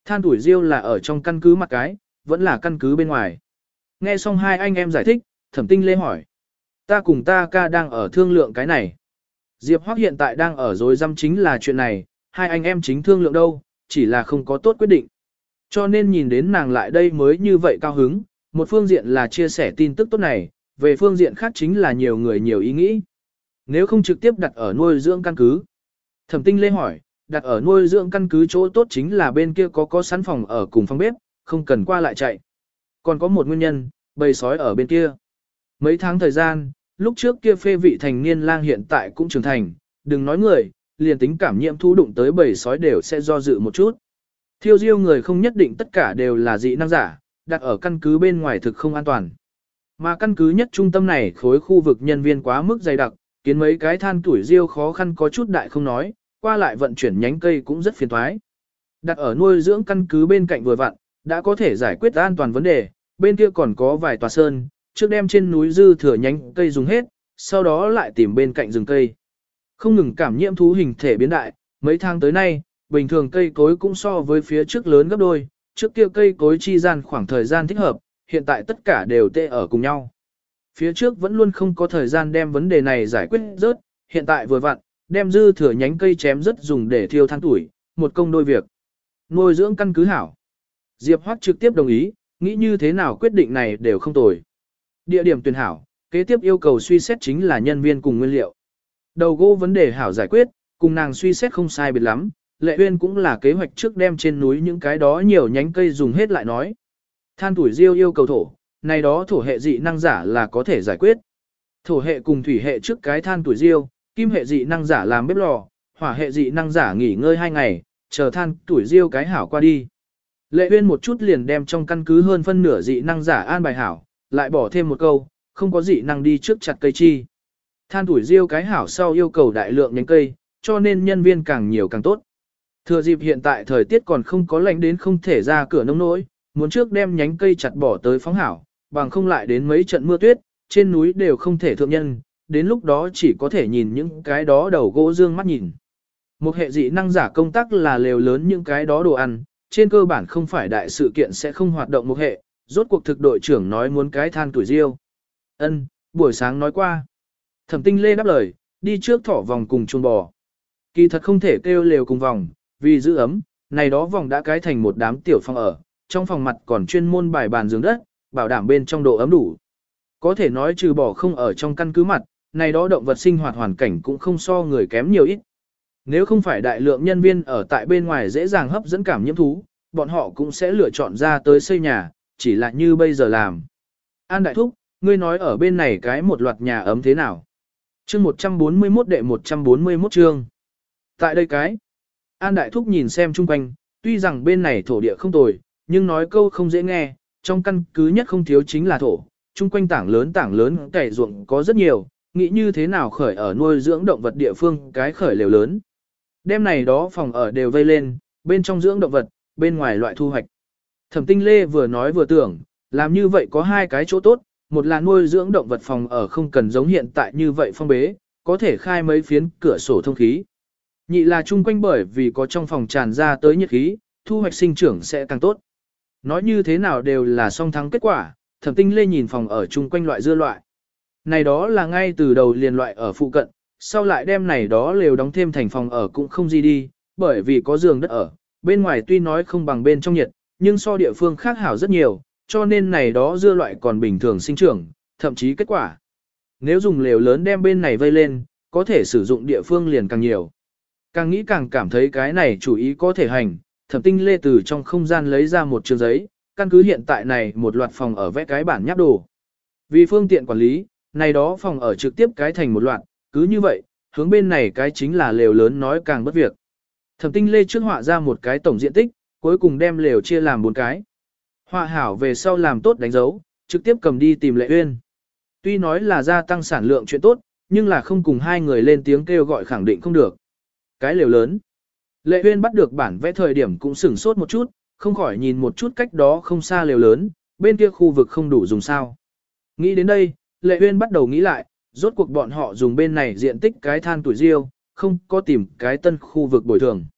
Than tuổi riêu là ở trong căn cứ mặt cái, vẫn là căn cứ bên ngoài. Nghe xong hai anh em giải thích, Thẩm Tinh Lê hỏi. Ta cùng ta ca đang ở thương lượng cái này. Diệp Hoắc hiện tại đang ở dối răm chính là chuyện này, hai anh em chính thương lượng đâu, chỉ là không có tốt quyết định. Cho nên nhìn đến nàng lại đây mới như vậy cao hứng, một phương diện là chia sẻ tin tức tốt này, về phương diện khác chính là nhiều người nhiều ý nghĩ. Nếu không trực tiếp đặt ở nuôi dưỡng căn cứ. Thẩm Tinh Lê hỏi, đặt ở nuôi dưỡng căn cứ chỗ tốt chính là bên kia có có sẵn phòng ở cùng phòng bếp, không cần qua lại chạy. Còn có một nguyên nhân, bầy sói ở bên kia. Mấy tháng thời gian, lúc trước kia phê vị thành niên lang hiện tại cũng trưởng thành, đừng nói người, liền tính cảm nhiễm thu đụng tới bầy sói đều sẽ do dự một chút. Thiêu diêu người không nhất định tất cả đều là dị năng giả, đặt ở căn cứ bên ngoài thực không an toàn. Mà căn cứ nhất trung tâm này khối khu vực nhân viên quá mức dày đặc, kiến mấy cái than tuổi diêu khó khăn có chút đại không nói, qua lại vận chuyển nhánh cây cũng rất phiền toái. Đặt ở nuôi dưỡng căn cứ bên cạnh vừa vặn, đã có thể giải quyết an toàn vấn đề, bên kia còn có vài tòa sơn, trước đem trên núi dư thừa nhánh cây dùng hết, sau đó lại tìm bên cạnh rừng cây. Không ngừng cảm nhiễm thú hình thể biến đại, mấy tháng tới nay, bình thường cây cối cũng so với phía trước lớn gấp đôi, trước kia cây cối chi gian khoảng thời gian thích hợp, hiện tại tất cả đều tê ở cùng nhau. Phía trước vẫn luôn không có thời gian đem vấn đề này giải quyết rớt, hiện tại vừa vặn, đem dư thừa nhánh cây chém rất dùng để thiêu than tuổi, một công đôi việc. Nuôi dưỡng căn cứ hảo. Diệp Hoắc trực tiếp đồng ý, nghĩ như thế nào quyết định này đều không tồi. Địa điểm tuyển hảo, kế tiếp yêu cầu suy xét chính là nhân viên cùng nguyên liệu. Đầu gỗ vấn đề hảo giải quyết, cùng nàng suy xét không sai biệt lắm, Lệ Uyên cũng là kế hoạch trước đem trên núi những cái đó nhiều nhánh cây dùng hết lại nói. Than tuổi diêu yêu cầu thổ, này đó thổ hệ dị năng giả là có thể giải quyết. Thổ hệ cùng thủy hệ trước cái than tuổi diêu, kim hệ dị năng giả làm bếp lò, hỏa hệ dị năng giả nghỉ ngơi hai ngày, chờ than tuổi diêu cái hảo qua đi. Lệ Uyên một chút liền đem trong căn cứ hơn phân nửa dị năng giả an bài hảo, lại bỏ thêm một câu, không có dị năng đi trước chặt cây chi. Than tuổi diêu cái hảo sau yêu cầu đại lượng nhánh cây, cho nên nhân viên càng nhiều càng tốt. Thừa dịp hiện tại thời tiết còn không có lạnh đến không thể ra cửa nông nỗi, muốn trước đem nhánh cây chặt bỏ tới phóng hảo, bằng không lại đến mấy trận mưa tuyết, trên núi đều không thể thượng nhân, đến lúc đó chỉ có thể nhìn những cái đó đầu gỗ dương mắt nhìn. Một hệ dị năng giả công tác là lều lớn những cái đó đồ ăn, trên cơ bản không phải đại sự kiện sẽ không hoạt động một hệ, rốt cuộc thực đội trưởng nói muốn cái than tuổi riêu. Ân, buổi sáng nói qua. Thẩm Tinh Lê đáp lời, đi trước thỏ vòng cùng chuông bò. Kỳ thật không thể kêu lều cùng vòng, vì giữ ấm, này đó vòng đã cái thành một đám tiểu phòng ở, trong phòng mặt còn chuyên môn bài bàn giường đất, bảo đảm bên trong độ ấm đủ. Có thể nói trừ bỏ không ở trong căn cứ mặt, này đó động vật sinh hoạt hoàn cảnh cũng không so người kém nhiều ít. Nếu không phải đại lượng nhân viên ở tại bên ngoài dễ dàng hấp dẫn cảm nhiễm thú, bọn họ cũng sẽ lựa chọn ra tới xây nhà, chỉ là như bây giờ làm. An Đại Thúc, ngươi nói ở bên này cái một loạt nhà ấm thế nào? Chương một trăm bốn mươi mốt đệ một trăm bốn mươi mốt chương. Tại đây cái. An Đại Thúc nhìn xem chung quanh, tuy rằng bên này thổ địa không tồi, nhưng nói câu không dễ nghe, trong căn cứ nhất không thiếu chính là thổ, chung quanh tảng lớn tảng lớn cày ruộng có rất nhiều, nghĩ như thế nào khởi ở nuôi dưỡng động vật địa phương cái khởi lều lớn. Đêm này đó phòng ở đều vây lên, bên trong dưỡng động vật, bên ngoài loại thu hoạch. Thẩm Tinh Lê vừa nói vừa tưởng, làm như vậy có hai cái chỗ tốt, một là nuôi dưỡng động vật phòng ở không cần giống hiện tại như vậy phong bế, có thể khai mấy phiến cửa sổ thông khí. Nhị là chung quanh bởi vì có trong phòng tràn ra tới nhiệt khí, thu hoạch sinh trưởng sẽ càng tốt. Nói như thế nào đều là song thắng kết quả, Thẩm Tinh Lê nhìn phòng ở chung quanh loại dưa loại. Này đó là ngay từ đầu liền loại ở phụ cận, sau lại đem này đó lều đóng thêm thành phòng ở cũng không gì đi, bởi vì có giường đất ở, bên ngoài tuy nói không bằng bên trong nhiệt, nhưng so địa phương khác hảo rất nhiều, cho nên này đó dưa loại còn bình thường sinh trưởng, thậm chí kết quả. Nếu dùng lều lớn đem bên này vây lên, có thể sử dụng địa phương liền càng nhiều. Càng nghĩ càng cảm thấy cái này chủ ý có thể hành, Thẩm Tinh Lê từ trong không gian lấy ra một trường giấy, căn cứ hiện tại này một loạt phòng ở vẽ cái bản nháp đồ. Vì phương tiện quản lý, này đó phòng ở trực tiếp cái thành một loạt, cứ như vậy, hướng bên này cái chính là lều lớn nói càng bất việc. Thẩm Tinh Lê trước họa ra một cái tổng diện tích, cuối cùng đem lều chia làm bốn cái. Họa hảo về sau làm tốt đánh dấu, trực tiếp cầm đi tìm Lệ Uyên. Tuy nói là gia tăng sản lượng chuyện tốt, nhưng là không cùng hai người lên tiếng kêu gọi khẳng định không được. Cái lều lớn. Lệ Uyên bắt được bản vẽ thời điểm cũng sửng sốt một chút, không khỏi nhìn một chút cách đó không xa lều lớn, bên kia khu vực không đủ dùng sao. Nghĩ đến đây, Lệ Uyên bắt đầu nghĩ lại, rốt cuộc bọn họ dùng bên này diện tích cái than tuổi riêu, không có tìm cái tân khu vực bồi thường.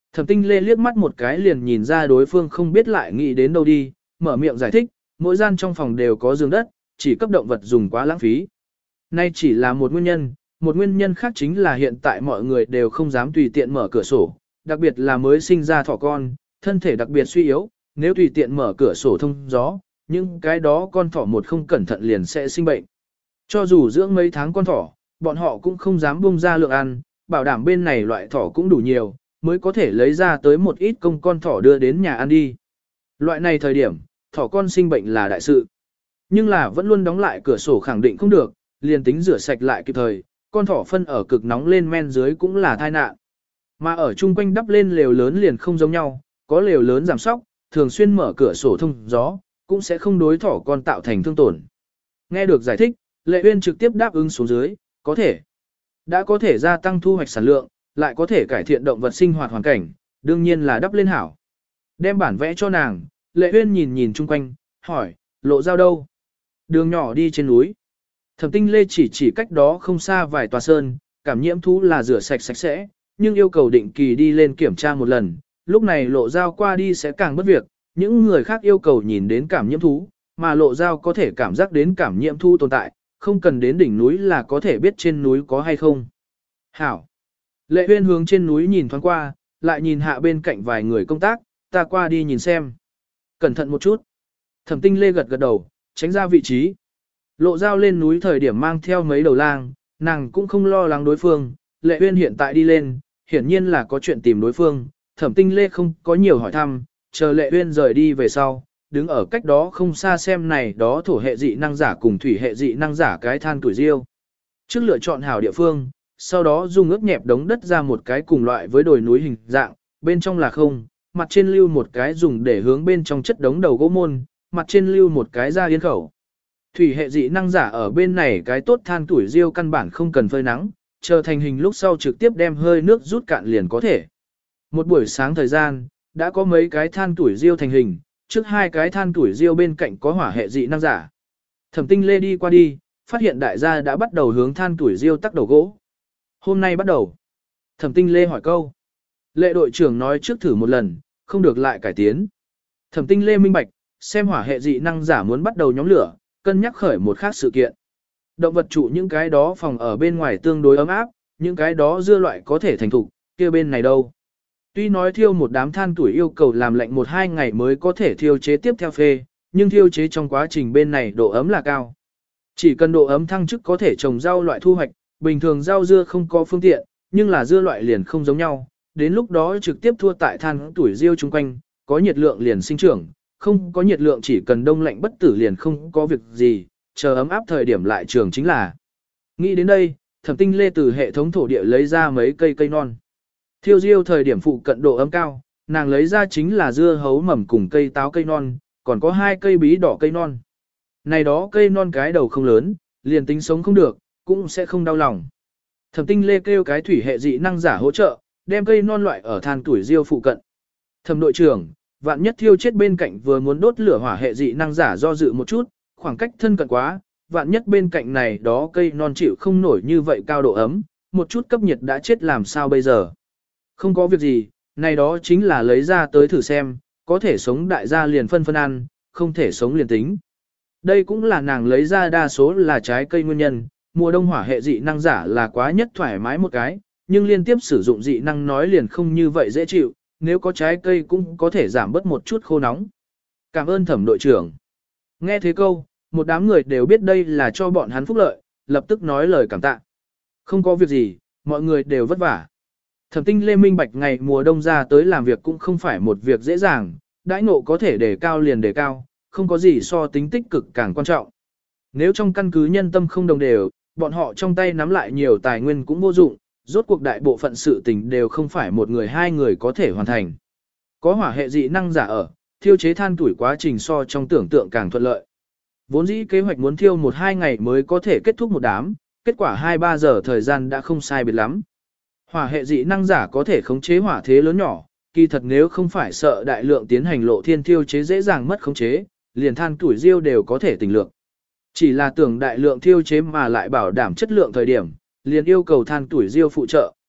Thẩm Tinh Lê liếc mắt một cái liền nhìn ra đối phương không biết lại nghĩ đến đâu đi, mở miệng giải thích, mỗi gian trong phòng đều có giường đất, chỉ cấp động vật dùng quá lãng phí. Nay chỉ là một nguyên nhân, một nguyên nhân khác chính là hiện tại mọi người đều không dám tùy tiện mở cửa sổ, đặc biệt là mới sinh ra thỏ con, thân thể đặc biệt suy yếu, nếu tùy tiện mở cửa sổ thông gió, những cái đó con thỏ một không cẩn thận liền sẽ sinh bệnh. Cho dù dưỡng mấy tháng con thỏ, bọn họ cũng không dám bung ra lượng ăn, bảo đảm bên này loại thỏ cũng đủ nhiều, mới có thể lấy ra tới một ít công con thỏ đưa đến nhà ăn đi. Loại này thời điểm, thỏ con sinh bệnh là đại sự. Nhưng là vẫn luôn đóng lại cửa sổ khẳng định không được, liền tính rửa sạch lại kịp thời, con thỏ phân ở cực nóng lên men dưới cũng là tai nạn. Mà ở chung quanh đắp lên lều lớn liền không giống nhau, có lều lớn giảm sóc, thường xuyên mở cửa sổ thông gió, cũng sẽ không đối thỏ con tạo thành thương tổn. Nghe được giải thích, Lệ Uyên trực tiếp đáp ứng xuống dưới, có thể. Đã có thể gia tăng thu hoạch sản lượng, lại có thể cải thiện động vật sinh hoạt hoàn cảnh, đương nhiên là đắp lên hảo. Đem bản vẽ cho nàng, Lệ Uyên nhìn nhìn chung quanh, hỏi, lộ giao đâu? Đường nhỏ đi trên núi. Thẩm Tinh Lê chỉ chỉ cách đó không xa vài tòa sơn, cảm nhiễm thú là rửa sạch sạch sẽ, nhưng yêu cầu định kỳ đi lên kiểm tra một lần, lúc này lộ giao qua đi sẽ càng bất việc, những người khác yêu cầu nhìn đến cảm nhiễm thú, mà lộ giao có thể cảm giác đến cảm nhiễm thú tồn tại, không cần đến đỉnh núi là có thể biết trên núi có hay không. Hảo. Lệ Uyên hướng trên núi nhìn thoáng qua, lại nhìn hạ bên cạnh vài người công tác, ta qua đi nhìn xem. Cẩn thận một chút. Thẩm Tinh Lê gật gật đầu, tránh ra vị trí. Lộ giao lên núi thời điểm mang theo mấy đầu lang, nàng cũng không lo lắng đối phương, Lệ Uyên hiện tại đi lên, hiển nhiên là có chuyện tìm đối phương, Thẩm Tinh Lê không có nhiều hỏi thăm, chờ Lệ Uyên rời đi về sau, đứng ở cách đó không xa xem này đó thổ hệ dị năng giả cùng thủy hệ dị năng giả cái than tuổi riêu. Trước lựa chọn hảo địa phương, sau đó dùng ướp nhẹp đống đất ra một cái cùng loại với đồi núi hình dạng, bên trong là không, mặt trên lưu một cái dùng để hướng bên trong chất đống đầu gỗ môn, mặt trên lưu một cái ra yên khẩu. Thủy hệ dị năng giả ở bên này cái tốt than tuổi riêu căn bản không cần phơi nắng, chờ thành hình lúc sau trực tiếp đem hơi nước rút cạn liền có thể. Một buổi sáng thời gian, đã có mấy cái than tuổi riêu thành hình, trước hai cái than tuổi riêu bên cạnh có hỏa hệ dị năng giả. Thẩm Tinh Lê đi qua đi, phát hiện đại gia đã bắt đầu hướng than tuổi riêu tắc đầu gỗ. Hôm nay bắt đầu. Thẩm Tinh Lê hỏi câu. Lệ đội trưởng nói trước thử một lần, không được lại cải tiến. Thẩm Tinh Lê minh bạch, xem hỏa hệ dị năng giả muốn bắt đầu nhóm lửa, cân nhắc khởi một khác sự kiện. Động vật trụ những cái đó phòng ở bên ngoài tương đối ấm áp, những cái đó dưa loại có thể thành thục, kia bên này đâu. Tuy nói thiêu một đám than tuổi yêu cầu làm lạnh một hai ngày mới có thể thiêu chế tiếp theo phê, nhưng thiêu chế trong quá trình bên này độ ấm là cao. Chỉ cần độ ấm thăng chức có thể trồng rau loại thu hoạch, bình thường rau dưa không có phương tiện, nhưng là dưa loại liền không giống nhau, đến lúc đó trực tiếp thua tại than tuổi riêu chung quanh, có nhiệt lượng liền sinh trưởng, không có nhiệt lượng chỉ cần đông lạnh bất tử liền không có việc gì, chờ ấm áp thời điểm lại trường chính là. Nghĩ đến đây, Thẩm Tinh Lê từ hệ thống thổ địa lấy ra mấy cây cây non. Thiêu diêu thời điểm phụ cận độ ấm cao, nàng lấy ra chính là dưa hấu mầm cùng cây táo cây non, còn có hai cây bí đỏ cây non. Này đó cây non cái đầu không lớn, liền tính sống không được, cũng sẽ không đau lòng. Thẩm Tinh Lê kêu cái thủy hệ dị năng giả hỗ trợ, đem cây non loại ở than tuổi diêu phụ cận. Thẩm đội trưởng, vạn nhất thiêu chết bên cạnh vừa muốn đốt lửa hỏa hệ dị năng giả do dự một chút, khoảng cách thân cận quá, vạn nhất bên cạnh này đó cây non chịu không nổi như vậy cao độ ấm, một chút cấp nhiệt đã chết làm sao bây giờ. Không có việc gì, này đó chính là lấy ra tới thử xem, có thể sống đại gia liền phân phân ăn, không thể sống liền tính. Đây cũng là nàng lấy ra đa số là trái cây nguyên nhân, mùa đông hỏa hệ dị năng giả là quá nhất thoải mái một cái, nhưng liên tiếp sử dụng dị năng nói liền không như vậy dễ chịu, nếu có trái cây cũng có thể giảm bớt một chút khô nóng. Cảm ơn Thẩm đội trưởng. Nghe thế câu, một đám người đều biết đây là cho bọn hắn phúc lợi, lập tức nói lời cảm tạ. Không có việc gì, mọi người đều vất vả. Thẩm Tinh Lê minh bạch ngày mùa đông ra tới làm việc cũng không phải một việc dễ dàng, đãi ngộ có thể đề cao liền đề cao, không có gì so tính tích cực càng quan trọng. Nếu trong căn cứ nhân tâm không đồng đều, bọn họ trong tay nắm lại nhiều tài nguyên cũng vô dụng, rốt cuộc đại bộ phận sự tình đều không phải một người hai người có thể hoàn thành. Có hỏa hệ dị năng giả ở, thiêu chế than tuổi quá trình so trong tưởng tượng càng thuận lợi. Vốn dĩ kế hoạch muốn thiêu một hai ngày mới có thể kết thúc một đám, kết quả hai ba giờ thời gian đã không sai biệt lắm. Hỏa hệ dị năng giả có thể khống chế hỏa thế lớn nhỏ, kỳ thật nếu không phải sợ đại lượng tiến hành lộ thiên thiêu chế dễ dàng mất khống chế, liền than tuổi riêu đều có thể tình lượng. Chỉ là tưởng đại lượng thiêu chế mà lại bảo đảm chất lượng thời điểm, liền yêu cầu than tuổi riêu phụ trợ.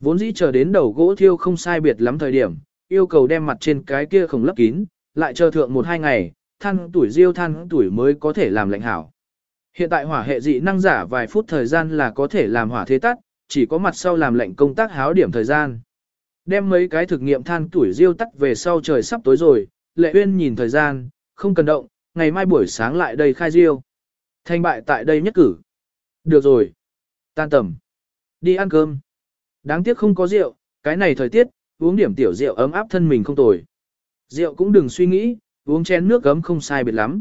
Vốn dĩ chờ đến đầu gỗ thiêu không sai biệt lắm thời điểm, yêu cầu đem mặt trên cái kia không lấp kín, lại chờ thượng một hai ngày, than tuổi riêu than tuổi mới có thể làm lạnh hảo. Hiện tại hỏa hệ dị năng giả vài phút thời gian là có thể làm hỏa thế tắt, chỉ có mặt sau làm lạnh công tác háo điểm thời gian. Đem mấy cái thực nghiệm than tuổi riêu tắt về sau trời sắp tối rồi, Lệ Uyên nhìn thời gian, không cần động, ngày mai buổi sáng lại đây khai riêu. Thành bại tại đây nhất cử. Được rồi. Tan tầm. Đi ăn cơm. Đáng tiếc không có rượu, cái này thời tiết, uống điểm tiểu rượu ấm áp thân mình không tồi. Rượu cũng đừng suy nghĩ, uống chén nước gấm không sai biệt lắm.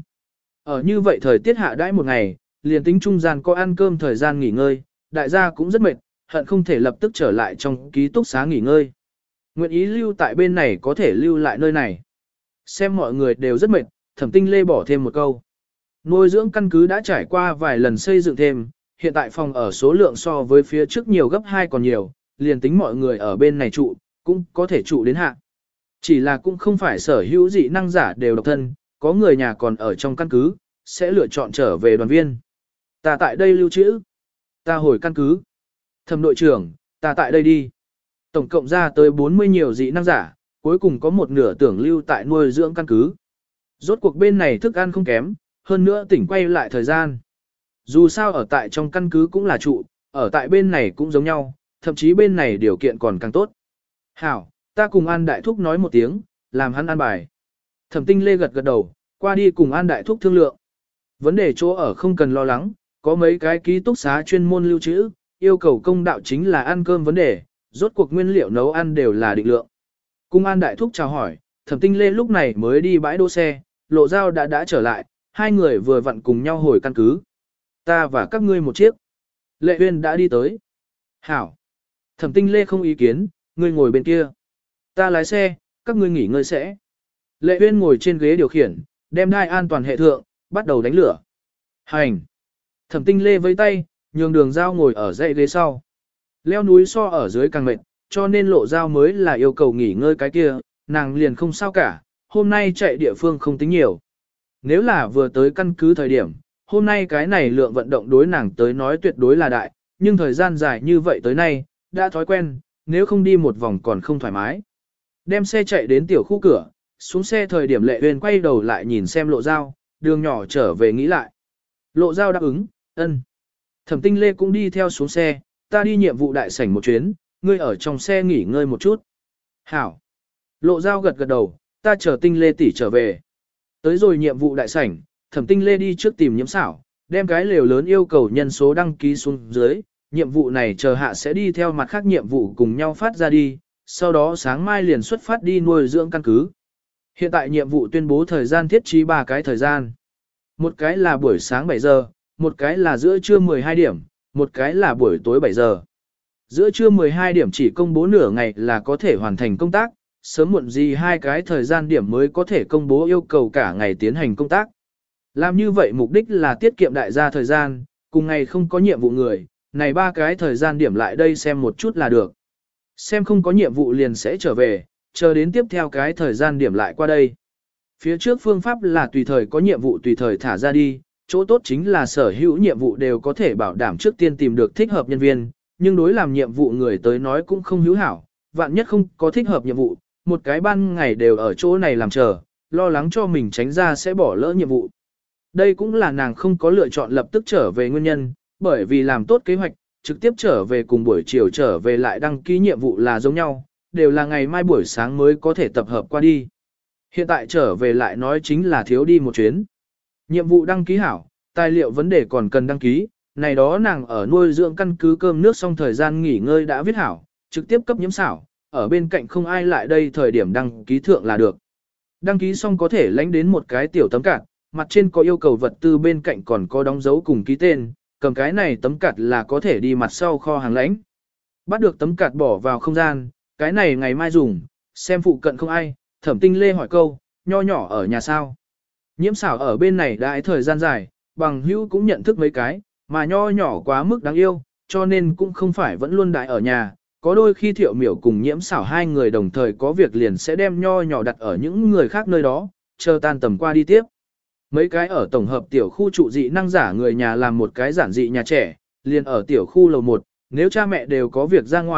Ở như vậy thời tiết hạ đãi một ngày, liền tính trung gian có ăn cơm thời gian nghỉ ngơi, đại gia cũng rất mệt, hận không thể lập tức trở lại trong ký túc xá nghỉ ngơi. Nguyện ý lưu tại bên này có thể lưu lại nơi này. Xem mọi người đều rất mệt, Thẩm Tinh Lê bỏ thêm một câu. Nuôi dưỡng căn cứ đã trải qua vài lần xây dựng thêm, hiện tại phòng ở số lượng so với phía trước nhiều gấp hai còn nhiều, liền tính mọi người ở bên này trụ, cũng có thể trụ đến hạ. Chỉ là cũng không phải sở hữu dị năng giả đều độc thân, có người nhà còn ở trong căn cứ, sẽ lựa chọn trở về đoàn viên. Ta tại đây lưu trữ. Ta hồi căn cứ. Thẩm đội trưởng, ta tại đây đi. Tổng cộng ra tới bốn mươi nhiều dị năng giả, cuối cùng có một nửa tưởng lưu tại nuôi dưỡng căn cứ. Rốt cuộc bên này thức ăn không kém, hơn nữa tỉnh quay lại thời gian. Dù sao ở tại trong căn cứ cũng là trụ, ở tại bên này cũng giống nhau, thậm chí bên này điều kiện còn càng tốt. Hảo, ta cùng An Đại Thúc nói một tiếng, làm hắn an bài. Thẩm Tinh Lê gật gật đầu, qua đi cùng An Đại Thúc thương lượng. Vấn đề chỗ ở không cần lo lắng, có mấy cái ký túc xá chuyên môn lưu trữ, yêu cầu công đạo chính là ăn cơm vấn đề, rốt cuộc nguyên liệu nấu ăn đều là định lượng. Cùng An Đại Thúc chào hỏi, Thẩm Tinh Lê lúc này mới đi bãi đỗ xe, Lộ Giao đã đã trở lại, hai người vừa vặn cùng nhau hồi căn cứ. Ta và các ngươi một chiếc. Lệ Uyên đã đi tới. Hảo. Thẩm Tinh Lê không ý kiến, ngươi ngồi bên kia. Ta lái xe, các ngươi nghỉ ngơi sẽ. Lệ Uyên ngồi trên ghế điều khiển, đem đai an toàn hệ thượng, bắt đầu đánh lửa. Hành. Thẩm Tinh Lê với tay, nhường Đường Giao ngồi ở dãy ghế sau. Leo núi so ở dưới càng mệt, cho nên Lộ Giao mới là yêu cầu nghỉ ngơi cái kia, nàng liền không sao cả, hôm nay chạy địa phương không tính nhiều. Nếu là vừa tới căn cứ thời điểm, hôm nay cái này lượng vận động đối nàng tới nói tuyệt đối là đại, nhưng thời gian dài như vậy tới nay, đã thói quen, nếu không đi một vòng còn không thoải mái. Đem xe chạy đến tiểu khu cửa, xuống xe thời điểm Lệ Uyên quay đầu lại nhìn xem Lộ Giao, đường nhỏ trở về nghĩ lại. Lộ Giao đáp ứng, ân. Thẩm Tinh Lê cũng đi theo xuống xe, ta đi nhiệm vụ đại sảnh một chuyến, ngươi ở trong xe nghỉ ngơi một chút. Hảo. Lộ Giao gật gật đầu, ta chờ Tinh Lê tỷ trở về. Tới rồi nhiệm vụ đại sảnh, Thẩm Tinh Lê đi trước tìm Nhiễm Xảo, đem cái lều lớn yêu cầu nhân số đăng ký xuống dưới, nhiệm vụ này chờ hạ sẽ đi theo mặt khác nhiệm vụ cùng nhau phát ra đi, sau đó sáng mai liền xuất phát đi nuôi dưỡng căn cứ. Hiện tại nhiệm vụ tuyên bố thời gian thiết trí ba cái thời gian. Một cái là buổi sáng bảy giờ, một cái là giữa trưa mười hai điểm, một cái là buổi tối bảy giờ. Giữa trưa mười hai điểm chỉ công bố nửa ngày là có thể hoàn thành công tác, sớm muộn gì hai cái thời gian điểm mới có thể công bố yêu cầu cả ngày tiến hành công tác. Làm như vậy mục đích là tiết kiệm đại gia thời gian, cùng ngày không có nhiệm vụ người, này ba cái thời gian điểm lại đây xem một chút là được. Xem không có nhiệm vụ liền sẽ trở về, chờ đến tiếp theo cái thời gian điểm lại qua đây. Phía trước phương pháp là tùy thời có nhiệm vụ tùy thời thả ra đi, chỗ tốt chính là sở hữu nhiệm vụ đều có thể bảo đảm trước tiên tìm được thích hợp nhân viên, nhưng đối làm nhiệm vụ người tới nói cũng không hữu hảo, vạn nhất không có thích hợp nhiệm vụ, một cái ban ngày đều ở chỗ này làm chờ, lo lắng cho mình tránh ra sẽ bỏ lỡ nhiệm vụ. Đây cũng là nàng không có lựa chọn lập tức trở về nguyên nhân, bởi vì làm tốt kế hoạch, trực tiếp trở về cùng buổi chiều trở về lại đăng ký nhiệm vụ là giống nhau, đều là ngày mai buổi sáng mới có thể tập hợp qua đi. Hiện tại trở về lại nói chính là thiếu đi một chuyến. Nhiệm vụ đăng ký hảo, tài liệu vấn đề còn cần đăng ký, này đó nàng ở nuôi dưỡng căn cứ cơm nước xong thời gian nghỉ ngơi đã viết hảo, trực tiếp cấp Nhiễm Xảo, ở bên cạnh không ai lại đây thời điểm đăng ký thượng là được. Đăng ký xong có thể lãnh đến một cái tiểu tấm card, mặt trên có yêu cầu vật tư bên cạnh còn có đóng dấu cùng ký tên, cầm cái này tấm card là có thể đi mặt sau kho hàng lãnh. Bắt được tấm card bỏ vào không gian, cái này ngày mai dùng, xem phụ cận không ai, Thẩm Tinh Lê hỏi câu, nho nhỏ ở nhà sao? Nhiễm Xảo ở bên này đã thời gian dài, bằng hữu cũng nhận thức mấy cái, mà nho nhỏ quá mức đáng yêu, cho nên cũng không phải vẫn luôn đại ở nhà, có đôi khi Thiệu Miểu cùng Nhiễm Xảo hai người đồng thời có việc liền sẽ đem nho nhỏ đặt ở những người khác nơi đó, chờ tan tầm qua đi tiếp. Mấy cái ở tổng hợp tiểu khu trụ dị năng giả người nhà làm một cái giản dị nhà trẻ, liền ở tiểu khu lầu một, nếu cha mẹ đều có việc ra ngoài,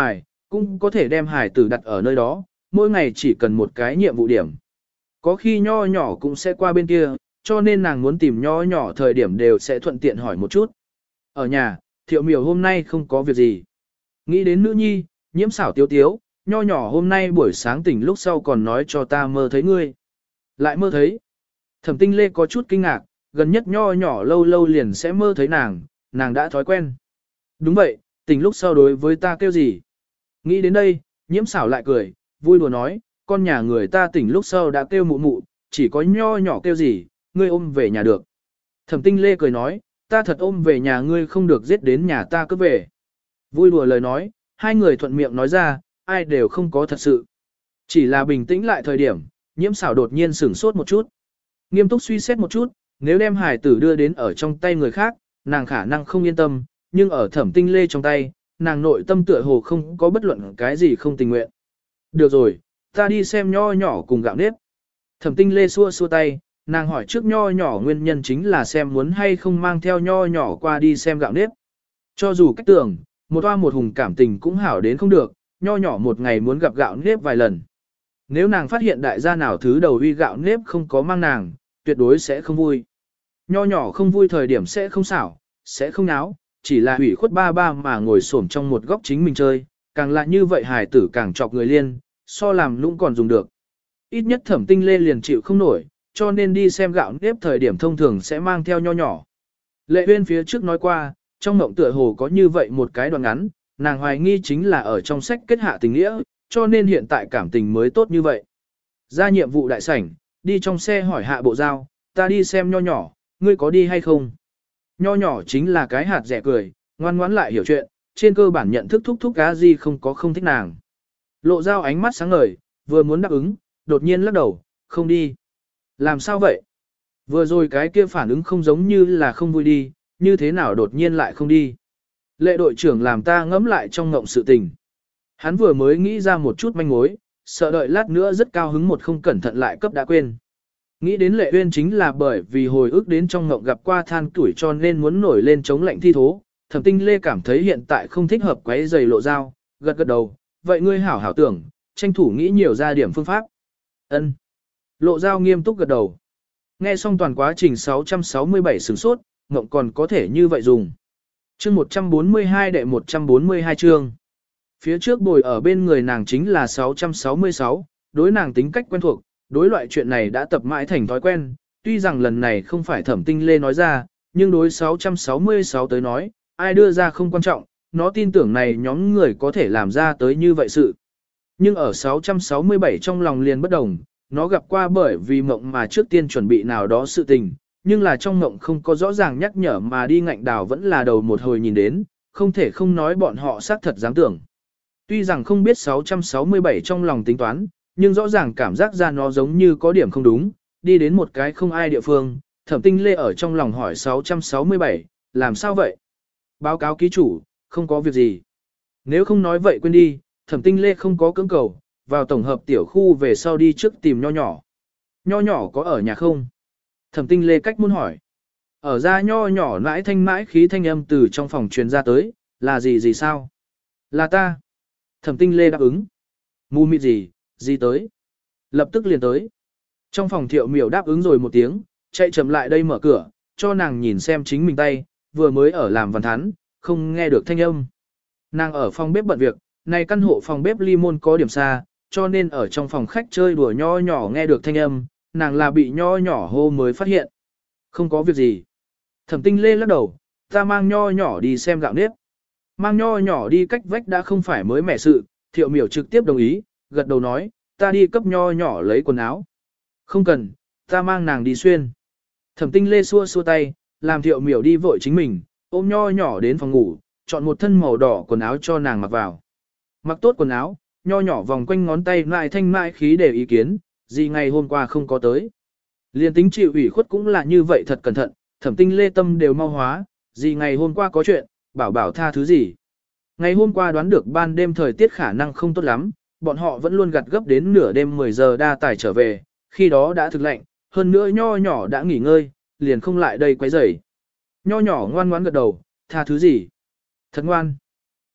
cũng có thể đem hải tử đặt ở nơi đó, mỗi ngày chỉ cần một cái nhiệm vụ điểm. Có khi nho nhỏ cũng sẽ qua bên kia, cho nên nàng muốn tìm nho nhỏ thời điểm đều sẽ thuận tiện hỏi một chút. Ở nhà, thiệu miểu hôm nay không có việc gì. Nghĩ đến nữ nhi, nhiễm xảo tiếu tiếu, nho nhỏ hôm nay buổi sáng tỉnh lúc sau còn nói cho ta mơ thấy ngươi. Lại mơ thấy. Thẩm Tinh Lê có chút kinh ngạc, gần nhất nho nhỏ lâu lâu liền sẽ mơ thấy nàng, nàng đã thói quen. Đúng vậy, tỉnh lúc sau đối với ta kêu gì? Nghĩ đến đây, nhiễm xảo lại cười, vui đùa nói, con nhà người ta tỉnh lúc sau đã kêu mụ mụ, chỉ có nho nhỏ kêu gì, ngươi ôm về nhà được. Thẩm Tinh Lê cười nói, ta thật ôm về nhà ngươi không được giết đến nhà ta cứ về. Vui đùa lời nói, hai người thuận miệng nói ra, ai đều không có thật sự. Chỉ là bình tĩnh lại thời điểm, nhiễm xảo đột nhiên sửng sốt một chút. Nghiêm túc suy xét một chút, nếu đem hải tử đưa đến ở trong tay người khác, nàng khả năng không yên tâm, nhưng ở Thẩm Tinh Lê trong tay, nàng nội tâm tựa hồ không có bất luận cái gì không tình nguyện. Được rồi, ta đi xem nho nhỏ cùng gạo nếp. Thẩm Tinh Lê xua xua tay, nàng hỏi trước nho nhỏ nguyên nhân chính là xem muốn hay không mang theo nho nhỏ qua đi xem gạo nếp. Cho dù cách tưởng, một toa một hùng cảm tình cũng hảo đến không được, nho nhỏ một ngày muốn gặp gạo nếp vài lần. Nếu nàng phát hiện đại gia nào thứ đầu uy gạo nếp không có mang nàng, tuyệt đối sẽ không vui. Nho nhỏ không vui thời điểm sẽ không xảo, sẽ không náo, chỉ là hủy khuất ba ba mà ngồi xổm trong một góc chính mình chơi, càng là như vậy hài tử càng chọc người liên, so làm lũng còn dùng được. Ít nhất Thẩm Tinh Lê liền chịu không nổi, cho nên đi xem gạo nếp thời điểm thông thường sẽ mang theo nho nhỏ. Lệ Uyên phía trước nói qua, trong mộng tựa hồ có như vậy một cái đoạn ngắn, nàng hoài nghi chính là ở trong sách kết hạ tình nghĩa, cho nên hiện tại cảm tình mới tốt như vậy. Ra nhiệm vụ đại sảnh, đi trong xe hỏi hạ bộ giao, ta đi xem nho nhỏ, ngươi có đi hay không? Nho nhỏ chính là cái hạt rẻ cười, ngoan ngoãn lại hiểu chuyện, trên cơ bản nhận thức thúc thúc cá gì không có không thích nàng. Lộ Giao ánh mắt sáng ngời, vừa muốn đáp ứng, đột nhiên lắc đầu, không đi. Làm sao vậy? Vừa rồi cái kia phản ứng không giống như là không vui đi, như thế nào đột nhiên lại không đi. Lệ đội trưởng làm ta ngẫm lại trong ngộng sự tình. Hắn vừa mới nghĩ ra một chút manh mối, sợ đợi lát nữa rất cao hứng một không cẩn thận lại cấp đã quên. Nghĩ đến Lệ Uyên chính là bởi vì hồi ức đến trong ngộng gặp qua than tuổi cho nên muốn nổi lên chống lạnh thi thố. Thẩm Tinh Lê cảm thấy hiện tại không thích hợp quấy giày Lộ Giao, gật gật đầu, vậy ngươi hảo hảo tưởng, tranh thủ nghĩ nhiều ra điểm phương pháp. Ân. Lộ Giao nghiêm túc gật đầu. Nghe xong toàn quá trình sáu trăm sáu mươi bảy sửng sốt, ngộng còn có thể như vậy dùng. Chương một trăm bốn mươi hai đệ một trăm bốn mươi hai chương. Phía trước bồi ở bên người nàng chính là sáu trăm sáu mươi sáu, đối nàng tính cách quen thuộc, đối loại chuyện này đã tập mãi thành thói quen, tuy rằng lần này không phải Thẩm Tinh Lê nói ra, nhưng đối sáu trăm sáu mươi sáu tới nói, ai đưa ra không quan trọng, nó tin tưởng này nhóm người có thể làm ra tới như vậy sự. Nhưng ở sáu trăm sáu mươi bảy trong lòng liền bất đồng, nó gặp qua bởi vì mộng mà trước tiên chuẩn bị nào đó sự tình, nhưng là trong mộng không có rõ ràng nhắc nhở mà đi ngạnh đào vẫn là đầu một hồi nhìn đến, không thể không nói bọn họ xác thật dám tưởng. Tuy rằng không biết sáu trăm sáu mươi bảy trong lòng tính toán, nhưng rõ ràng cảm giác ra nó giống như có điểm không đúng, đi đến một cái không ai địa phương, Thẩm Tinh Lê ở trong lòng hỏi sáu trăm sáu mươi bảy, làm sao vậy? Báo cáo ký chủ, không có việc gì. Nếu không nói vậy quên đi, Thẩm Tinh Lê không có cưỡng cầu, vào tổng hợp tiểu khu về sau đi trước tìm nho nhỏ. Nho nhỏ có ở nhà không? Thẩm Tinh Lê cách muốn hỏi. Ở ra nho nhỏ nãi thanh mãi khí thanh âm từ trong phòng truyền ra tới, là gì gì sao? Là ta. Thẩm Tinh Lê đáp ứng. Mù mịt gì, gì tới? Lập tức liền tới. Trong phòng Thiệu Miểu đáp ứng rồi một tiếng, chạy chậm lại đây mở cửa, cho nàng nhìn xem chính mình tay, vừa mới ở làm văn thắn, không nghe được thanh âm. Nàng ở phòng bếp bận việc, này căn hộ phòng bếp ly môn có điểm xa, cho nên ở trong phòng khách chơi đùa nho nhỏ nghe được thanh âm, nàng là bị nho nhỏ hô mới phát hiện. Không có việc gì. Thẩm Tinh Lê lắc đầu, ta mang nho nhỏ đi xem gạo nếp. Mang nho nhỏ đi cách vách đã không phải mới mẻ sự, Thiệu Miểu trực tiếp đồng ý, gật đầu nói, ta đi cấp nho nhỏ lấy quần áo. Không cần, ta mang nàng đi xuyên. Thẩm Tinh Lê xua xua tay, làm Thiệu Miểu đi vội chính mình, ôm nho nhỏ đến phòng ngủ, chọn một thân màu đỏ quần áo cho nàng mặc vào. Mặc tốt quần áo, nho nhỏ vòng quanh ngón tay lại thanh mại khí để ý kiến, gì ngày hôm qua không có tới. Liên tính chịu ủy khuất cũng là như vậy thật cẩn thận, Thẩm Tinh Lê tâm đều mau hóa, gì ngày hôm qua có chuyện, bảo bảo tha thứ gì. Ngày hôm qua đoán được ban đêm thời tiết khả năng không tốt lắm, bọn họ vẫn luôn gặt gấp đến nửa đêm mười giờ đa tài trở về, khi đó đã thực lạnh, hơn nữa nho nhỏ đã nghỉ ngơi, liền không lại đây quấy rầy. Nho nhỏ ngoan ngoãn gật đầu, tha thứ gì? Thật ngoan.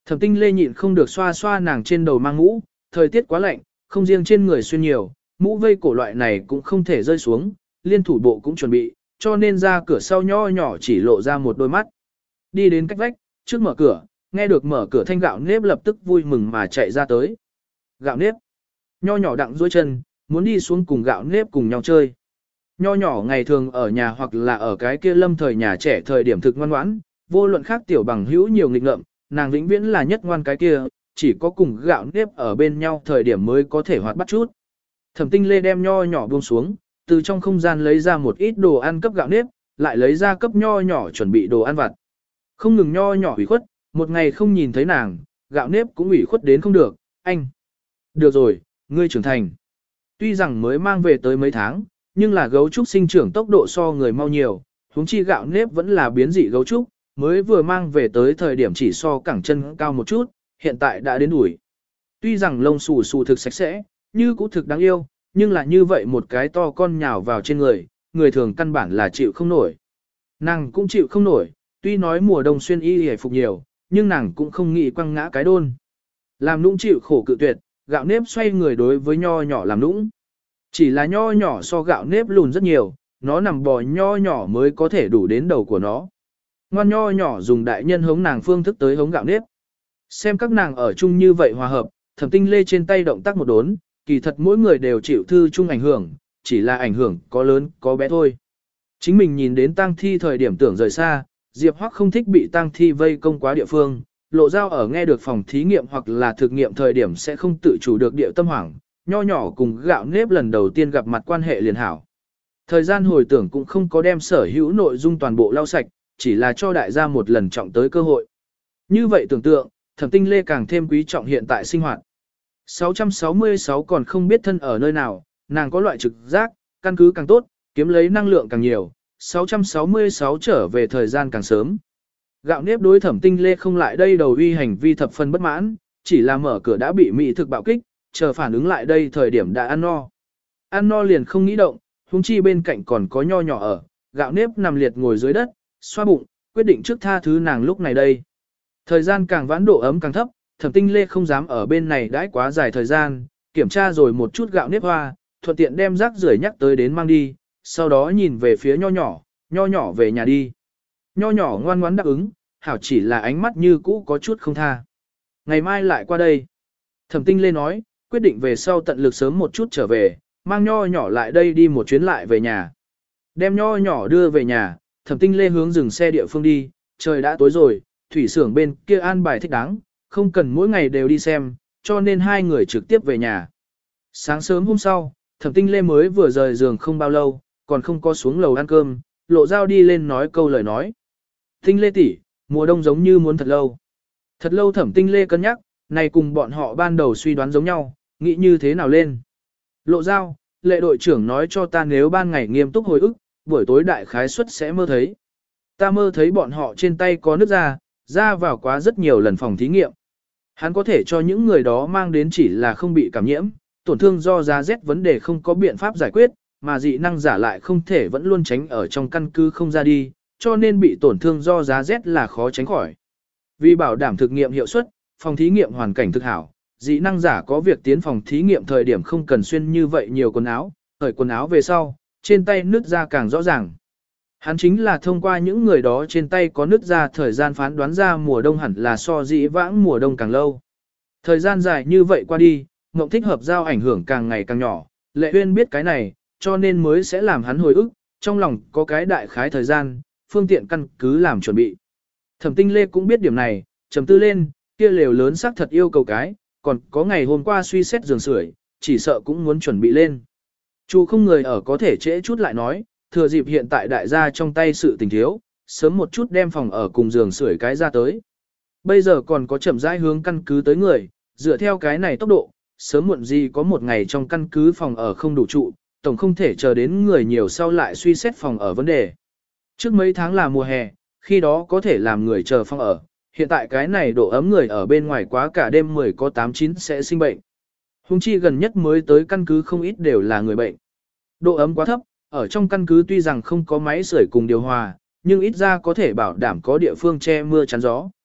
Thẩm Tinh Lê nhịn không được xoa xoa nàng trên đầu mang mũ, thời tiết quá lạnh, không riêng trên người xuyên nhiều, mũ vây cổ loại này cũng không thể rơi xuống, liên thủ bộ cũng chuẩn bị, cho nên ra cửa sau nho nhỏ chỉ lộ ra một đôi mắt. Đi đến cách vách, trước mở cửa, nghe được mở cửa thanh gạo nếp lập tức vui mừng mà chạy ra tới. Gạo nếp. Nho nhỏ đặng duỗi chân, muốn đi xuống cùng gạo nếp cùng nhau chơi. Nho nhỏ ngày thường ở nhà hoặc là ở cái kia lâm thời nhà trẻ thời điểm thực ngoan ngoãn, vô luận khác tiểu bằng hữu nhiều nghịch ngợm, nàng vĩnh viễn là nhất ngoan cái kia, chỉ có cùng gạo nếp ở bên nhau thời điểm mới có thể hoạt bắt chút. Thẩm Tinh Lê đem nho nhỏ buông xuống, từ trong không gian lấy ra một ít đồ ăn cấp gạo nếp, lại lấy ra cấp nho nhỏ chuẩn bị đồ ăn vặt. Không ngừng nho nhỏ ủy khuất, một ngày không nhìn thấy nàng, gạo nếp cũng ủy khuất đến không được, anh. Được rồi, ngươi trưởng thành. Tuy rằng mới mang về tới mấy tháng, nhưng là gấu trúc sinh trưởng tốc độ so người mau nhiều, huống chi gạo nếp vẫn là biến dị gấu trúc, mới vừa mang về tới thời điểm chỉ so cẳng chân cao một chút, hiện tại đã đến đuổi. Tuy rằng lông xù xù thực sạch sẽ, như cũ thực đáng yêu, nhưng là như vậy một cái to con nhào vào trên người, người thường căn bản là chịu không nổi. Nàng cũng chịu không nổi, tuy nói mùa đông xuyên y hề phục nhiều, nhưng nàng cũng không nghĩ quăng ngã cái đôn. Làm nũng chịu khổ cự tuyệt, gạo nếp xoay người đối với nho nhỏ làm nũng. Chỉ là nho nhỏ so gạo nếp lùn rất nhiều, nó nằm bò nho nhỏ mới có thể đủ đến đầu của nó. Ngoan nho nhỏ dùng đại nhân hống nàng phương thức tới hống gạo nếp. Xem các nàng ở chung như vậy hòa hợp, Thẩm Tinh Lê trên tay động tác một đốn, kỳ thật mỗi người đều chịu thư chung ảnh hưởng, chỉ là ảnh hưởng có lớn có bé thôi. Chính mình nhìn đến tang thi thời điểm tưởng rời xa, Diệp Hoắc không thích bị tang thi vây công quá địa phương, Lộ Dao ở nghe được phòng thí nghiệm hoặc là thực nghiệm thời điểm sẽ không tự chủ được địa tâm hoảng, nho nhỏ cùng gạo nếp lần đầu tiên gặp mặt quan hệ liền hảo. Thời gian hồi tưởng cũng không có đem sở hữu nội dung toàn bộ lau sạch, chỉ là cho đại gia một lần trọng tới cơ hội. Như vậy tưởng tượng, Thẩm Tinh Lê càng thêm quý trọng hiện tại sinh hoạt. sáu trăm sáu mươi sáu còn không biết thân ở nơi nào, nàng có loại trực giác, căn cứ càng tốt, kiếm lấy năng lượng càng nhiều, sáu trăm sáu mươi sáu trở về thời gian càng sớm. Gạo nếp đối Thẩm Tinh Lê không lại đây đầu uy hành vi thập phân bất mãn, chỉ là mở cửa đã bị mỹ thực bạo kích, chờ phản ứng lại đây thời điểm đã ăn no. Ăn no liền không nghĩ động, huống chi bên cạnh còn có nho nhỏ ở, gạo nếp nằm liệt ngồi dưới đất, xoa bụng, quyết định trước tha thứ nàng lúc này đây. Thời gian càng vãn độ ấm càng thấp, Thẩm Tinh Lê không dám ở bên này đãi quá dài thời gian, kiểm tra rồi một chút gạo nếp hoa, thuận tiện đem rác rưởi nhắc tới đến mang đi, sau đó nhìn về phía nho nhỏ, nho nhỏ về nhà đi. Nho nhỏ ngoan ngoãn đáp ứng, hảo chỉ là ánh mắt như cũ có chút không tha. Ngày mai lại qua đây. Thẩm Tinh Lê nói, quyết định về sau tận lực sớm một chút trở về, mang nho nhỏ lại đây đi một chuyến lại về nhà. Đem nho nhỏ đưa về nhà, Thẩm Tinh Lê hướng dừng xe địa phương đi, trời đã tối rồi, thủy xưởng bên kia an bài thích đáng, không cần mỗi ngày đều đi xem, cho nên hai người trực tiếp về nhà. Sáng sớm hôm sau, Thẩm Tinh Lê mới vừa rời giường không bao lâu, còn không có xuống lầu ăn cơm, Lộ Dao đi lên nói câu lời nói. Tinh Lê tỷ, mùa đông giống như muốn thật lâu. Thật lâu Thẩm Tinh Lê cân nhắc, này cùng bọn họ ban đầu suy đoán giống nhau, nghĩ như thế nào lên. Lộ Dao, lệ đội trưởng nói cho ta nếu ban ngày nghiêm túc hồi ức, buổi tối đại khái suất sẽ mơ thấy. Ta mơ thấy bọn họ trên tay có nước ra, ra vào quá rất nhiều lần phòng thí nghiệm. Hắn có thể cho những người đó mang đến chỉ là không bị cảm nhiễm, tổn thương do giá rét vấn đề không có biện pháp giải quyết, mà dị năng giả lại không thể vẫn luôn tránh ở trong căn cứ không ra đi, cho nên bị tổn thương do giá rét là khó tránh khỏi. Vì bảo đảm thực nghiệm hiệu suất, phòng thí nghiệm hoàn cảnh thực hảo, dị năng giả có việc tiến phòng thí nghiệm thời điểm không cần xuyên như vậy nhiều quần áo, cởi quần áo về sau, trên tay nứt ra càng rõ ràng. Hắn chính là thông qua những người đó trên tay có nứt ra thời gian phán đoán ra mùa đông hẳn là so dĩ vãng mùa đông càng lâu. Thời gian dài như vậy qua đi, mộng thích hợp giao ảnh hưởng càng ngày càng nhỏ, Lệ Uyên biết cái này, cho nên mới sẽ làm hắn hồi ức, trong lòng có cái đại khái thời gian, phương tiện căn cứ làm chuẩn bị. Thẩm Tinh Lê cũng biết điểm này, trầm tư lên, kia lều lớn xác thật yêu cầu cái, còn có ngày hôm qua suy xét giường sưởi, chỉ sợ cũng muốn chuẩn bị lên. Chu không người ở có thể trễ chút lại nói, thừa dịp hiện tại đại gia trong tay sự tình thiếu, sớm một chút đem phòng ở cùng giường sưởi cái ra tới. Bây giờ còn có chậm rãi hướng căn cứ tới người, dựa theo cái này tốc độ, sớm muộn gì có một ngày trong căn cứ phòng ở không đủ trụ, tổng không thể chờ đến người nhiều sau lại suy xét phòng ở vấn đề. Trước mấy tháng là mùa hè, khi đó có thể làm người chờ phòng ở, hiện tại cái này độ ấm người ở bên ngoài quá cả đêm mười có tám chín sẽ sinh bệnh. Hùng chi gần nhất mới tới căn cứ không ít đều là người bệnh. Độ ấm quá thấp, ở trong căn cứ tuy rằng không có máy sưởi cùng điều hòa, nhưng ít ra có thể bảo đảm có địa phương che mưa chắn gió.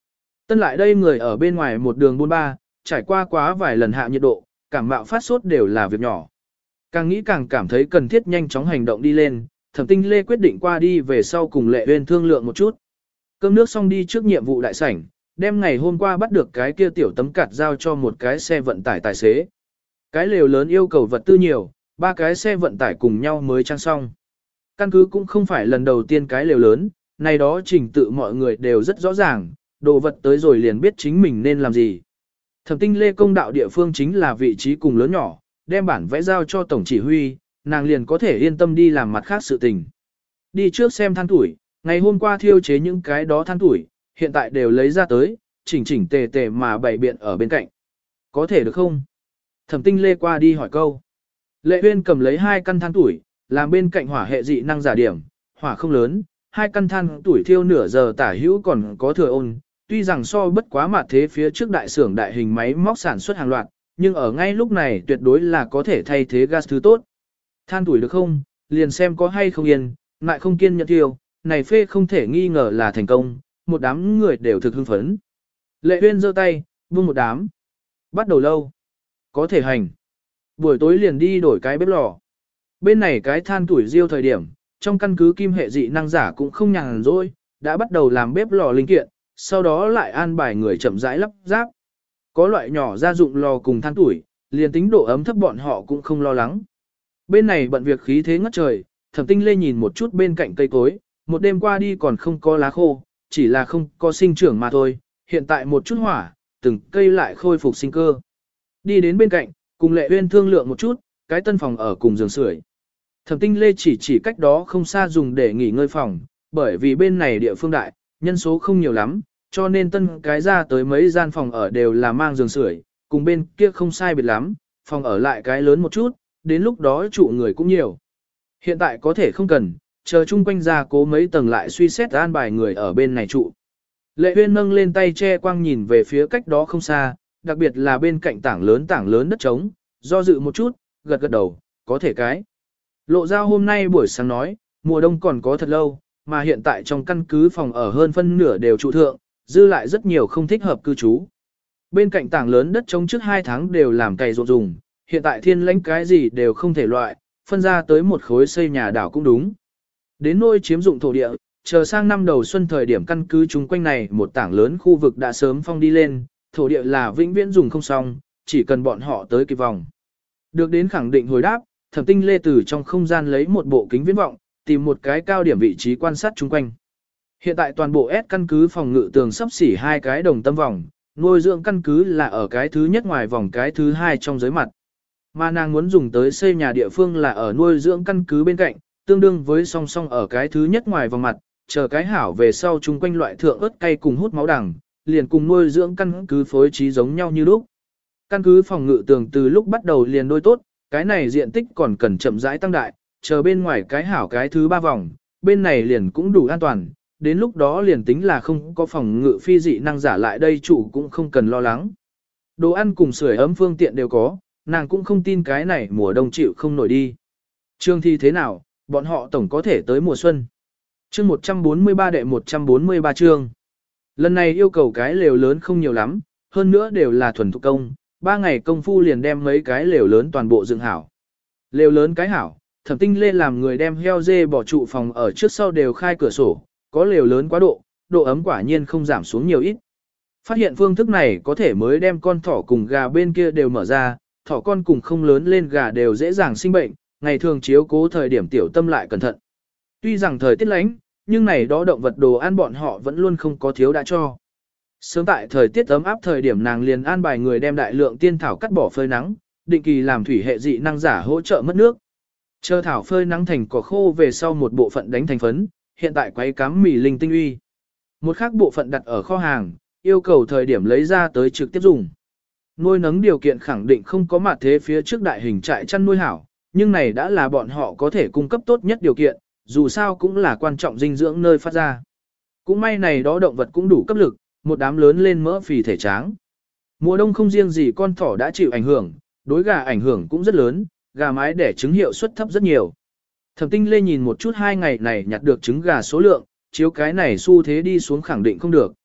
Tân lại đây người ở bên ngoài một đường buôn ba, trải qua quá vài lần hạ nhiệt độ, cảm mạo phát sốt đều là việc nhỏ. Càng nghĩ càng cảm thấy cần thiết nhanh chóng hành động đi lên, Thẩm Tinh Lê quyết định qua đi về sau cùng Lệ Uyên thương lượng một chút. Cơm nước xong đi trước nhiệm vụ đại sảnh, đem ngày hôm qua bắt được cái kia tiểu tấm cạt giao cho một cái xe vận tải tài xế. Cái lều lớn yêu cầu vật tư nhiều, ba cái xe vận tải cùng nhau mới trang xong. Căn cứ cũng không phải lần đầu tiên cái lều lớn, này đó trình tự mọi người đều rất rõ ràng, đồ vật tới rồi liền biết chính mình nên làm gì. Thẩm Tinh Lê công đạo địa phương chính là vị trí cùng lớn nhỏ, đem bản vẽ giao cho tổng chỉ huy, nàng liền có thể yên tâm đi làm mặt khác sự tình. Đi trước xem than tuổi, ngày hôm qua thiêu chế những cái đó than tuổi, hiện tại đều lấy ra tới, chỉnh chỉnh tề tề mà bày biện ở bên cạnh. Có thể được không? Thẩm Tinh Lê qua đi hỏi câu. Lệ Uyên cầm lấy hai căn than tuổi, làm bên cạnh hỏa hệ dị năng giả điểm, hỏa không lớn, hai căn than tuổi thiêu nửa giờ tả hữu còn có thừa ôn, tuy rằng so bất quá mặt thế phía trước đại xưởng đại hình máy móc sản xuất hàng loạt, nhưng ở ngay lúc này tuyệt đối là có thể thay thế gas thứ tốt. Than tuổi được không, liền xem có hay không yên, lại không kiên nhẫn thiêu, này phê không thể nghi ngờ là thành công, một đám người đều thực hưng phấn. Lệ Uyên giơ tay, buông một đám. Bắt đầu lâu. Có thể hành. Buổi tối liền đi đổi cái bếp lò. Bên này cái than tuổi riêu thời điểm, trong căn cứ kim hệ dị năng giả cũng không nhàn rỗi, đã bắt đầu làm bếp lò linh kiện, sau đó lại an bài người chậm rãi lắp ráp. Có loại nhỏ gia dụng lò cùng than tuổi, liền tính độ ấm thấp bọn họ cũng không lo lắng. Bên này bận việc khí thế ngất trời, Thẩm Tinh Lê nhìn một chút bên cạnh cây cối, một đêm qua đi còn không có lá khô, chỉ là không có sinh trưởng mà thôi, hiện tại một chút hỏa, từng cây lại khôi phục sinh cơ. Đi đến bên cạnh, cùng Lệ Uyên thương lượng một chút, cái tân phòng ở cùng giường sưởi. Thẩm Tinh Lê chỉ chỉ cách đó không xa dùng để nghỉ ngơi phòng, bởi vì bên này địa phương đại, nhân số không nhiều lắm, cho nên tân cái ra tới mấy gian phòng ở đều là mang giường sưởi, cùng bên kia không sai biệt lắm, phòng ở lại cái lớn một chút, đến lúc đó trụ người cũng nhiều. Hiện tại có thể không cần, chờ chung quanh ra cố mấy tầng lại suy xét an bài người ở bên này trụ. Lệ Uyên nâng lên tay che quang nhìn về phía cách đó không xa, đặc biệt là bên cạnh tảng lớn tảng lớn đất trống, do dự một chút, gật gật đầu, có thể cái. Lộ Giao hôm nay buổi sáng nói, mùa đông còn có thật lâu, mà hiện tại trong căn cứ phòng ở hơn phân nửa đều trụ thượng, dư lại rất nhiều không thích hợp cư trú. Bên cạnh tảng lớn đất trống trước hai tháng đều làm cày ruộng dùng, hiện tại thiên lãnh cái gì đều không thể loại, phân ra tới một khối xây nhà đảo cũng đúng. Đến nôi chiếm dụng thổ địa, chờ sang năm đầu xuân thời điểm căn cứ chúng quanh này một tảng lớn khu vực đã sớm phong đi lên, thổ địa là vĩnh viễn dùng không xong, chỉ cần bọn họ tới kịp vòng. Được đến khẳng định hồi đáp, Thẩm Tinh Lê từ trong không gian lấy một bộ kính viễn vọng, tìm một cái cao điểm vị trí quan sát chung quanh. Hiện tại toàn bộ S căn cứ phòng ngự tường sắp xỉ hai cái đồng tâm vòng, nuôi dưỡng căn cứ là ở cái thứ nhất ngoài vòng cái thứ hai trong giới mặt. Mà nàng muốn dùng tới xây nhà địa phương là ở nuôi dưỡng căn cứ bên cạnh, tương đương với song song ở cái thứ nhất ngoài vòng mặt, chờ cái hảo về sau chung quanh loại thượng ớt cay cùng hút máu đằng, liền cùng nuôi dưỡng căn cứ phối trí giống nhau như lúc. Căn cứ phòng ngự tường từ lúc bắt đầu liền đôi tốt, cái này diện tích còn cần chậm rãi tăng đại, chờ bên ngoài cái hảo cái thứ ba vòng, bên này liền cũng đủ an toàn, đến lúc đó liền tính là không có phòng ngự phi dị năng giả lại đây chủ cũng không cần lo lắng. Đồ ăn cùng sưởi ấm phương tiện đều có, nàng cũng không tin cái này mùa đông chịu không nổi đi. Trương thi thế nào, bọn họ tổng có thể tới mùa xuân. Chương một trăm bốn mươi ba đệ một trăm bốn mươi ba chương. Lần này yêu cầu cái lều lớn không nhiều lắm, hơn nữa đều là thuần thủ công, ba ngày công phu liền đem mấy cái lều lớn toàn bộ dựng hảo. Lều lớn cái hảo, Thẩm Tinh Lê làm người đem heo dê bỏ trụ phòng ở trước sau đều khai cửa sổ, có lều lớn quá độ, độ ấm quả nhiên không giảm xuống nhiều ít. Phát hiện phương thức này có thể mới đem con thỏ cùng gà bên kia đều mở ra, thỏ con cùng không lớn lên gà đều dễ dàng sinh bệnh, ngày thường chiếu cố thời điểm tiểu tâm lại cẩn thận. Tuy rằng thời tiết lạnh, nhưng này đó động vật đồ ăn bọn họ vẫn luôn không có thiếu đã cho. Sớm tại thời tiết ấm áp thời điểm nàng liền an bài người đem đại lượng tiên thảo cắt bỏ phơi nắng, định kỳ làm thủy hệ dị năng giả hỗ trợ mất nước. Chờ thảo phơi nắng thành cỏ khô về sau một bộ phận đánh thành phấn, hiện tại quấy cám mì linh tinh uy. Một khác bộ phận đặt ở kho hàng, yêu cầu thời điểm lấy ra tới trực tiếp dùng. Nuôi nấng điều kiện khẳng định không có mặt thế phía trước đại hình trại chăn nuôi hảo, nhưng này đã là bọn họ có thể cung cấp tốt nhất điều kiện, dù sao cũng là quan trọng dinh dưỡng nơi phát ra. Cũng may này đó động vật cũng đủ cấp lực, một đám lớn lên mỡ phì thể tráng. Mùa đông không riêng gì con thỏ đã chịu ảnh hưởng, đối gà ảnh hưởng cũng rất lớn, gà mái đẻ trứng hiệu suất thấp rất nhiều. Thẩm Tinh Lê nhìn một chút hai ngày này nhặt được trứng gà số lượng, chiếu cái này xu thế đi xuống khẳng định không được.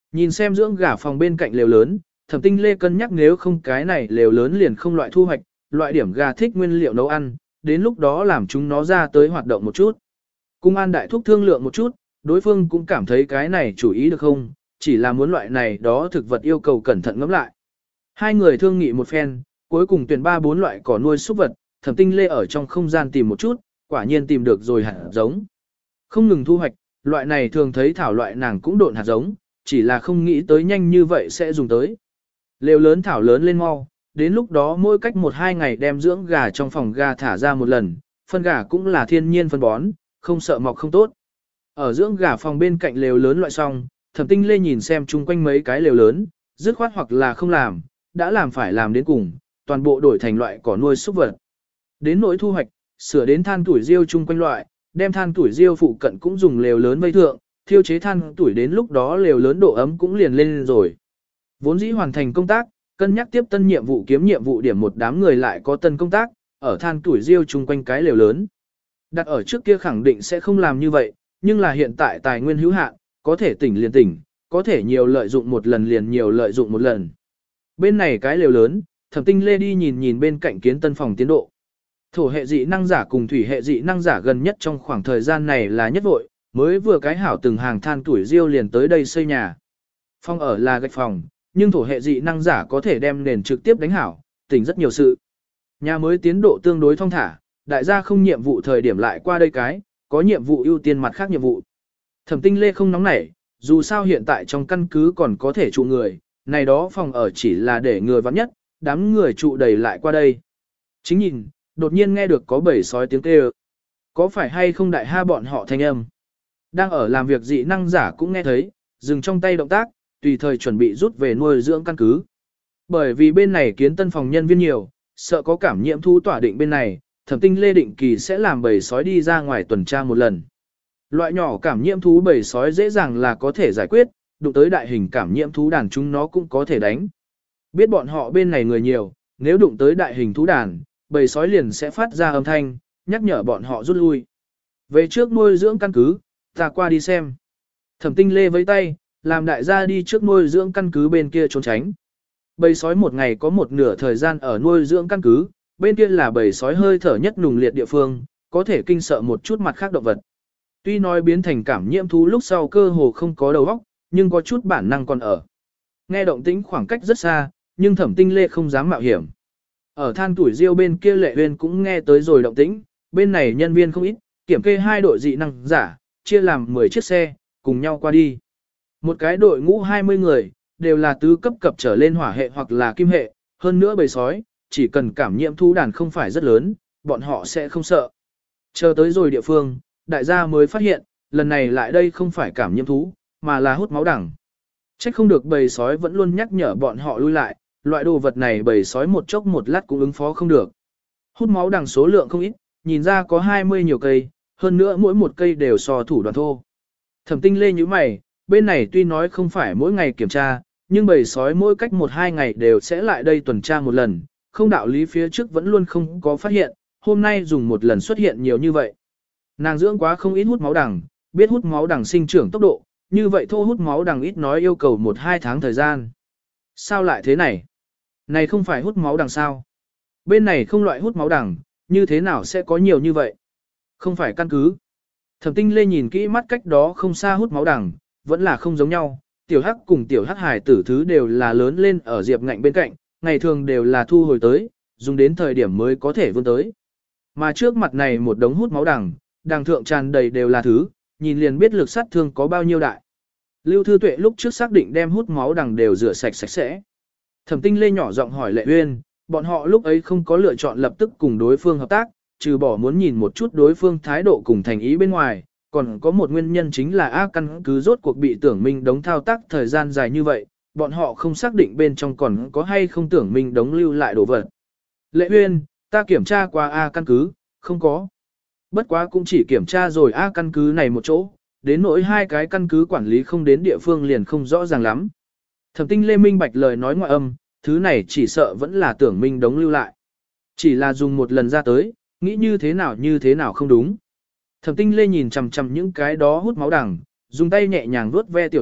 Nhìn xem dưỡng gà phòng bên cạnh lều lớn, Thẩm Tinh Lê cân nhắc nếu không cái này lều lớn liền không loại thu hoạch, loại điểm gà thích nguyên liệu nấu ăn, đến lúc đó làm chúng nó ra tới hoạt động một chút. Cung An đại thúc thương lượng một chút, đối phương cũng cảm thấy cái này chủ ý được không, chỉ là muốn loại này đó thực vật yêu cầu cẩn thận ngẫm lại. Hai người thương nghị một phen, cuối cùng tuyển ba bốn loại cỏ nuôi súc vật, Thẩm Tinh Lê ở trong không gian tìm một chút, quả nhiên tìm được rồi hạt giống. Không ngừng thu hoạch, loại này thường thấy thảo loại nàng cũng độn hạt giống, chỉ là không nghĩ tới nhanh như vậy sẽ dùng tới. Lều lớn thảo lớn lên mau, đến lúc đó mỗi cách một hai ngày đem dưỡng gà trong phòng gà thả ra một lần, phân gà cũng là thiên nhiên phân bón, không sợ mọc không tốt. Ở dưỡng gà phòng bên cạnh lều lớn loại xong, Thẩm Tinh Lê nhìn xem chung quanh mấy cái lều lớn, dứt khoát hoặc là không làm, đã làm phải làm đến cùng, toàn bộ đổi thành loại cỏ nuôi súc vật. Đến nỗi thu hoạch, sửa đến than tuổi riêu chung quanh loại, đem than tuổi riêu phụ cận cũng dùng lều lớn vây thượng, thiêu chế than tuổi đến lúc đó lều lớn độ ấm cũng liền lên rồi. Vốn dĩ hoàn thành công tác, cân nhắc tiếp tân nhiệm vụ kiếm nhiệm vụ điểm một đám người lại có tân công tác, ở than tuổi riêu chung quanh cái lều lớn. Đặt ở trước kia khẳng định sẽ không làm như vậy, nhưng là hiện tại tài nguyên hữu hạn, có thể tỉnh liền tỉnh, có thể nhiều lợi dụng một lần liền nhiều lợi dụng một lần. Bên này cái lều lớn, Thẩm Tinh Lê đi nhìn nhìn bên cạnh kiến tân phòng tiến độ. Thổ hệ dị năng giả cùng thủy hệ dị năng giả gần nhất trong khoảng thời gian này là nhất vội, mới vừa cái hảo từng hàng than tuổi riêu liền tới đây xây nhà. Phòng ở là gạch phòng, nhưng thổ hệ dị năng giả có thể đem nền trực tiếp đánh hảo, tỉnh rất nhiều sự. Nhà mới tiến độ tương đối thong thả, đại gia không nhiệm vụ thời điểm lại qua đây cái, có nhiệm vụ ưu tiên mặt khác nhiệm vụ. Thẩm Tinh Lê không nóng nảy, dù sao hiện tại trong căn cứ còn có thể trụ người, này đó phòng ở chỉ là để người vắng nhất, đám người trụ đầy lại qua đây. Chính nhìn, đột nhiên nghe được có bầy sói tiếng kêu. Có phải hay không đại ha bọn họ thanh âm? Đang ở làm việc dị năng giả cũng nghe thấy, dừng trong tay động tác, tùy thời chuẩn bị rút về nuôi dưỡng căn cứ. Bởi vì bên này kiến tân phòng nhân viên nhiều, sợ có cảm nhiễm thú tỏa định bên này, Thẩm Tinh Lê định kỳ sẽ làm bầy sói đi ra ngoài tuần tra một lần. Loại nhỏ cảm nhiễm thú bầy sói dễ dàng là có thể giải quyết, đụng tới đại hình cảm nhiễm thú đàn chúng nó cũng có thể đánh. Biết bọn họ bên này người nhiều, nếu đụng tới đại hình thú đàn, bầy sói liền sẽ phát ra âm thanh, nhắc nhở bọn họ rút lui. Về trước nuôi dưỡng căn cứ, ta qua đi xem. Thẩm Tinh Lê với tay, làm đại gia đi trước nuôi dưỡng căn cứ bên kia trốn tránh. Bầy sói một ngày có một nửa thời gian ở nuôi dưỡng căn cứ, bên kia là bầy sói hơi thở nhất nùng liệt địa phương, có thể kinh sợ một chút mặt khác động vật. Tuy nói biến thành cảm nhiễm thú lúc sau cơ hồ không có đầu óc, nhưng có chút bản năng còn ở. Nghe động tĩnh khoảng cách rất xa, nhưng Thẩm Tinh Lê không dám mạo hiểm. Ở than tuổi riêu bên kia Lệ Uyên cũng nghe tới rồi động tĩnh, bên này nhân viên không ít, kiểm kê hai đội dị năng giả, chia làm mười chiếc xe, cùng nhau qua đi. Một cái đội ngũ hai mươi người, đều là tứ cấp cập trở lên hỏa hệ hoặc là kim hệ, hơn nữa bầy sói, chỉ cần cảm nhiễm thú đàn không phải rất lớn, bọn họ sẽ không sợ. Chờ tới rồi địa phương, đại gia mới phát hiện, lần này lại đây không phải cảm nhiễm thú, mà là hút máu đằng. Trách không được bầy sói vẫn luôn nhắc nhở bọn họ lui lại, loại đồ vật này bầy sói một chốc một lát cũng ứng phó không được. Hút máu đằng số lượng không ít, nhìn ra có hai mươi nhiều cây, hơn nữa mỗi một cây đều so thủ đoạn thô. Thẩm Tinh Lê như mày, bên này tuy nói không phải mỗi ngày kiểm tra, nhưng bầy sói mỗi cách một hai ngày đều sẽ lại đây tuần tra một lần, không đạo lý phía trước vẫn luôn không có phát hiện, hôm nay dùng một lần xuất hiện nhiều như vậy. Nàng dưỡng quá không ít hút máu đằng, biết hút máu đằng sinh trưởng tốc độ, như vậy thô hút máu đằng ít nói yêu cầu một hai tháng thời gian. Sao lại thế này? Này không phải hút máu đằng sao? Bên này không loại hút máu đằng, như thế nào sẽ có nhiều như vậy? Không phải căn cứ. Thẩm Tinh Lê nhìn kỹ mắt cách đó không xa hút máu đằng, vẫn là không giống nhau. Tiểu Hắc cùng Tiểu Hắc Hải tử thứ đều là lớn lên ở diệp ngạnh bên cạnh, ngày thường đều là thu hồi tới, dùng đến thời điểm mới có thể vươn tới. Mà trước mặt này một đống hút máu đằng, đằng thượng tràn đầy đều là thứ, nhìn liền biết lực sát thương có bao nhiêu đại. Lưu Thư Tuệ lúc trước xác định đem hút máu đằng đều rửa sạch sạch sẽ. Thẩm Tinh Lê nhỏ giọng hỏi Lệ Uyên, bọn họ lúc ấy không có lựa chọn lập tức cùng đối phương hợp tác, trừ bỏ muốn nhìn một chút đối phương thái độ cùng thành ý bên ngoài, còn có một nguyên nhân chính là A căn cứ rốt cuộc bị Tưởng Minh đống thao tác thời gian dài như vậy, bọn họ không xác định bên trong còn có hay không Tưởng Minh đống lưu lại đồ vật. Lệ Uyên, ta kiểm tra qua A căn cứ, không có. Bất quá cũng chỉ kiểm tra rồi A căn cứ này một chỗ, đến nỗi hai cái căn cứ quản lý không đến địa phương liền không rõ ràng lắm. Thẩm Tinh Lê minh bạch lời nói ngoại âm, thứ này chỉ sợ vẫn là Tưởng Minh đống lưu lại. Chỉ là dùng một lần ra tới, nghĩ như thế nào như thế nào không đúng. Thẩm Tinh Lê nhìn chằm chằm những cái đó hút máu đằng, dùng tay nhẹ nhàng vuốt ve Tiểu Hắc,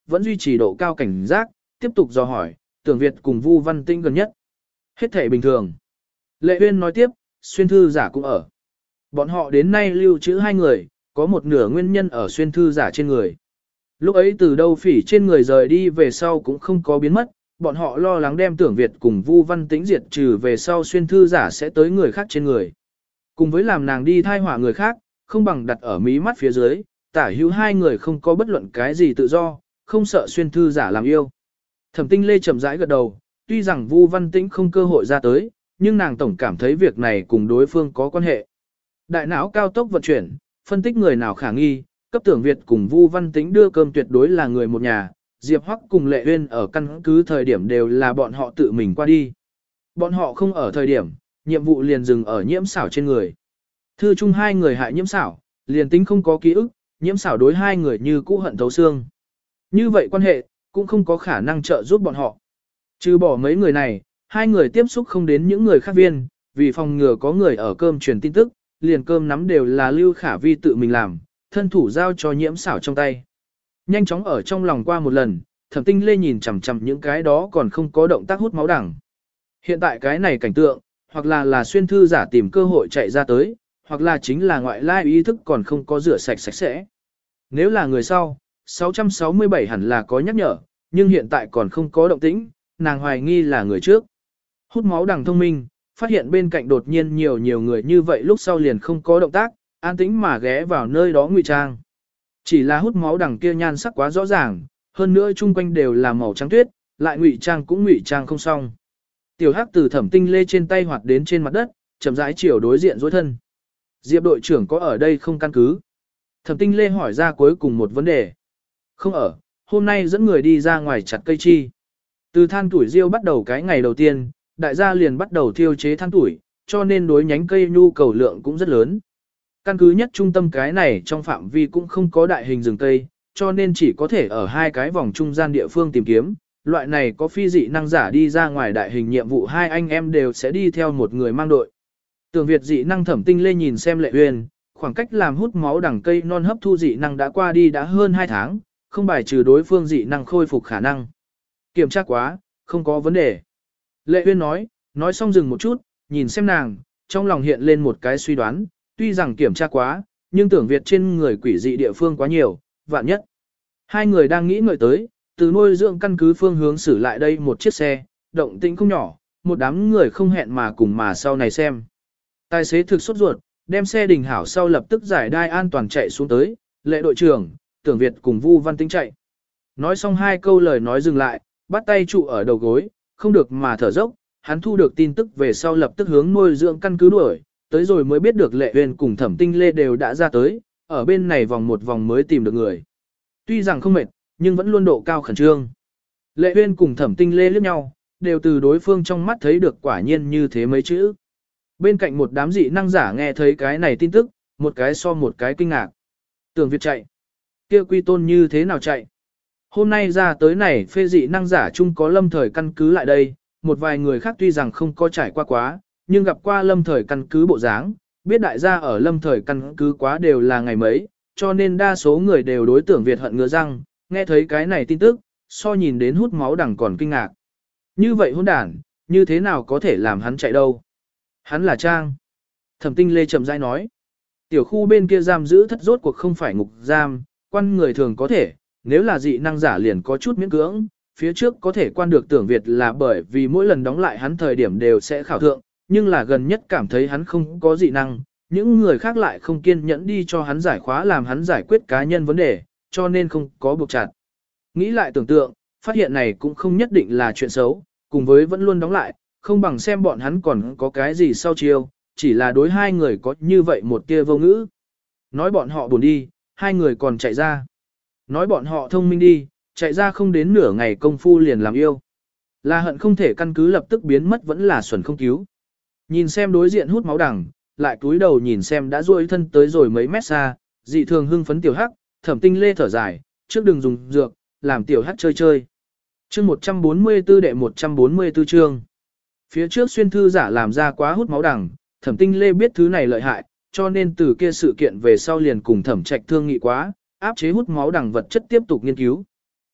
vẫn duy trì độ cao cảnh giác, tiếp tục dò hỏi, Tưởng Việt cùng Vu Văn Tĩnh gần nhất. Hết thể bình thường. Lệ Uyên nói tiếp, xuyên thư giả cũng ở. Bọn họ đến nay lưu trữ hai người, có một nửa nguyên nhân ở xuyên thư giả trên người. Lúc ấy từ đâu phỉ trên người rời đi về sau cũng không có biến mất, bọn họ lo lắng đem Tưởng Việt cùng Vu Văn Tĩnh diệt trừ về sau xuyên thư giả sẽ tới người khác trên người. Cùng với làm nàng đi thai họa người khác, không bằng đặt ở mí mắt phía dưới, tả hữu hai người không có bất luận cái gì tự do, không sợ xuyên thư giả làm yêu. Thẩm Tinh Lê chậm rãi gật đầu, tuy rằng Vu Văn Tĩnh không cơ hội ra tới, nhưng nàng tổng cảm thấy việc này cùng đối phương có quan hệ. Đại não cao tốc vận chuyển, phân tích người nào khả nghi, cấp Tưởng Việt cùng Vu Văn Tĩnh đưa cơm tuyệt đối là người một nhà, Diệp Hoắc cùng Lệ Uyên ở căn cứ thời điểm đều là bọn họ tự mình qua đi. Bọn họ không ở thời điểm, nhiệm vụ liền dừng ở Nhiễm Xảo trên người. Thư chung hai người hại Nhiễm Xảo, liền tính không có ký ức, Nhiễm Xảo đối hai người như cũ hận thấu xương. Như vậy quan hệ, cũng không có khả năng trợ giúp bọn họ. Trừ bỏ mấy người này, hai người tiếp xúc không đến những người khác viên, vì phòng ngừa có người ở cơm truyền tin tức, liền cơm nắm đều là Lưu Khả Vi tự mình làm, thân thủ giao cho Nhiễm Xảo trong tay. Nhanh chóng ở trong lòng qua một lần, Thẩm Tinh Lê nhìn chằm chằm những cái đó còn không có động tác hút máu đẳng. Hiện tại cái này cảnh tượng, hoặc là là xuyên thư giả tìm cơ hội chạy ra tới, hoặc là chính là ngoại lai ý thức còn không có rửa sạch sạch sẽ. Nếu là người sau, sáu trăm sáu mươi bảy hẳn là có nhắc nhở, nhưng hiện tại còn không có động tĩnh, nàng hoài nghi là người trước. Hút máu đằng thông minh, phát hiện bên cạnh đột nhiên nhiều nhiều người như vậy lúc sau liền không có động tác, an tĩnh mà ghé vào nơi đó ngụy trang. Chỉ là hút máu đằng kia nhan sắc quá rõ ràng, hơn nữa chung quanh đều là màu trắng tuyết, lại ngụy trang cũng ngụy trang không xong. Tiểu Hắc từ Thẩm Tinh Lê trên tay hoạt đến trên mặt đất, chậm rãi chiều đối diện dối thân. Diệp đội trưởng có ở đây không căn cứ? Thẩm Tinh Lê hỏi ra cuối cùng một vấn đề. Không ở, hôm nay dẫn người đi ra ngoài chặt cây chi. Từ than tuổi riêu bắt đầu cái ngày đầu tiên, đại gia liền bắt đầu thiêu chế than tuổi, cho nên đối nhánh cây nhu cầu lượng cũng rất lớn. Căn cứ nhất trung tâm cái này trong phạm vi cũng không có đại hình rừng cây, cho nên chỉ có thể ở hai cái vòng trung gian địa phương tìm kiếm. Loại này có phi dị năng giả đi ra ngoài đại hình nhiệm vụ hai anh em đều sẽ đi theo một người mang đội. Tưởng Việt dị năng Thẩm Tinh Lê nhìn xem Lệ Uyên, khoảng cách làm hút máu đằng cây non hấp thu dị năng đã qua đi đã hơn hai tháng, không bài trừ đối phương dị năng khôi phục khả năng. Kiểm tra quá, không có vấn đề. Lệ Uyên nói, nói xong dừng một chút, nhìn xem nàng, trong lòng hiện lên một cái suy đoán, tuy rằng kiểm tra quá, nhưng Tưởng Việt trên người quỷ dị địa phương quá nhiều, vạn nhất. Hai người đang nghĩ ngợi tới, từ nuôi dưỡng căn cứ phương hướng xử lại đây một chiếc xe, động tĩnh không nhỏ, một đám người không hẹn mà cùng mà sau này xem. Tài xế thực sốt ruột, đem xe đình hảo sau lập tức giải đai an toàn chạy xuống tới, Lệ đội trưởng, Tưởng Việt cùng Vu Văn Tĩnh chạy. Nói xong hai câu lời nói dừng lại, bắt tay trụ ở đầu gối, không được mà thở dốc, hắn thu được tin tức về sau lập tức hướng nuôi dưỡng căn cứ đuổi, tới rồi mới biết được Lệ Uyên cùng Thẩm Tinh Lê đều đã ra tới, ở bên này vòng một vòng mới tìm được người. Tuy rằng không mệt, nhưng vẫn luôn độ cao khẩn trương. Lệ Uyên cùng Thẩm Tinh Lê liếc nhau, đều từ đối phương trong mắt thấy được quả nhiên như thế mấy chữ. Bên cạnh một đám dị năng giả nghe thấy cái này tin tức, một cái so một cái kinh ngạc. Tưởng Việt chạy. Kia Quy Tôn như thế nào chạy? Hôm nay ra tới này phê dị năng giả chung có lâm thời căn cứ lại đây, một vài người khác tuy rằng không có trải qua quá, nhưng gặp qua lâm thời căn cứ bộ dáng, biết đại gia ở lâm thời căn cứ quá đều là ngày mấy, cho nên đa số người đều đối Tưởng Việt hận ngứa răng, nghe thấy cái này tin tức, so nhìn đến hút máu đằng còn kinh ngạc. Như vậy hôn đản, như thế nào có thể làm hắn chạy đâu? Hắn là Trang. Thẩm Tinh Lê chậm rãi nói. Tiểu khu bên kia giam giữ thất rốt cuộc không phải ngục giam, quan người thường có thể, nếu là dị năng giả liền có chút miễn cưỡng, phía trước có thể quan được Tưởng Việt là bởi vì mỗi lần đóng lại hắn thời điểm đều sẽ khảo thượng, nhưng là gần nhất cảm thấy hắn không có dị năng, những người khác lại không kiên nhẫn đi cho hắn giải khóa làm hắn giải quyết cá nhân vấn đề, cho nên không có buộc chặt. Nghĩ lại tưởng tượng, phát hiện này cũng không nhất định là chuyện xấu, cùng với vẫn luôn đóng lại, không bằng xem bọn hắn còn có cái gì sau chiêu, chỉ là đối hai người có như vậy một tia vô ngữ. Nói bọn họ buồn đi, hai người còn chạy ra. Nói bọn họ thông minh đi, chạy ra không đến nửa ngày công phu liền làm yêu. Là hận không thể căn cứ lập tức biến mất vẫn là xuẩn không cứu. Nhìn xem đối diện hút máu đằng, lại cúi đầu nhìn xem đã duỗi thân tới rồi mấy mét xa, dị thường hưng phấn Tiểu Hắc, Thẩm Tinh Lê thở dài, trước đừng dùng dược, làm Tiểu Hắc chơi chơi. Chương một trăm bốn mươi tư đệ một trăm bốn mươi tư chương. Phía trước xuyên thư giả làm ra quá hút máu đằng, Thẩm Tinh Lê biết thứ này lợi hại, cho nên từ kia sự kiện về sau liền cùng Thẩm Trạch thương nghị quá, áp chế hút máu đằng vật chất tiếp tục nghiên cứu.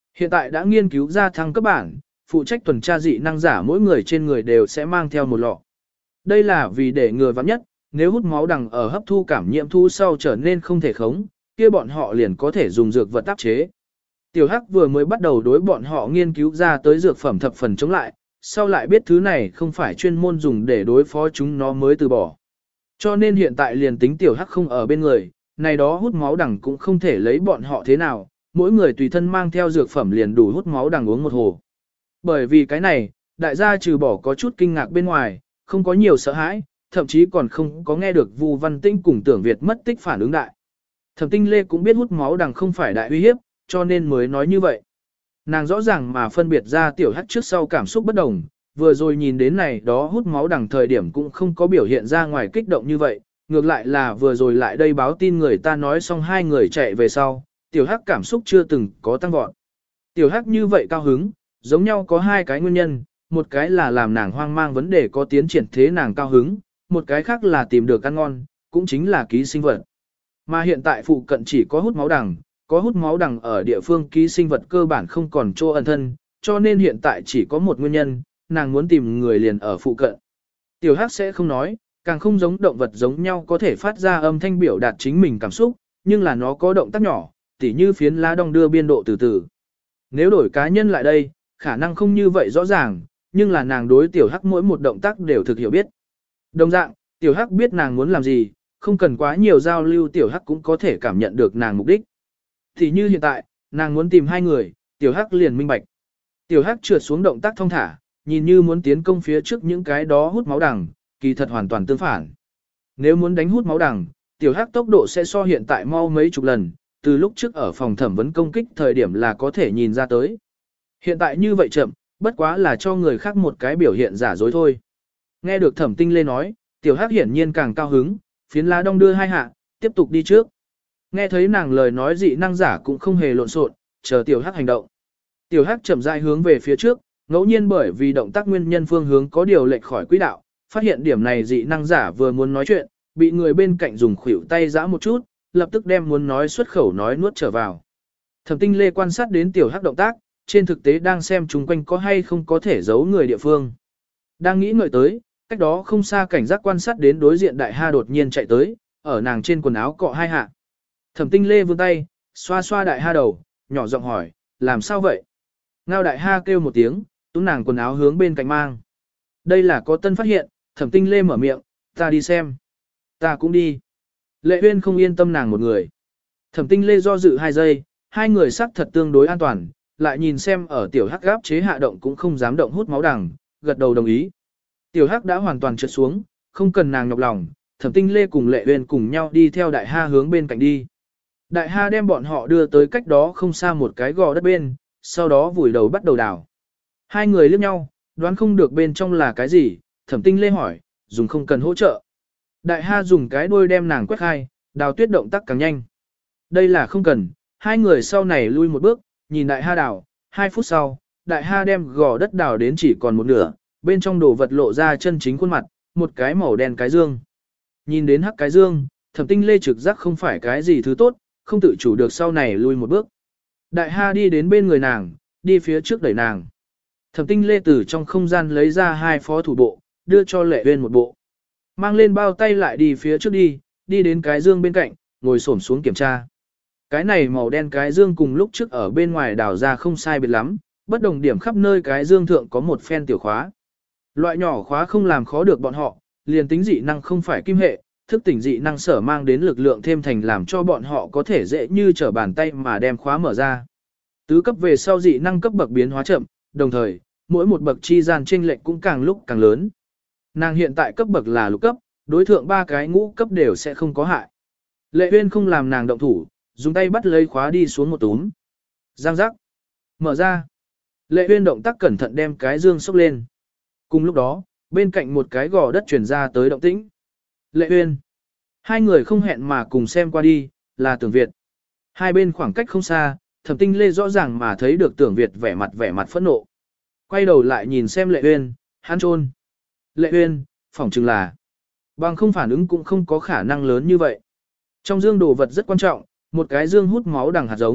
Hiện tại đã nghiên cứu ra thăng cấp bản, phụ trách tuần tra dị năng giả mỗi người trên người đều sẽ mang theo một lọ. Đây là vì để ngừa vắng nhất, nếu hút máu đằng ở hấp thu cảm nhiễm thu sau trở nên không thể khống, kia bọn họ liền có thể dùng dược vật áp chế. Tiểu Hắc vừa mới bắt đầu đối bọn họ nghiên cứu ra tới dược phẩm thập phần chống lại, sau lại biết thứ này không phải chuyên môn dùng để đối phó chúng nó mới từ bỏ. Cho nên hiện tại liền tính Tiểu Hắc không ở bên người, này đó hút máu đằng cũng không thể lấy bọn họ thế nào, mỗi người tùy thân mang theo dược phẩm liền đủ hút máu đằng uống một hồ. Bởi vì cái này, đại gia trừ bỏ có chút kinh ngạc bên ngoài, không có nhiều sợ hãi, thậm chí còn không có nghe được Vu Văn Tinh cùng Tưởng Việt mất tích phản ứng đại. Thẩm Tinh Lê cũng biết hút máu đằng không phải đại uy hiếp, cho nên mới nói như vậy. Nàng rõ ràng mà phân biệt ra Tiểu Hắc trước sau cảm xúc bất đồng, vừa rồi nhìn đến này đó hút máu đằng thời điểm cũng không có biểu hiện ra ngoài kích động như vậy, ngược lại là vừa rồi lại đây báo tin người ta nói xong hai người chạy về sau, Tiểu Hắc cảm xúc chưa từng có tăng vọt. Tiểu Hắc như vậy cao hứng, giống nhau có hai cái nguyên nhân, một cái là làm nàng hoang mang vấn đề có tiến triển thế nàng cao hứng, một cái khác là tìm được ăn ngon, cũng chính là ký sinh vật. Mà hiện tại phụ cận chỉ có hút máu đằng, có hút máu đằng ở địa phương ký sinh vật cơ bản không còn chỗ ẩn thân, cho nên hiện tại chỉ có một nguyên nhân, nàng muốn tìm người liền ở phụ cận. Tiểu Hắc sẽ không nói, càng không giống động vật giống nhau có thể phát ra âm thanh biểu đạt chính mình cảm xúc, nhưng là nó có động tác nhỏ, tỉ như phiến lá đong đưa biên độ từ từ. Nếu đổi cá nhân lại đây, khả năng không như vậy rõ ràng, nhưng là nàng đối Tiểu Hắc mỗi một động tác đều thực hiểu biết. Đồng dạng, Tiểu Hắc biết nàng muốn làm gì, không cần quá nhiều giao lưu Tiểu Hắc cũng có thể cảm nhận được nàng mục đích. Thì như hiện tại, nàng muốn tìm hai người, Tiểu Hắc liền minh bạch. Tiểu Hắc trượt xuống động tác thong thả, nhìn như muốn tiến công phía trước những cái đó hút máu đằng, kỳ thật hoàn toàn tương phản. Nếu muốn đánh hút máu đằng, Tiểu Hắc tốc độ sẽ so hiện tại mau mấy chục lần, từ lúc trước ở phòng thẩm vấn công kích thời điểm là có thể nhìn ra tới. Hiện tại như vậy chậm, bất quá là cho người khác một cái biểu hiện giả dối thôi. Nghe được Thẩm Tinh Lê nói, Tiểu Hắc hiển nhiên càng cao hứng, phiến lá đong đưa hai hạ, tiếp tục đi trước. Nghe thấy nàng lời nói dị năng giả cũng không hề lộn xộn, chờ Tiểu Hắc hành động. Tiểu Hắc chậm rãi hướng về phía trước, ngẫu nhiên bởi vì động tác nguyên nhân phương hướng có điều lệch khỏi quỹ đạo, phát hiện điểm này dị năng giả vừa muốn nói chuyện, bị người bên cạnh dùng khuỷu tay giã một chút, lập tức đem muốn nói xuất khẩu nói nuốt trở vào. Thẩm Tinh Lê quan sát đến Tiểu Hắc động tác, trên thực tế đang xem chung quanh có hay không có thể giấu người địa phương. Đang nghĩ ngợi tới, cách đó không xa cảnh giác quan sát đến đối diện Đại Ha đột nhiên chạy tới, ở nàng trên quần áo cọ hai hạ. Thẩm Tinh Lê vươn tay, xoa xoa Đại Ha đầu, nhỏ giọng hỏi, làm sao vậy? Ngao Đại Ha kêu một tiếng, túm nàng quần áo hướng bên cạnh mang. Đây là có tân phát hiện, Thẩm Tinh Lê mở miệng, ta đi xem. Ta cũng đi. Lệ Uyên không yên tâm nàng một người. Thẩm Tinh Lê do dự hai giây, hai người sắc thật tương đối an toàn, lại nhìn xem ở Tiểu Hắc gáp chế hạ động cũng không dám động hút máu đằng, gật đầu đồng ý. Tiểu Hắc đã hoàn toàn trượt xuống, không cần nàng nhọc lòng, Thẩm Tinh Lê cùng Lệ Uyên cùng nhau đi theo Đại Ha hướng bên cạnh đi. Đại Ha đem bọn họ đưa tới cách đó không xa một cái gò đất bên, sau đó vùi đầu bắt đầu đào. Hai người liếc nhau, đoán không được bên trong là cái gì, Thẩm Tinh Lê hỏi, dùng không cần hỗ trợ. Đại Ha dùng cái đuôi đem nàng quét khai, đào tuyết động tác càng nhanh. Đây là không cần, hai người sau này lui một bước, nhìn Đại Ha đào, hai phút sau, Đại Ha đem gò đất đào đến chỉ còn một nửa, bên trong đồ vật lộ ra chân chính khuôn mặt, một cái màu đen cái dương. Nhìn đến hắc cái dương, Thẩm Tinh Lê trực giác không phải cái gì thứ tốt, không tự chủ được sau này lui một bước. Đại Ha đi đến bên người nàng, đi phía trước đẩy nàng. Thẩm Tinh Lê từ trong không gian lấy ra hai phó thủ bộ, đưa cho Lệ Uyên một bộ. Mang lên bao tay lại đi phía trước đi, đi đến cái dương bên cạnh, ngồi xổm xuống kiểm tra. Cái này màu đen cái dương cùng lúc trước ở bên ngoài đào ra không sai biệt lắm, bất đồng điểm khắp nơi cái dương thượng có một phen tiểu khóa. Loại nhỏ khóa không làm khó được bọn họ, liền tính dị năng không phải kim hệ, thức tỉnh dị năng sở mang đến lực lượng thêm thành làm cho bọn họ có thể dễ như trở bàn tay mà đem khóa mở ra. Tứ cấp về sau dị năng cấp bậc biến hóa chậm, đồng thời, mỗi một bậc chi gian chênh lệch cũng càng lúc càng lớn. Nàng hiện tại cấp bậc là lục cấp, đối thượng ba cái ngũ cấp đều sẽ không có hại. Lệ Uyên không làm nàng động thủ, dùng tay bắt lấy khóa đi xuống một túm. Giang giác. Mở ra. Lệ Uyên động tác cẩn thận đem cái dương xốc lên. Cùng lúc đó, bên cạnh một cái gò đất chuyển ra tới động tĩnh. Lệ Uyên. Hai người không hẹn mà cùng xem qua đi, là Tưởng Việt. Hai bên khoảng cách không xa, Thẩm Tinh Lê rõ ràng mà thấy được Tưởng Việt vẻ mặt vẻ mặt phẫn nộ. Quay đầu lại nhìn xem Lệ Uyên, hắn trôn. Lệ Uyên, phỏng chừng là. Bằng không phản ứng cũng không có khả năng lớn như vậy. Trong dương đồ vật rất quan trọng, một cái dương hút máu đằng hạt giống,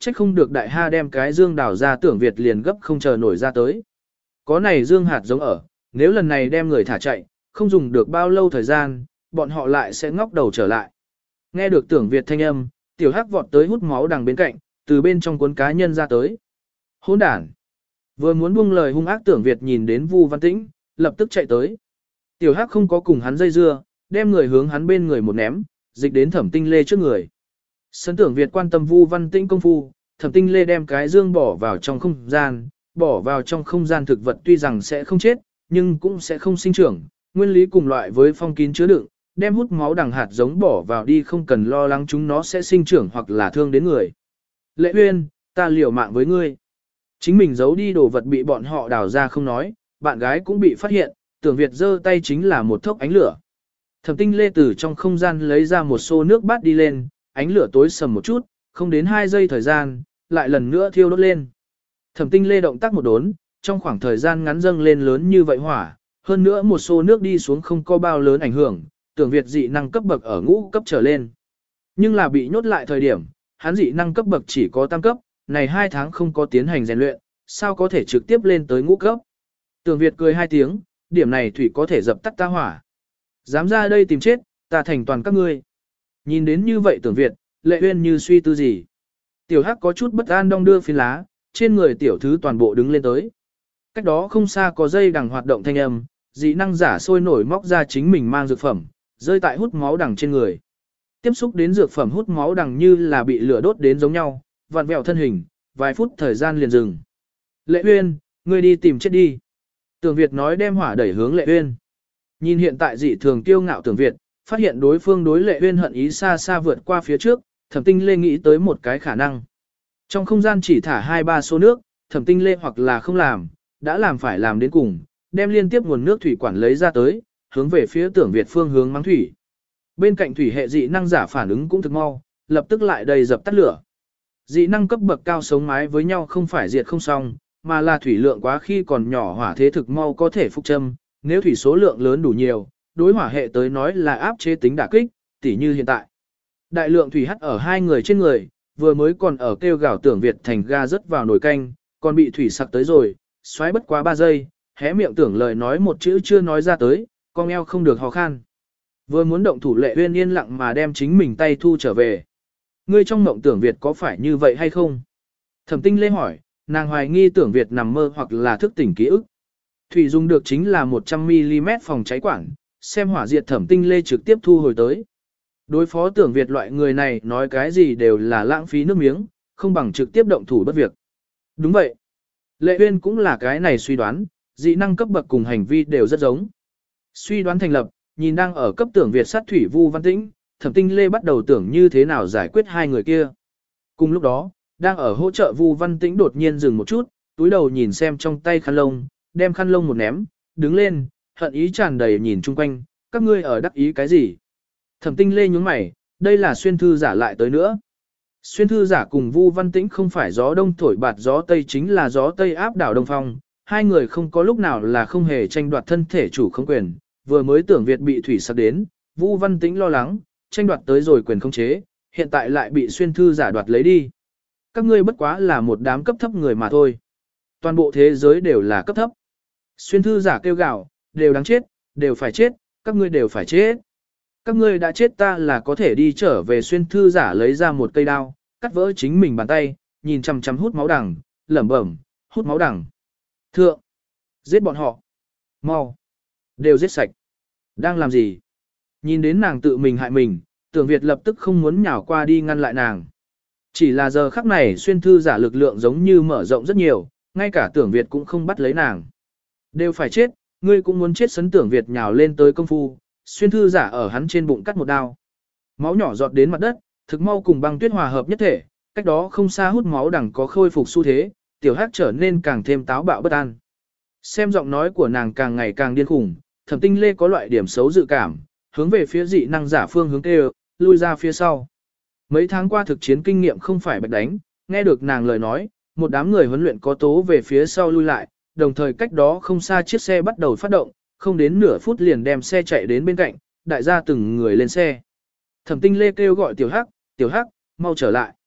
trách không được đại ha đem cái dương đào ra Tưởng Việt liền gấp không chờ nổi ra tới. Có này dương hạt giống ở, nếu lần này đem người thả chạy, không dùng được bao lâu thời gian, bọn họ lại sẽ ngóc đầu trở lại. Nghe được Tưởng Việt thanh âm, tiểu hắc vọt tới hút máu đằng bên cạnh, từ bên trong cuốn cá nhân ra tới. Hỗn đản! Vừa muốn buông lời hung ác Tưởng Việt nhìn đến Vu Văn Tĩnh, lập tức chạy tới. Tiểu hắc không có cùng hắn dây dưa, đem người hướng hắn bên người một ném, dịch đến Thẩm Tinh Lê trước người. Sân Tưởng Việt quan tâm Vu Văn Tĩnh công phu, Thẩm Tinh Lê đem cái dương bỏ vào trong không gian, bỏ vào trong không gian thực vật tuy rằng sẽ không chết, nhưng cũng sẽ không sinh trưởng, nguyên lý cùng loại với phong kín chứa đựng, đem hút máu đằng hạt giống bỏ vào đi không cần lo lắng chúng nó sẽ sinh trưởng hoặc là thương đến người. Lệ Uyên, ta liều mạng với ngươi. Chính mình giấu đi đồ vật bị bọn họ đào ra không nói, bạn gái cũng bị phát hiện, Tưởng Việt giơ tay chính là một thốc ánh lửa. Thẩm Tinh Lê từ trong không gian lấy ra một xô nước bát đi lên, ánh lửa tối sầm một chút, không đến hai giây thời gian, lại lần nữa thiêu đốt lên. Thẩm Tinh Lê động tác một đốn, trong khoảng thời gian ngắn dâng lên lớn như vậy hỏa, hơn nữa một xô nước đi xuống không có bao lớn ảnh hưởng, Tưởng Việt dị năng cấp bậc ở ngũ cấp trở lên. Nhưng là bị nhốt lại thời điểm, hắn dị năng cấp bậc chỉ có tam cấp, này hai tháng không có tiến hành rèn luyện, sao có thể trực tiếp lên tới ngũ cấp. Tưởng Việt cười hai tiếng, điểm này thủy có thể dập tắt ta hỏa. Dám ra đây tìm chết, ta thành toàn các ngươi. Nhìn đến như vậy Tưởng Việt, Lệ Uyên như suy tư gì. Tiểu Hắc có chút bất an đong đưa phiến lá, trên người tiểu thứ toàn bộ đứng lên tới. Cách đó không xa có dây đằng hoạt động thanh âm, dị năng giả sôi nổi móc ra chính mình mang dược phẩm, rơi tại hút máu đằng trên người. Tiếp xúc đến dược phẩm hút máu đằng như là bị lửa đốt đến giống nhau, vặn vẹo thân hình, vài phút thời gian liền dừng. Lệ Uyên, ngươi đi tìm chết đi. Tưởng Việt nói đem hỏa đẩy hướng Lệ Uyên. Nhìn hiện tại dị thường kiêu ngạo Tưởng Việt, phát hiện đối phương đối Lệ Uyên hận ý xa xa vượt qua phía trước, Thẩm Tinh Lê nghĩ tới một cái khả năng. Trong không gian chỉ thả hai ba số nước, Thẩm Tinh Lê hoặc là không làm, đã làm phải làm đến cùng, đem liên tiếp nguồn nước thủy quản lấy ra tới, hướng về phía Tưởng Việt phương hướng mắng thủy. Bên cạnh thủy hệ dị năng giả phản ứng cũng thực mau, lập tức lại đầy dập tắt lửa. Dị năng cấp bậc cao sống mái với nhau không phải diệt không xong, mà là thủy lượng quá khi còn nhỏ hỏa thế thực mau có thể phục châm, nếu thủy số lượng lớn đủ nhiều, đối hỏa hệ tới nói là áp chế tính đả kích, tỉ như hiện tại. Đại lượng thủy hắt ở hai người trên người, vừa mới còn ở kêu gào Tưởng Việt thành ga rớt vào nồi canh, còn bị thủy sặc tới rồi, xoáy bất quá ba giây, hé miệng tưởng lời nói một chữ chưa nói ra tới, con eo không được hò khan. Vừa muốn động thủ Lệ Uyên yên lặng mà đem chính mình tay thu trở về. Ngươi trong mộng Tưởng Việt có phải như vậy hay không? Thẩm Tinh Lê hỏi, nàng hoài nghi Tưởng Việt nằm mơ hoặc là thức tỉnh ký ức. Thủy dùng được chính là một trăm mi li mét phòng cháy quản, xem hỏa diệt Thẩm Tinh Lê trực tiếp thu hồi tới. Đối phó Tưởng Việt loại người này nói cái gì đều là lãng phí nước miếng, không bằng trực tiếp động thủ bất việc. Đúng vậy. Lệ Uyên cũng là cái này suy đoán, dị năng cấp bậc cùng hành vi đều rất giống. Suy đoán thành lập, nhìn đang ở cấp Tưởng Việt sát thủy Vu Văn Tĩnh, Thẩm Tinh Lê bắt đầu tưởng như thế nào giải quyết hai người kia. Cùng lúc đó, đang ở hỗ trợ Vu Văn Tĩnh đột nhiên dừng một chút, túi đầu nhìn xem trong tay khăn lông, đem khăn lông một ném, đứng lên, hận ý tràn đầy nhìn chung quanh, các ngươi ở đắc ý cái gì? Thẩm Tinh Lê nhướng mày, đây là xuyên thư giả lại tới nữa. Xuyên thư giả cùng Vu Văn Tĩnh không phải gió đông thổi bạt gió tây chính là gió tây áp đảo đông phong, hai người không có lúc nào là không hề tranh đoạt thân thể chủ không quyền, vừa mới Tưởng Việt bị thủy sặc đến, Vu Văn Tĩnh lo lắng, tranh đoạt tới rồi quyền không chế, hiện tại lại bị xuyên thư giả đoạt lấy đi. Các ngươi bất quá là một đám cấp thấp người mà thôi. Toàn bộ thế giới đều là cấp thấp. Xuyên thư giả kêu gào, đều đáng chết, đều phải chết, các ngươi đều phải chết. Các ngươi đã chết ta là có thể đi trở về. Xuyên thư giả lấy ra một cây đao, cắt vỡ chính mình bàn tay, nhìn chằm chằm hút máu đằng, lẩm bẩm, hút máu đằng. Thượng, giết bọn họ. Mau, đều giết sạch. Đang làm gì? Nhìn đến nàng tự mình hại mình, Tưởng Việt lập tức không muốn nhào qua đi ngăn lại nàng. Chỉ là giờ khắc này xuyên thư giả lực lượng giống như mở rộng rất nhiều, ngay cả Tưởng Việt cũng không bắt lấy nàng. Đều phải chết, ngươi cũng muốn chết. Sấn Tưởng Việt nhào lên tới công phu, xuyên thư giả ở hắn trên bụng cắt một đao. Máu nhỏ giọt đến mặt đất, thực mau cùng băng tuyết hòa hợp nhất thể, cách đó không xa hút máu đằng có khôi phục xu thế, tiểu hắc trở nên càng thêm táo bạo bất an. Xem giọng nói của nàng càng ngày càng điên khủng, Thẩm Tinh Lê có loại điểm xấu dự cảm, hướng về phía dị năng giả phương hướng kêu, lui ra phía sau. Mấy tháng qua thực chiến kinh nghiệm không phải bạch đánh, nghe được nàng lời nói, một đám người huấn luyện có tố về phía sau lui lại, đồng thời cách đó không xa chiếc xe bắt đầu phát động, không đến nửa phút liền đem xe chạy đến bên cạnh, đại gia từng người lên xe. Thẩm Tinh Lê kêu gọi tiểu hắc, tiểu hắc, mau trở lại.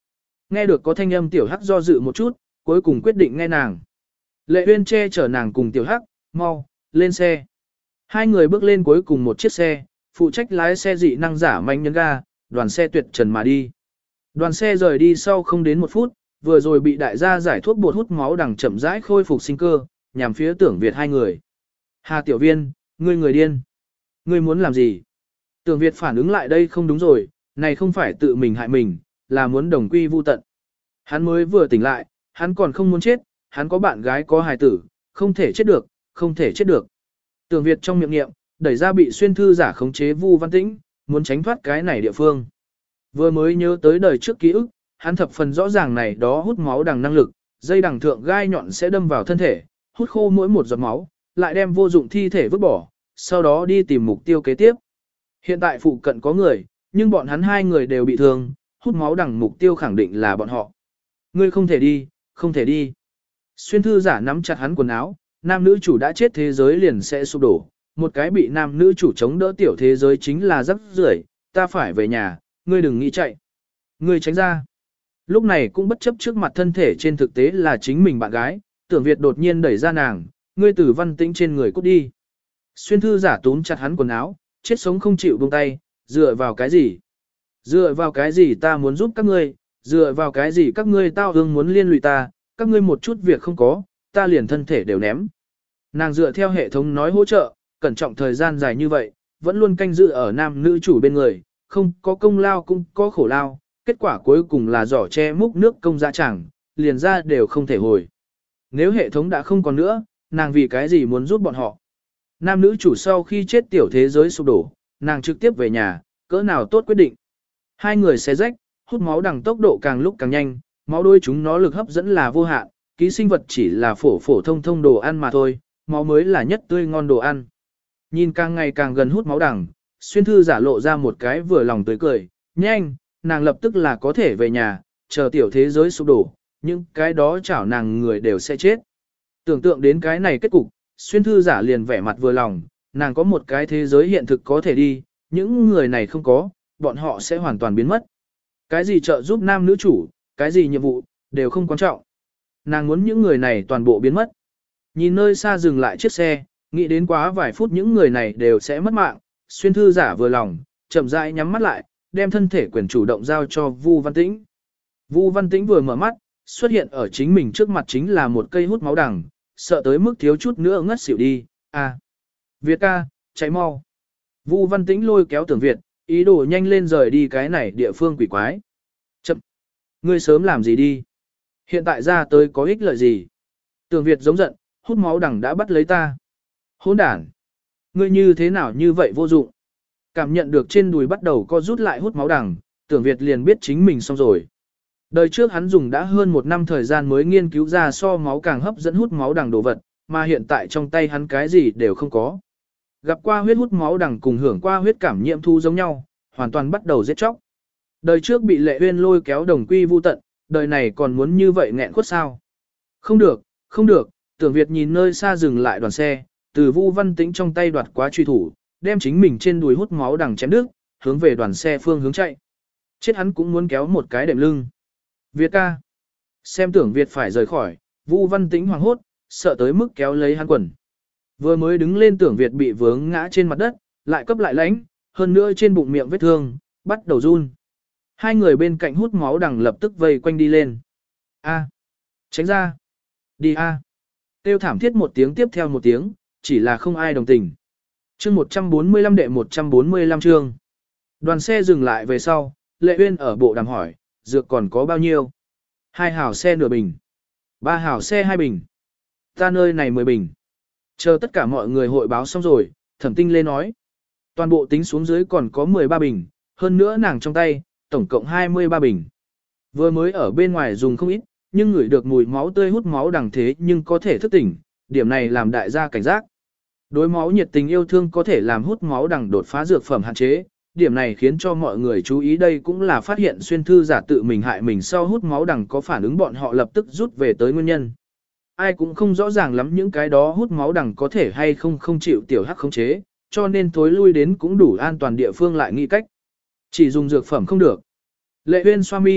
Nghe được có thanh âm tiểu hắc do dự một chút, cuối cùng quyết định nghe nàng. Lệ Uyên che chở nàng cùng tiểu hắc, mau, lên xe. Hai người bước lên cuối cùng một chiếc xe, phụ trách lái xe dị năng giả manh nhấn ga, đoàn xe tuyệt trần mà đi. Đoàn xe rời đi sau không đến một phút, vừa rồi bị đại gia giải thuốc bột hút máu đằng chậm rãi khôi phục sinh cơ, nhằm phía Tưởng Việt hai người. Hà tiểu viên, ngươi người điên. Ngươi muốn làm gì? Tưởng Việt phản ứng lại đây không đúng rồi, này không phải tự mình hại mình, là muốn đồng quy vu tận. Hắn mới vừa tỉnh lại, hắn còn không muốn chết, hắn có bạn gái có hài tử, không thể chết được, không thể chết được. Tưởng Việt trong miệng niệm, đẩy ra bị xuyên thư giả khống chế Vu Văn Tĩnh, muốn tránh thoát cái này địa phương. Vừa mới nhớ tới đời trước ký ức, hắn thập phần rõ ràng này đó hút máu đằng năng lực, dây đằng thượng gai nhọn sẽ đâm vào thân thể, hút khô mỗi một giọt máu, lại đem vô dụng thi thể vứt bỏ, sau đó đi tìm mục tiêu kế tiếp. Hiện tại phụ cận có người, nhưng bọn hắn hai người đều bị thương, hút máu đằng mục tiêu khẳng định là bọn họ. Ngươi không thể đi, không thể đi. Xuyên thư giả nắm chặt hắn quần áo, nam nữ chủ đã chết thế giới liền sẽ sụp đổ, một cái bị nam nữ chủ chống đỡ tiểu thế giới chính là rắc rưởi, ta phải về nhà, ngươi đừng nghĩ chạy. Ngươi tránh ra. Lúc này cũng bất chấp trước mặt thân thể trên thực tế là chính mình bạn gái, Tưởng Việt đột nhiên đẩy ra nàng, ngươi Tử Văn Tĩnh trên người cút đi. Xuyên thư giả túm chặt hắn quần áo, chết sống không chịu buông tay, dựa vào cái gì? Dựa vào cái gì ta muốn giúp các ngươi, dựa vào cái gì các ngươi tao ương muốn liên lụy ta, các ngươi một chút việc không có, ta liền thân thể đều ném. Nàng dựa theo hệ thống nói hỗ trợ, cẩn trọng thời gian dài như vậy, vẫn luôn canh giữ ở nam nữ chủ bên người, không có công lao cũng có khổ lao, kết quả cuối cùng là giỏ che múc nước công dạ chẳng, liền ra đều không thể hồi. Nếu hệ thống đã không còn nữa, nàng vì cái gì muốn giúp bọn họ? Nam nữ chủ sau khi chết tiểu thế giới sụp đổ, nàng trực tiếp về nhà, cỡ nào tốt quyết định. Hai người xé rách, hút máu đằng tốc độ càng lúc càng nhanh, máu đôi chúng nó lực hấp dẫn là vô hạn, ký sinh vật chỉ là phổ phổ thông thông đồ ăn mà thôi, máu mới là nhất tươi ngon đồ ăn. Nhìn càng ngày càng gần hút máu đằng, xuyên thư giả lộ ra một cái vừa lòng tươi cười, nhanh, nàng lập tức là có thể về nhà, chờ tiểu thế giới sụp đổ, nhưng cái đó chảo nàng người đều sẽ chết. Tưởng tượng đến cái này kết cục, xuyên thư giả liền vẻ mặt vừa lòng, nàng có một cái thế giới hiện thực có thể đi, những người này không có, bọn họ sẽ hoàn toàn biến mất. Cái gì trợ giúp nam nữ chủ, cái gì nhiệm vụ, đều không quan trọng. Nàng muốn những người này toàn bộ biến mất. Nhìn nơi xa dừng lại chiếc xe, nghĩ đến quá vài phút những người này đều sẽ mất mạng, xuyên thư giả vừa lòng, chậm rãi nhắm mắt lại, đem thân thể quyền chủ động giao cho Vu Văn Tĩnh. Vu Văn Tĩnh vừa mở mắt, xuất hiện ở chính mình trước mặt chính là một cây hút máu đằng, sợ tới mức thiếu chút nữa ngất xỉu đi. À, Việt ca, cháy mau. Vu Văn Tĩnh lôi kéo Tưởng Việt, ý đồ nhanh lên rời đi cái này địa phương quỷ quái. Chậm, ngươi sớm làm gì đi? Hiện tại ra tới có ích lợi gì? Tưởng Việt giống giận, hút máu đằng đã bắt lấy ta. Hỗn đản, ngươi như thế nào như vậy vô dụng? Cảm nhận được trên đùi bắt đầu co rút lại hút máu đằng, Tưởng Việt liền biết chính mình xong rồi. Đời trước hắn dùng đã hơn một năm thời gian mới nghiên cứu ra so máu càng hấp dẫn hút máu đằng đồ vật, mà hiện tại trong tay hắn cái gì đều không có. Gặp qua huyết hút máu đằng cùng hưởng qua huyết cảm nhiễm thu giống nhau, hoàn toàn bắt đầu giết chóc. Đời trước bị Lệ Uyên lôi kéo đồng quy vu tận, đời này còn muốn như vậy nghẹn khuất sao? Không được, không được, Tưởng Việt nhìn nơi xa dừng lại đoàn xe, từ Vu Văn Tĩnh trong tay đoạt quá truy thủ, đem chính mình trên đùi hút máu đằng chém đứt, hướng về đoàn xe phương hướng chạy. Chết hắn cũng muốn kéo một cái đệm lưng. Việt ca. Xem Tưởng Việt phải rời khỏi, Vu Văn Tĩnh hoảng hốt, sợ tới mức kéo lấy hắn quần. Vừa mới đứng lên Tưởng Việt bị vướng ngã trên mặt đất, lại cấp lại lãnh, hơn nữa trên bụng miệng vết thương, bắt đầu run. Hai người bên cạnh hút máu đằng lập tức vây quanh đi lên. A. Tránh ra. Đi a. Tiêu thảm thiết một tiếng tiếp theo một tiếng, chỉ là không ai đồng tình. Chương một trăm bốn mươi lăm đệ một trăm bốn mươi lăm chương. Đoàn xe dừng lại về sau, Lệ Uyên ở bộ đàm hỏi, dược còn có bao nhiêu? Hai hảo xe nửa bình. Ba hảo xe hai bình. Ta nơi này mười bình. Chờ tất cả mọi người hội báo xong rồi, Thẩm Tinh Lê nói. Toàn bộ tính xuống dưới còn có mười ba bình, hơn nữa nàng trong tay, tổng cộng hai mươi ba bình. Vừa mới ở bên ngoài dùng không ít, nhưng ngửi được mùi máu tươi hút máu đằng thế nhưng có thể thức tỉnh, điểm này làm đại gia cảnh giác. Đối máu nhiệt tình yêu thương có thể làm hút máu đằng đột phá dược phẩm hạn chế, điểm này khiến cho mọi người chú ý đây cũng là phát hiện xuyên thư giả tự mình hại mình sau hút máu đằng có phản ứng bọn họ lập tức rút về tới nguyên nhân. Ai cũng không rõ ràng lắm những cái đó hút máu đằng có thể hay không không chịu tiểu hắc khống chế, cho nên thối lui đến cũng đủ an toàn địa phương lại nghĩ cách. Chỉ dùng dược phẩm không được. Lệ Uyên xoa mi,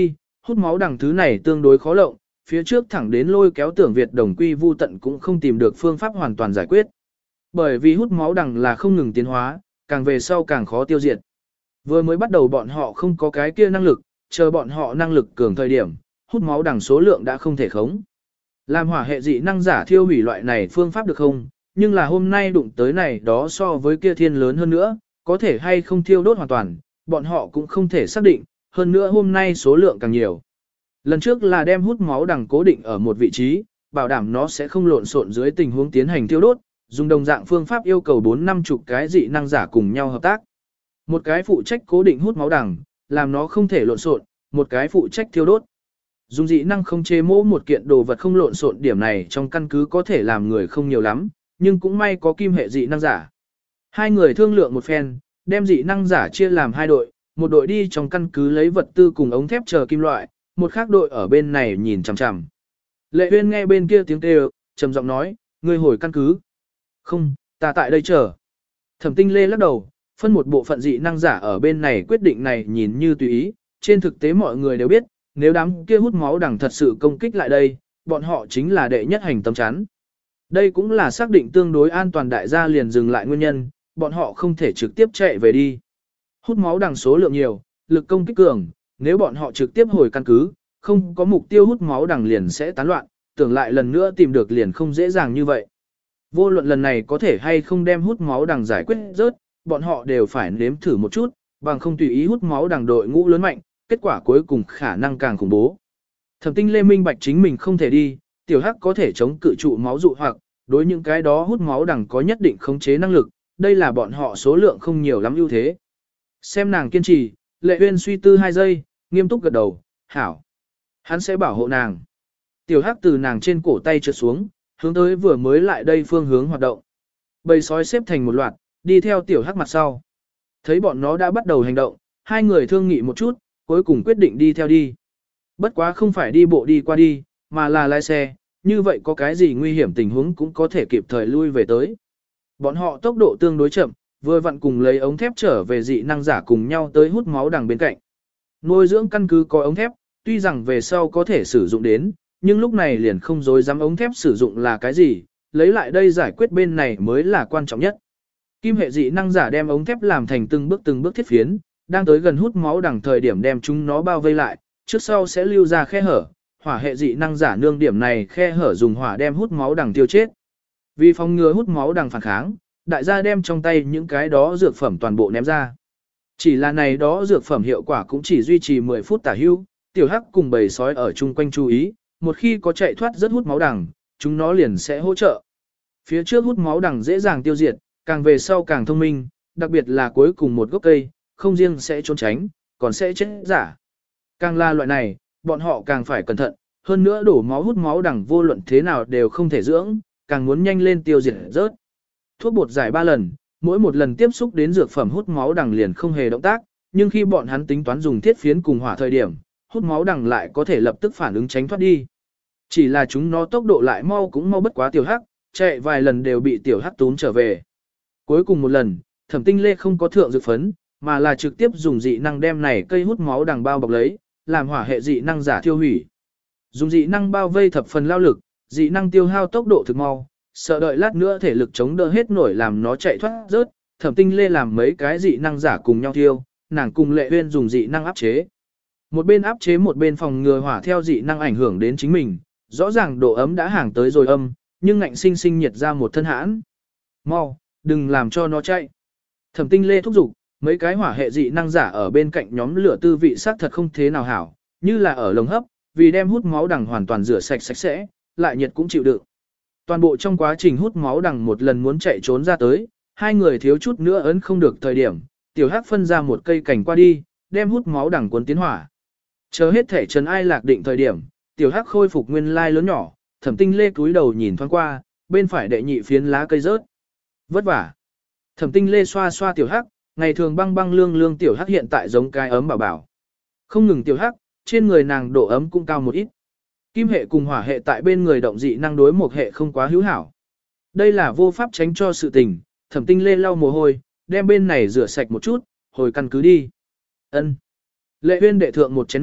Hút máu đằng thứ này tương đối khó lộng, phía trước thẳng đến lôi kéo Tưởng Việt đồng quy vu tận cũng không tìm được phương pháp hoàn toàn giải quyết. Bởi vì hút máu đằng là không ngừng tiến hóa, càng về sau càng khó tiêu diệt. Vừa mới bắt đầu bọn họ không có cái kia năng lực, chờ bọn họ năng lực cường thời điểm, hút máu đằng số lượng đã không thể khống. Làm hỏa hệ dị năng giả thiêu hủy loại này phương pháp được không? Nhưng là hôm nay đụng tới này đó so với kia thiên lớn hơn nữa, có thể hay không thiêu đốt hoàn toàn, bọn họ cũng không thể xác định, hơn nữa hôm nay số lượng càng nhiều. Lần trước là đem hút máu đằng cố định ở một vị trí, bảo đảm nó sẽ không lộn xộn dưới tình huống tiến hành thiêu đốt, dùng đồng dạng phương pháp yêu cầu bốn năm chục cái dị năng giả cùng nhau hợp tác. Một cái phụ trách cố định hút máu đằng, làm nó không thể lộn xộn, một cái phụ trách thiêu đốt. Dùng dị năng không chế mỗ một kiện đồ vật không lộn xộn điểm này trong căn cứ có thể làm người không nhiều lắm, nhưng cũng may có kim hệ dị năng giả. Hai người thương lượng một phen, đem dị năng giả chia làm hai đội, một đội đi trong căn cứ lấy vật tư cùng ống thép chờ kim loại, một khác đội ở bên này nhìn chằm chằm. Lệ Uyên nghe bên kia tiếng kêu, trầm giọng nói, ngươi hồi căn cứ. Không, ta tại đây chờ. Thẩm Tinh Lê lắc đầu, phân một bộ phận dị năng giả ở bên này quyết định này nhìn như tùy ý, trên thực tế mọi người đều biết, nếu đám kia hút máu đằng thật sự công kích lại đây, bọn họ chính là đệ nhất hành tâm chắn. Đây cũng là xác định tương đối an toàn đại gia liền dừng lại nguyên nhân, bọn họ không thể trực tiếp chạy về đi. Hút máu đằng số lượng nhiều, lực công kích cường, nếu bọn họ trực tiếp hồi căn cứ, không có mục tiêu hút máu đằng liền sẽ tán loạn, tưởng lại lần nữa tìm được liền không dễ dàng như vậy. Vô luận lần này có thể hay không đem hút máu đằng giải quyết rớt, bọn họ đều phải nếm thử một chút, bằng không tùy ý hút máu đằng đội ngũ lớn mạnh, kết quả cuối cùng khả năng càng khủng bố. Thẩm Tinh Lê minh bạch chính mình không thể đi, tiểu hắc có thể chống cự trụ máu dụ hoặc, đối những cái đó hút máu đằng có nhất định khống chế năng lực, đây là bọn họ số lượng không nhiều lắm ưu thế. Xem nàng kiên trì, Lệ Uyên suy tư hai giây, nghiêm túc gật đầu, hảo. Hắn sẽ bảo hộ nàng. Tiểu hắc từ nàng trên cổ tay trượt xuống, hướng tới vừa mới lại đây phương hướng hoạt động. Bầy sói xếp thành một loạt, đi theo tiểu hắc mặt sau. Thấy bọn nó đã bắt đầu hành động, hai người thương nghị một chút, cuối cùng quyết định đi theo đi. Bất quá không phải đi bộ đi qua đi, mà là lái xe, như vậy có cái gì nguy hiểm tình huống cũng có thể kịp thời lui về tới. Bọn họ tốc độ tương đối chậm, vừa vặn cùng lấy ống thép trở về dị năng giả cùng nhau tới hút máu đằng bên cạnh. Nuôi dưỡng căn cứ có ống thép, tuy rằng về sau có thể sử dụng đến, nhưng lúc này liền không dối dám ống thép sử dụng là cái gì, lấy lại đây giải quyết bên này mới là quan trọng nhất. Kim hệ dị năng giả đem ống thép làm thành từng bước từng bước thiết phiến, đang tới gần hút máu đằng thời điểm đem chúng nó bao vây lại, trước sau sẽ lưu ra khe hở, hỏa hệ dị năng giả nương điểm này khe hở dùng hỏa đem hút máu đằng tiêu chết. Vì phòng ngừa hút máu đằng phản kháng, đại gia đem trong tay những cái đó dược phẩm toàn bộ ném ra. Chỉ là này đó dược phẩm hiệu quả cũng chỉ duy trì mười phút tả hưu, tiểu hắc cùng bầy sói ở chung quanh chú ý, một khi có chạy thoát rất hút máu đằng, chúng nó liền sẽ hỗ trợ. Phía trước hút máu đằng dễ dàng tiêu diệt, càng về sau càng thông minh, đặc biệt là cuối cùng một gốc cây, không riêng sẽ trốn tránh, còn sẽ chết giả. Càng là loại này, bọn họ càng phải cẩn thận, hơn nữa đổ máu hút máu đằng vô luận thế nào đều không thể dưỡng, càng muốn nhanh lên tiêu diệt rớt. Thuốc bột giải ba lần, mỗi một lần tiếp xúc đến dược phẩm hút máu đằng liền không hề động tác, nhưng khi bọn hắn tính toán dùng thiết phiến cùng hỏa thời điểm, hút máu đằng lại có thể lập tức phản ứng tránh thoát đi. Chỉ là chúng nó tốc độ lại mau cũng mau bất quá tiểu hắc, chạy vài lần đều bị tiểu hắc túm trở về. Cuối cùng một lần, Thẩm Tinh Lê không có thượng dược phấn, mà là trực tiếp dùng dị năng đem này cây hút máu đằng bao bọc lấy, làm hỏa hệ dị năng giả thiêu hủy. Dùng dị năng bao vây thập phần lao lực, dị năng tiêu hao tốc độ thực mau, sợ đợi lát nữa thể lực chống đỡ hết nổi làm nó chạy thoát rớt. Thẩm Tinh Lê làm mấy cái dị năng giả cùng nhau thiêu, nàng cùng Lệ Uyên dùng dị năng áp chế. Một bên áp chế một bên phòng ngừa hỏa theo dị năng ảnh hưởng đến chính mình, rõ ràng độ ấm đã hàng tới rồi âm, nhưng ngạnh sinh sinh nhiệt ra một thân hãn. Mau, đừng làm cho nó chạy. Thẩm Tinh Lê thúc giục, mấy cái hỏa hệ dị năng giả ở bên cạnh nhóm lửa tư vị sắc thật không thế nào hảo, như là ở lồng hấp, vì đem hút máu đằng hoàn toàn rửa sạch sạch sẽ, lại nhiệt cũng chịu đựng. Toàn bộ trong quá trình hút máu đằng một lần muốn chạy trốn ra tới, hai người thiếu chút nữa ấn không được thời điểm, tiểu hắc phân ra một cây cảnh qua đi, đem hút máu đằng cuốn tiến hỏa. Chờ hết thể trần ai lạc định thời điểm, tiểu hắc khôi phục nguyên lai lớn nhỏ, Thẩm Tinh Lê cúi đầu nhìn thoáng qua, bên phải đệ nhị phiến lá cây rớt. Vất vả. Thẩm Tinh Lê xoa xoa tiểu hắc, ngày thường băng băng lương lương tiểu hắc hiện tại giống cái ấm bảo bảo. Không ngừng tiểu hắc, trên người nàng độ ấm cũng cao một ít. Kim hệ cùng hỏa hệ tại bên người động dị năng đối một hệ không quá hữu hảo. Đây là vô pháp tránh cho sự tình, Thẩm Tinh Lê lau mồ hôi, đem bên này rửa sạch một chút, hồi căn cứ đi. Ân. Lệ Uyên đệ thượng một chén nước,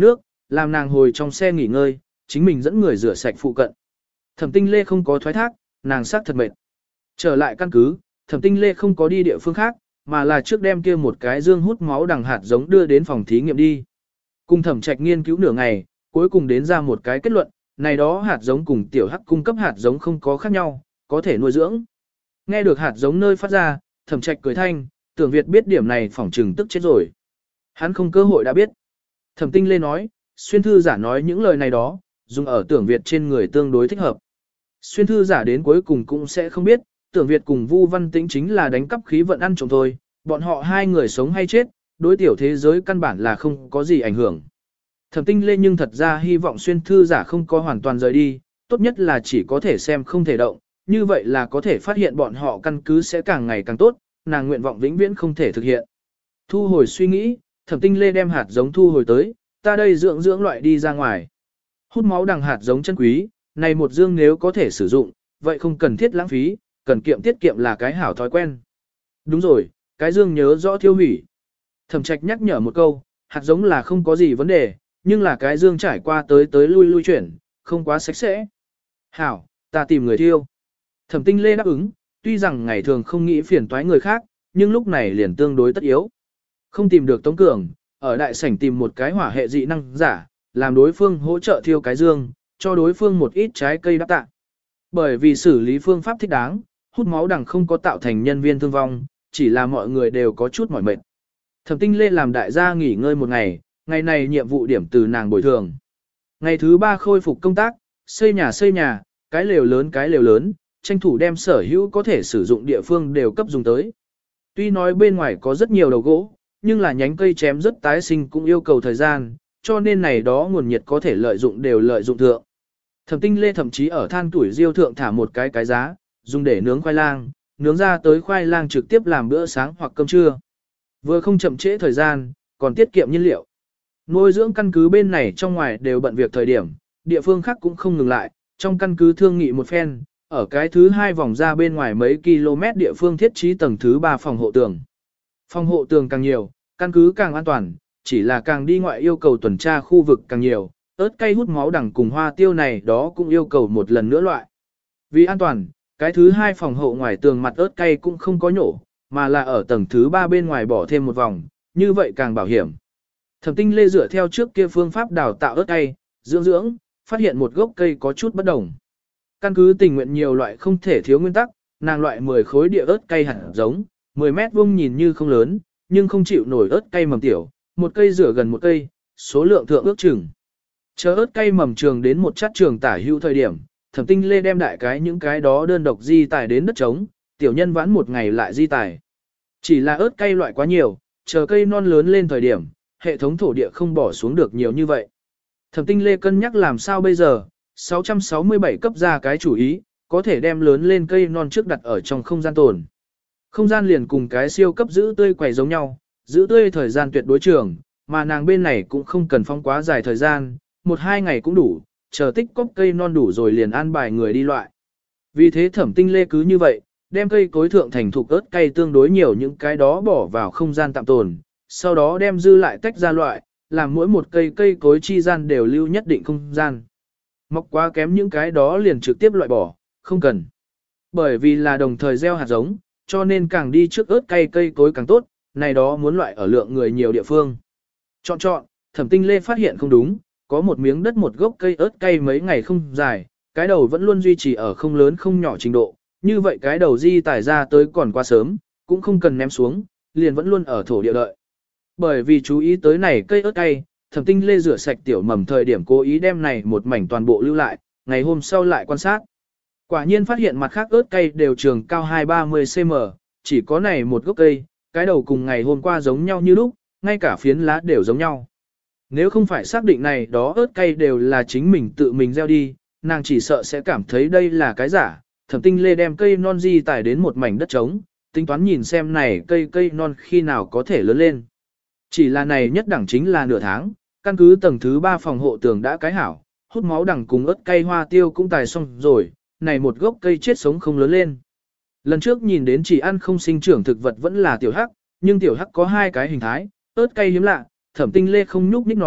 làm nàng hồi trong xe nghỉ ngơi, chính mình dẫn người rửa sạch phụ cận. Thẩm Tinh Lê không có thoái thác, nàng xác thật mệt. Trở lại căn cứ, Thẩm Tinh Lê không có đi địa phương khác, mà là trước đem kia một cái dương hút máu đằng hạt giống đưa đến phòng thí nghiệm đi. Cùng Thẩm Trạch nghiên cứu nửa ngày, cuối cùng đến ra một cái kết luận, này đó hạt giống cùng tiểu hắc cung cấp hạt giống không có khác nhau, có thể nuôi dưỡng. Nghe được hạt giống nơi phát ra, Thẩm Trạch cười thanh, Tưởng Việt biết điểm này phỏng trừng tức chết rồi. Hắn không cơ hội đã biết. Thẩm Tinh Lê nói, xuyên thư giả nói những lời này đó, dùng ở Tưởng Việt trên người tương đối thích hợp. Xuyên thư giả đến cuối cùng cũng sẽ không biết, Tưởng Việt cùng Vu Văn Tĩnh chính là đánh cắp khí vận ăn trộm thôi, bọn họ hai người sống hay chết, đối tiểu thế giới căn bản là không có gì ảnh hưởng. Thẩm Tinh Lê nhưng thật ra hy vọng xuyên thư giả không có hoàn toàn rời đi, tốt nhất là chỉ có thể xem không thể động, như vậy là có thể phát hiện bọn họ căn cứ sẽ càng ngày càng tốt, nàng nguyện vọng vĩnh viễn không thể thực hiện. Thu hồi suy nghĩ, Thẩm Tinh Lê đem hạt giống thu hồi tới, ta đây dưỡng dưỡng loại đi ra ngoài. Hút máu đằng hạt giống chân quý, này một dương nếu có thể sử dụng, vậy không cần thiết lãng phí, cần kiệm tiết kiệm là cái hảo thói quen. Đúng rồi, cái dương nhớ rõ thiêu hủy. Thẩm Trạch nhắc nhở một câu, hạt giống là không có gì vấn đề, nhưng là cái dương trải qua tới tới lui lui chuyển, không quá sạch sẽ. Hảo, ta tìm người thiêu. Thẩm Tinh Lê đáp ứng, tuy rằng ngày thường không nghĩ phiền toái người khác, nhưng lúc này liền tương đối tất yếu. Không tìm được Tống Cường, ở đại sảnh tìm một cái hỏa hệ dị năng giả, làm đối phương hỗ trợ thiêu cái dương, cho đối phương một ít trái cây đáp tạ. Bởi vì xử lý phương pháp thích đáng, hút máu đằng không có tạo thành nhân viên thương vong, chỉ là mọi người đều có chút mỏi mệt. Thẩm Tinh Lê làm đại gia nghỉ ngơi một ngày, ngày này nhiệm vụ điểm từ nàng bồi thường. Ngày thứ ba khôi phục công tác, xây nhà xây nhà, cái lều lớn cái lều lớn, tranh thủ đem sở hữu có thể sử dụng địa phương đều cấp dùng tới. Tuy nói bên ngoài có rất nhiều đầu gỗ, nhưng là nhánh cây chém rất tái sinh cũng yêu cầu thời gian, cho nên này đó nguồn nhiệt có thể lợi dụng đều lợi dụng thượng. Thẩm Tinh Lê thậm chí ở than tuổi diêu thượng thả một cái cái giá, dùng để nướng khoai lang, nướng ra tới khoai lang trực tiếp làm bữa sáng hoặc cơm trưa. Vừa không chậm trễ thời gian, còn tiết kiệm nhiên liệu. Nuôi dưỡng căn cứ bên này trong ngoài đều bận việc thời điểm, địa phương khác cũng không ngừng lại, trong căn cứ thương nghị một phen, ở cái thứ hai vòng ra bên ngoài mấy km địa phương thiết trí tầng thứ ba phòng hộ tường. Phòng hộ tường càng nhiều, căn cứ càng an toàn, chỉ là càng đi ngoại yêu cầu tuần tra khu vực càng nhiều, ớt cây hút máu đằng cùng hoa tiêu này đó cũng yêu cầu một lần nữa loại. Vì an toàn, cái thứ hai phòng hộ ngoài tường mặt ớt cây cũng không có nhổ, mà là ở tầng thứ ba bên ngoài bỏ thêm một vòng, như vậy càng bảo hiểm. Thẩm Tinh Lê dựa theo trước kia phương pháp đào tạo ớt cây, dưỡng dưỡng, phát hiện một gốc cây có chút bất đồng. Căn cứ tình nguyện nhiều loại không thể thiếu nguyên tắc, nàng loại mười khối địa ớt cây hạt giống, mười mét vuông nhìn như không lớn, nhưng không chịu nổi ớt cây mầm tiểu, một cây rửa gần một cây, số lượng thượng ước chừng. Chờ ớt cây mầm trường đến một chát trường tả hữu thời điểm, Thẩm Tinh Lê đem đại cái những cái đó đơn độc di tài đến đất trống, tiểu nhân vãn một ngày lại di tài. Chỉ là ớt cây loại quá nhiều, chờ cây non lớn lên thời điểm, hệ thống thổ địa không bỏ xuống được nhiều như vậy. Thẩm Tinh Lê cân nhắc làm sao bây giờ, sáu trăm sáu mươi bảy cấp ra cái chủ ý, có thể đem lớn lên cây non trước đặt ở trong không gian tồn. Không gian liền cùng cái siêu cấp giữ tươi quầy giống nhau, giữ tươi thời gian tuyệt đối trường, mà nàng bên này cũng không cần phong quá dài thời gian, một hai ngày cũng đủ, chờ tích cóp cây non đủ rồi liền an bài người đi loại. Vì thế Thẩm Tinh Lê cứ như vậy, đem cây cối thượng thành thục ớt cây tương đối nhiều những cái đó bỏ vào không gian tạm tồn, sau đó đem dư lại tách ra loại, làm mỗi một cây cây cối chi gian đều lưu nhất định không gian. Mọc quá kém những cái đó liền trực tiếp loại bỏ, không cần. Bởi vì là đồng thời gieo hạt giống, cho nên càng đi trước ớt cây cây cối càng tốt, này đó muốn loại ở lượng người nhiều địa phương. Chọn chọn, Thẩm Tinh Lê phát hiện không đúng, có một miếng đất một gốc cây ớt cây mấy ngày không dài, cái đầu vẫn luôn duy trì ở không lớn không nhỏ trình độ, như vậy cái đầu di tải ra tới còn quá sớm, cũng không cần ném xuống, liền vẫn luôn ở thổ địa đợi. Bởi vì chú ý tới này cây ớt cây, Thẩm Tinh Lê rửa sạch tiểu mầm thời điểm cố ý đem này một mảnh toàn bộ lưu lại, ngày hôm sau lại quan sát. Quả nhiên phát hiện mặt khác ớt cây đều trường cao hai ba mươi xăng-ti-mét, chỉ có này một gốc cây, cái đầu cùng ngày hôm qua giống nhau như lúc, ngay cả phiến lá đều giống nhau. Nếu không phải xác định này đó ớt cây đều là chính mình tự mình gieo đi, nàng chỉ sợ sẽ cảm thấy đây là cái giả. Thẩm Tinh Lê đem cây non di tải đến một mảnh đất trống, tính toán nhìn xem này cây cây non khi nào có thể lớn lên. Chỉ là này nhất đẳng chính là nửa tháng, căn cứ tầng thứ ba phòng hộ tường đã cái hảo, hút máu đẳng cùng ớt cây hoa tiêu cũng tài xong rồi, này một gốc cây chết sống không lớn lên. Lần trước nhìn đến chỉ ăn không sinh trưởng thực vật vẫn là tiểu hắc, nhưng tiểu hắc có hai cái hình thái, ớt cây hiếm lạ, Thẩm Tinh Lê không nhúc nhích nó,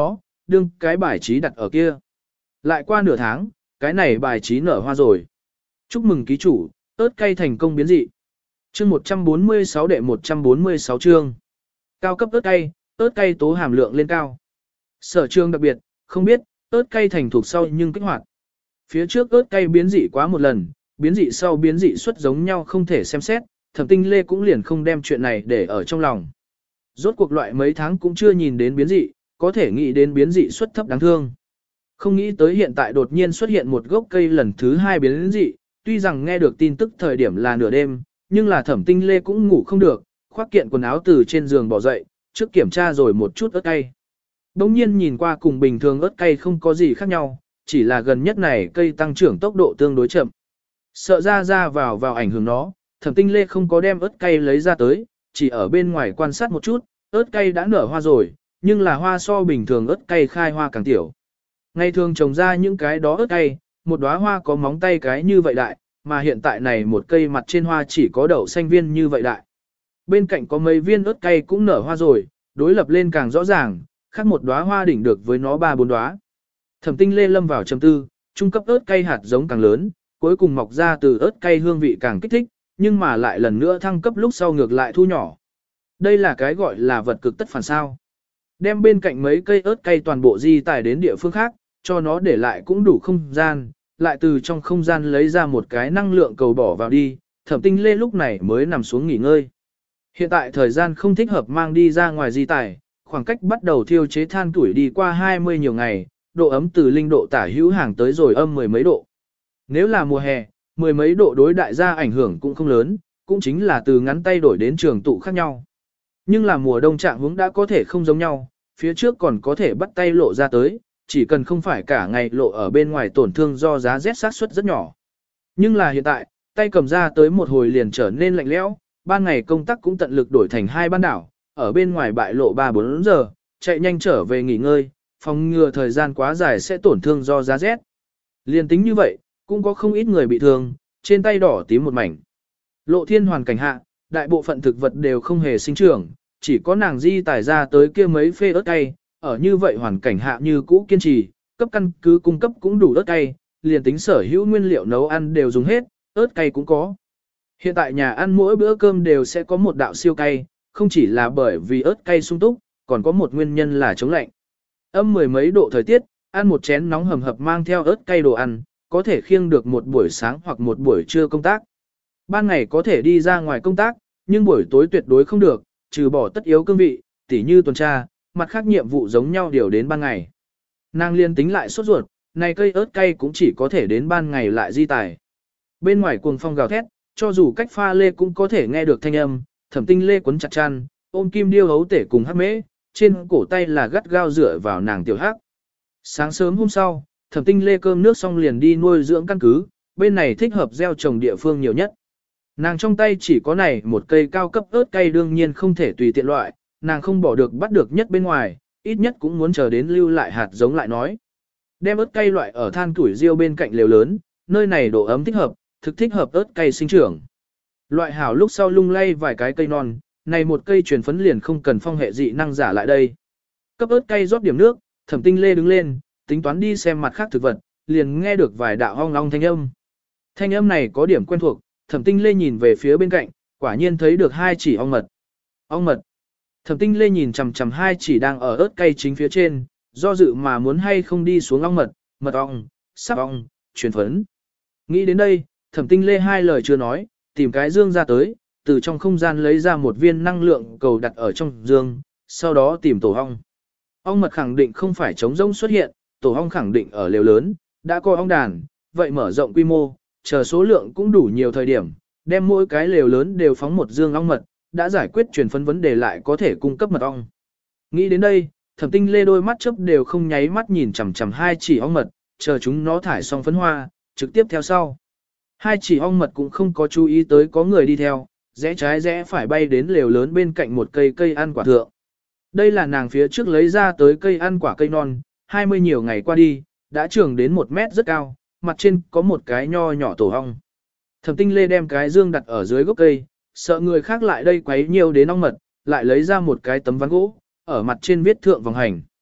đương cái bài trí đặt ở kia. Lại qua nửa tháng, cái này bài trí nở hoa rồi. Chúc mừng ký chủ, ớt cay thành công biến dị. Chương một trăm bốn mươi sáu đệ một trăm bốn mươi sáu chương. Cao cấp ớt cay, ớt cay tố hàm lượng lên cao. Sở trường đặc biệt, không biết, ớt cay thành thuộc sau nhưng kích hoạt. Phía trước ớt cay biến dị quá một lần, biến dị sau biến dị xuất giống nhau không thể xem xét, Thẩm Tinh Lê cũng liền không đem chuyện này để ở trong lòng. Rốt cuộc loại mấy tháng cũng chưa nhìn đến biến dị, có thể nghĩ đến biến dị xuất thấp đáng thương. Không nghĩ tới hiện tại đột nhiên xuất hiện một gốc cây lần thứ hai biến dị, tuy rằng nghe được tin tức thời điểm là nửa đêm, nhưng là Thẩm Tinh Lê cũng ngủ không được, khoác kiện quần áo từ trên giường bỏ dậy, trước kiểm tra rồi một chút ớt cay. Đống nhiên nhìn qua cùng bình thường ớt cay không có gì khác nhau, chỉ là gần nhất này cây tăng trưởng tốc độ tương đối chậm. Sợ ra ra vào vào ảnh hưởng nó, Thẩm Tinh Lê không có đem ớt cay lấy ra tới, chỉ ở bên ngoài quan sát một chút, ớt cay đã nở hoa rồi, nhưng là hoa so bình thường ớt cay khai hoa càng tiểu. Ngày thường trồng ra những cái đó ớt cay, một đóa hoa có móng tay cái như vậy đại, mà hiện tại này một cây mặt trên hoa chỉ có đậu xanh viên như vậy đại. Bên cạnh có mấy viên ớt cay cũng nở hoa rồi, đối lập lên càng rõ ràng, khác một đóa hoa đỉnh được với nó ba bốn đóa. Thẩm Tinh Lê lâm vào trầm tư, trung cấp ớt cay hạt giống càng lớn, cuối cùng mọc ra từ ớt cay hương vị càng kích thích, nhưng mà lại lần nữa thăng cấp lúc sau ngược lại thu nhỏ. Đây là cái gọi là vật cực tất phản sao. Đem bên cạnh mấy cây ớt cay toàn bộ di tải đến địa phương khác, cho nó để lại cũng đủ không gian, lại từ trong không gian lấy ra một cái năng lượng cầu bỏ vào đi, Thẩm Tinh Lê lúc này mới nằm xuống nghỉ ngơi. Hiện tại thời gian không thích hợp mang đi ra ngoài di tải, khoảng cách bắt đầu thiêu chế than tuổi đi qua hai mươi nhiều ngày, độ ấm từ linh độ tả hữu hàng tới rồi âm mười mấy độ. Nếu là mùa hè, mười mấy độ đối đại gia ảnh hưởng cũng không lớn, cũng chính là từ ngắn tay đổi đến trường tụ khác nhau. Nhưng là mùa đông trạng hướng đã có thể không giống nhau, phía trước còn có thể bắt tay lộ ra tới, chỉ cần không phải cả ngày lộ ở bên ngoài tổn thương do giá rét sát suất rất nhỏ. Nhưng là hiện tại, tay cầm ra tới một hồi liền trở nên lạnh lẽo, ban ngày công tác cũng tận lực đổi thành hai ban đảo, ở bên ngoài bại lộ ba bốn giờ, chạy nhanh trở về nghỉ ngơi, phòng ngừa thời gian quá dài sẽ tổn thương do giá rét. Liên tính như vậy, cũng có không ít người bị thương, trên tay đỏ tím một mảnh. Lộ thiên hoàn cảnh hạ, đại bộ phận thực vật đều không hề sinh trưởng, chỉ có nàng di tải ra tới kia mấy phê ớt cay, ở như vậy hoàn cảnh hạ như cũ kiên trì, cấp căn cứ cung cấp cũng đủ ớt cay, liền tính sở hữu nguyên liệu nấu ăn đều dùng hết, ớt cay cũng có. Hiện tại nhà ăn mỗi bữa cơm đều sẽ có một đạo siêu cay, không chỉ là bởi vì ớt cay sung túc, còn có một nguyên nhân là chống lạnh. Âm mười mấy độ thời tiết, ăn một chén nóng hầm hập mang theo ớt cay đồ ăn, có thể khiêng được một buổi sáng hoặc một buổi trưa công tác. Ban ngày có thể đi ra ngoài công tác, nhưng buổi tối tuyệt đối không được, trừ bỏ tất yếu cương vị, tỉ như tuần tra, mặt khác nhiệm vụ giống nhau điều đến ban ngày. Nàng liên tính lại sốt ruột, này cây ớt cay cũng chỉ có thể đến ban ngày lại di tải. Bên ngoài cuồng phong gào thét, cho dù cách pha lê cũng có thể nghe được thanh âm, Thẩm Tinh Lê quấn chặt chăn, ôm kim điêu hấu tể cùng hắc mễ, trên cổ tay là gắt gao dựa vào nàng tiểu hắc. Sáng sớm hôm sau, Thẩm Tinh Lê cơm nước xong liền đi nuôi dưỡng căn cứ, bên này thích hợp gieo trồng địa phương nhiều nhất. Nàng trong tay chỉ có này một cây cao cấp ớt cay đương nhiên không thể tùy tiện loại, nàng không bỏ được bắt được nhất bên ngoài, ít nhất cũng muốn chờ đến lưu lại hạt giống lại nói. Đem ớt cay loại ở than tuổi riêu bên cạnh lều lớn, nơi này độ ấm thích hợp, thực thích hợp ớt cay sinh trưởng. Loại hảo lúc sau lung lay vài cái cây non, này một cây truyền phấn liền không cần phong hệ dị năng giả lại đây. Cấp ớt cay rót điểm nước, Thẩm Tinh Lê đứng lên, tính toán đi xem mặt khác thực vật, liền nghe được vài đạo ong ong thanh âm. Thanh âm này có điểm quen thuộc, Thẩm Tinh Lê nhìn về phía bên cạnh, quả nhiên thấy được hai chỉ ong mật. Ong mật. Thẩm Tinh Lê nhìn chằm chằm hai chỉ đang ở ớt cay chính phía trên, do dự mà muốn hay không đi xuống ong mật, mật ong, sắp ong, truyền phấn. Nghĩ đến đây, Thẩm Tinh Lê hai lời chưa nói, tìm cái dương ra tới, từ trong không gian lấy ra một viên năng lượng cầu đặt ở trong dương, sau đó tìm tổ ong. Ong mật khẳng định không phải trống rỗng xuất hiện, tổ ong khẳng định ở lều lớn, đã có ong đàn, vậy mở rộng quy mô, chờ số lượng cũng đủ nhiều thời điểm, đem mỗi cái lều lớn đều phóng một dương ong mật, đã giải quyết truyền phấn vấn đề lại có thể cung cấp mật ong. Nghĩ đến đây, Thẩm Tinh Lê đôi mắt chớp đều không nháy mắt nhìn chằm chằm hai chỉ ong mật, chờ chúng nó thải xong phấn hoa, trực tiếp theo sau. Hai chỉ ong mật cũng không có chú ý tới có người đi theo, rẽ trái rẽ phải bay đến lều lớn bên cạnh một cây cây ăn quả thượng. Đây là nàng phía trước lấy ra tới cây ăn quả cây non, hai mươi nhiều ngày qua đi, đã trưởng đến một mét rất cao, mặt trên có một cái nho nhỏ tổ ong. Thẩm Tinh Lê đem cái dương đặt ở dưới gốc cây, sợ người khác lại đây quấy nhiều đến ong mật, lại lấy ra một cái tấm ván gỗ, ở mặt trên viết thượng vòng hành.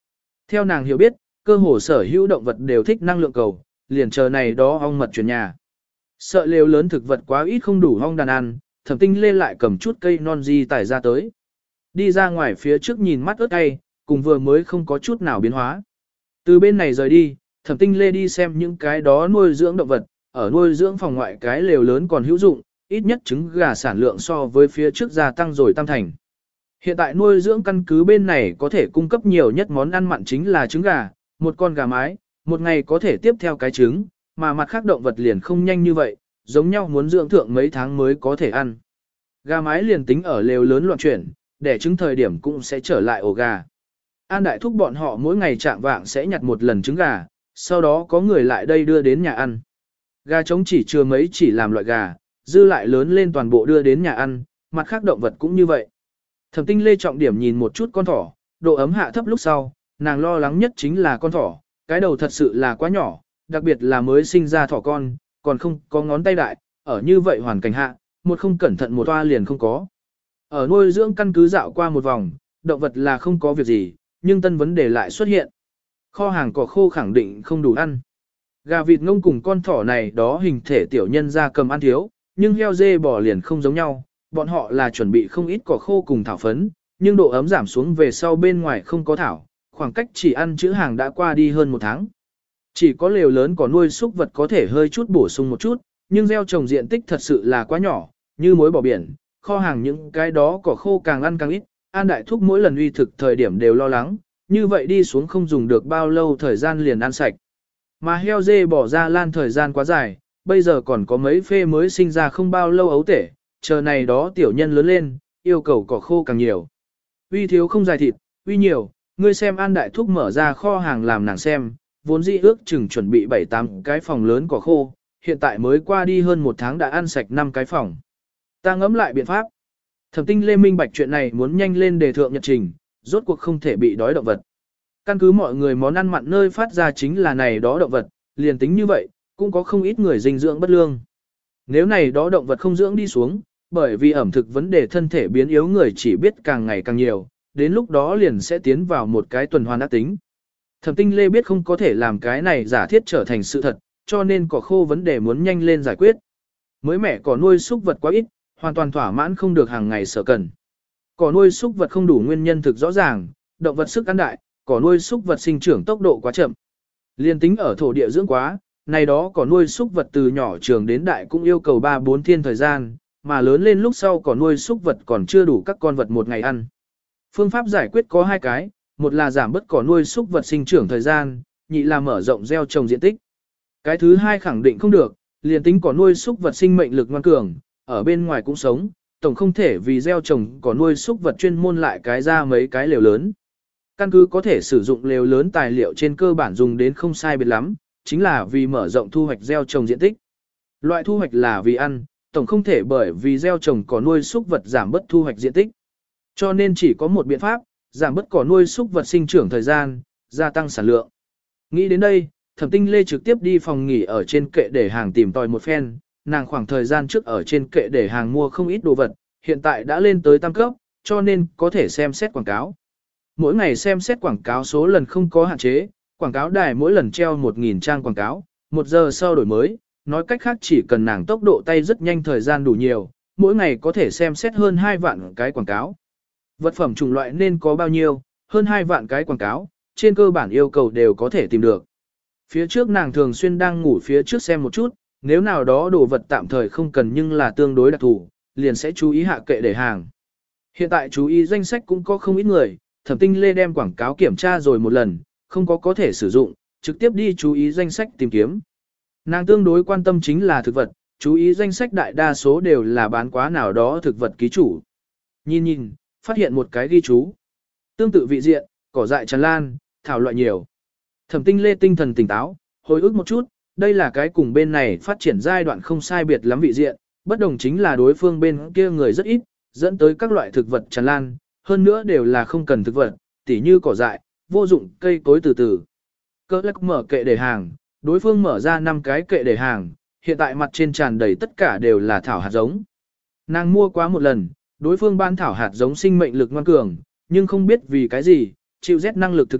Theo nàng hiểu biết, cơ hồ sở hữu động vật đều thích năng lượng cầu, liền chờ này đó ong mật chuyển nhà. Sợ lều lớn thực vật quá ít không đủ ong đàn ăn, Thẩm Tinh Lê lại cầm chút cây non di tải ra tới. Đi ra ngoài phía trước nhìn mắt ớt cay, cùng vừa mới không có chút nào biến hóa. Từ bên này rời đi, Thẩm Tinh Lê đi xem những cái đó nuôi dưỡng động vật, ở nuôi dưỡng phòng ngoại cái lều lớn còn hữu dụng, ít nhất trứng gà sản lượng so với phía trước gia tăng rồi tam thành. Hiện tại nuôi dưỡng căn cứ bên này có thể cung cấp nhiều nhất món ăn mặn chính là trứng gà, một con gà mái, một ngày có thể tiếp theo cái trứng, mà mặt khác động vật liền không nhanh như vậy, giống nhau muốn dưỡng thượng mấy tháng mới có thể ăn. Gà mái liền tính ở lều lớn loạn chuyển, để trứng thời điểm cũng sẽ trở lại ổ gà. An Đại Thúc bọn họ mỗi ngày chạm vạng sẽ nhặt một lần trứng gà, sau đó có người lại đây đưa đến nhà ăn. Gà trống chỉ chừa mấy chỉ làm loại gà, dư lại lớn lên toàn bộ đưa đến nhà ăn, mặt khác động vật cũng như vậy. Thẩm Tinh Lê trọng điểm nhìn một chút con thỏ, độ ấm hạ thấp lúc sau, nàng lo lắng nhất chính là con thỏ, cái đầu thật sự là quá nhỏ, đặc biệt là mới sinh ra thỏ con, còn không có ngón tay đại, ở như vậy hoàn cảnh hạ, một không cẩn thận một toa liền không có. Ở nuôi dưỡng căn cứ dạo qua một vòng, động vật là không có việc gì, nhưng tân vấn đề lại xuất hiện. Kho hàng cỏ khô khẳng định không đủ ăn. Gà vịt ngông cùng con thỏ này đó hình thể tiểu nhân ra cầm ăn thiếu, nhưng heo dê bò liền không giống nhau, bọn họ là chuẩn bị không ít cỏ khô cùng thảo phấn, nhưng độ ấm giảm xuống về sau bên ngoài không có thảo, khoảng cách chỉ ăn chữ hàng đã qua đi hơn một tháng. Chỉ có lều lớn có nuôi súc vật có thể hơi chút bổ sung một chút, nhưng gieo trồng diện tích thật sự là quá nhỏ, như muối bỏ biển, kho hàng những cái đó cỏ khô càng ăn càng ít, An Đại Thúc mỗi lần uy thực thời điểm đều lo lắng, như vậy đi xuống không dùng được bao lâu thời gian liền ăn sạch. Mà heo dê bỏ ra lan thời gian quá dài, bây giờ còn có mấy phê mới sinh ra không bao lâu ấu tể, chờ này đó tiểu nhân lớn lên, yêu cầu cỏ khô càng nhiều. Uy thiếu không dài thịt, uy nhiều, ngươi xem An Đại Thúc mở ra kho hàng làm nàng xem, vốn dĩ ước chừng chuẩn bị bảy tám cái phòng lớn cỏ khô, hiện tại mới qua đi hơn một tháng đã ăn sạch năm cái phòng. Ta ngẫm lại biện pháp. Thẩm Tinh Lê minh bạch chuyện này muốn nhanh lên đề thượng nhật trình, rốt cuộc không thể bị đói động vật. Căn cứ mọi người món ăn mặn nơi phát ra chính là này đó động vật, liền tính như vậy, cũng có không ít người dinh dưỡng bất lương. Nếu này đó động vật không dưỡng đi xuống, bởi vì ẩm thực vấn đề thân thể biến yếu người chỉ biết càng ngày càng nhiều, đến lúc đó liền sẽ tiến vào một cái tuần hoàn ác tính. Thẩm Tinh Lê biết không có thể làm cái này giả thiết trở thành sự thật, cho nên cỏ khô vấn đề muốn nhanh lên giải quyết. Mới mẻ cỏ nuôi súc vật quá ít, hoàn toàn thỏa mãn không được hàng ngày sở cần. Cỏ nuôi súc vật không đủ nguyên nhân thực rõ ràng, động vật sức ăn đại, cỏ nuôi súc vật sinh trưởng tốc độ quá chậm. Liên tính ở thổ địa dưỡng quá, này đó cỏ nuôi súc vật từ nhỏ trường đến đại cũng yêu cầu ba bốn thiên thời gian, mà lớn lên lúc sau cỏ nuôi súc vật còn chưa đủ các con vật một ngày ăn. Phương pháp giải quyết có hai cái, một là giảm bớt cỏ nuôi súc vật sinh trưởng thời gian, nhị là mở rộng gieo trồng diện tích. Cái thứ hai khẳng định không được, liền tính cỏ nuôi súc vật sinh mệnh lực ngoan cường, ở bên ngoài cũng sống, tổng không thể vì gieo trồng cỏ nuôi súc vật chuyên môn lại cái ra mấy cái lều lớn. Căn cứ có thể sử dụng lều lớn tài liệu trên cơ bản dùng đến không sai biệt lắm, chính là vì mở rộng thu hoạch gieo trồng diện tích. Loại thu hoạch là vì ăn, tổng không thể bởi vì gieo trồng cỏ nuôi súc vật giảm bớt thu hoạch diện tích. Cho nên chỉ có một biện pháp, giảm bớt cỏ nuôi súc vật sinh trưởng thời gian, gia tăng sản lượng. Nghĩ đến đây, Thẩm Tinh Lê trực tiếp đi phòng nghỉ ở trên kệ để hàng tìm tòi một phen, nàng khoảng thời gian trước ở trên kệ để hàng mua không ít đồ vật, hiện tại đã lên tới tam cấp, cho nên có thể xem xét quảng cáo. Mỗi ngày xem xét quảng cáo số lần không có hạn chế, quảng cáo đài mỗi lần treo một nghìn trang quảng cáo, một giờ sau đổi mới, nói cách khác chỉ cần nàng tốc độ tay rất nhanh thời gian đủ nhiều, mỗi ngày có thể xem xét hơn hai vạn cái quảng cáo. Vật phẩm chủng loại nên có bao nhiêu, hơn hai vạn cái quảng cáo, trên cơ bản yêu cầu đều có thể tìm được. Phía trước nàng thường xuyên đang ngủ phía trước xem một chút, nếu nào đó đồ vật tạm thời không cần nhưng là tương đối đặc thù, liền sẽ chú ý hạ kệ để hàng. Hiện tại chú ý danh sách cũng có không ít người, Thẩm Tinh Lê đem quảng cáo kiểm tra rồi một lần, không có có thể sử dụng, trực tiếp đi chú ý danh sách tìm kiếm. Nàng tương đối quan tâm chính là thực vật, chú ý danh sách đại đa số đều là bán quá nào đó thực vật ký chủ. Nhìn nhìn, phát hiện một cái ghi chú. Tương tự vị diện, cỏ dại tràn lan, thảo loại nhiều. Thẩm Tinh Lê tinh thần tỉnh táo, hồi ức một chút, đây là cái cùng bên này phát triển giai đoạn không sai biệt lắm vị diện, bất đồng chính là đối phương bên kia người rất ít, dẫn tới các loại thực vật tràn lan, hơn nữa đều là không cần thực vật, tỉ như cỏ dại, vô dụng cây cối từ từ. Cơ lắc mở kệ để hàng, đối phương mở ra năm cái kệ để hàng, hiện tại mặt trên tràn đầy tất cả đều là thảo hạt giống. Nàng mua quá một lần, đối phương ban thảo hạt giống sinh mệnh lực ngoan cường, nhưng không biết vì cái gì, chịu rét năng lực thực được,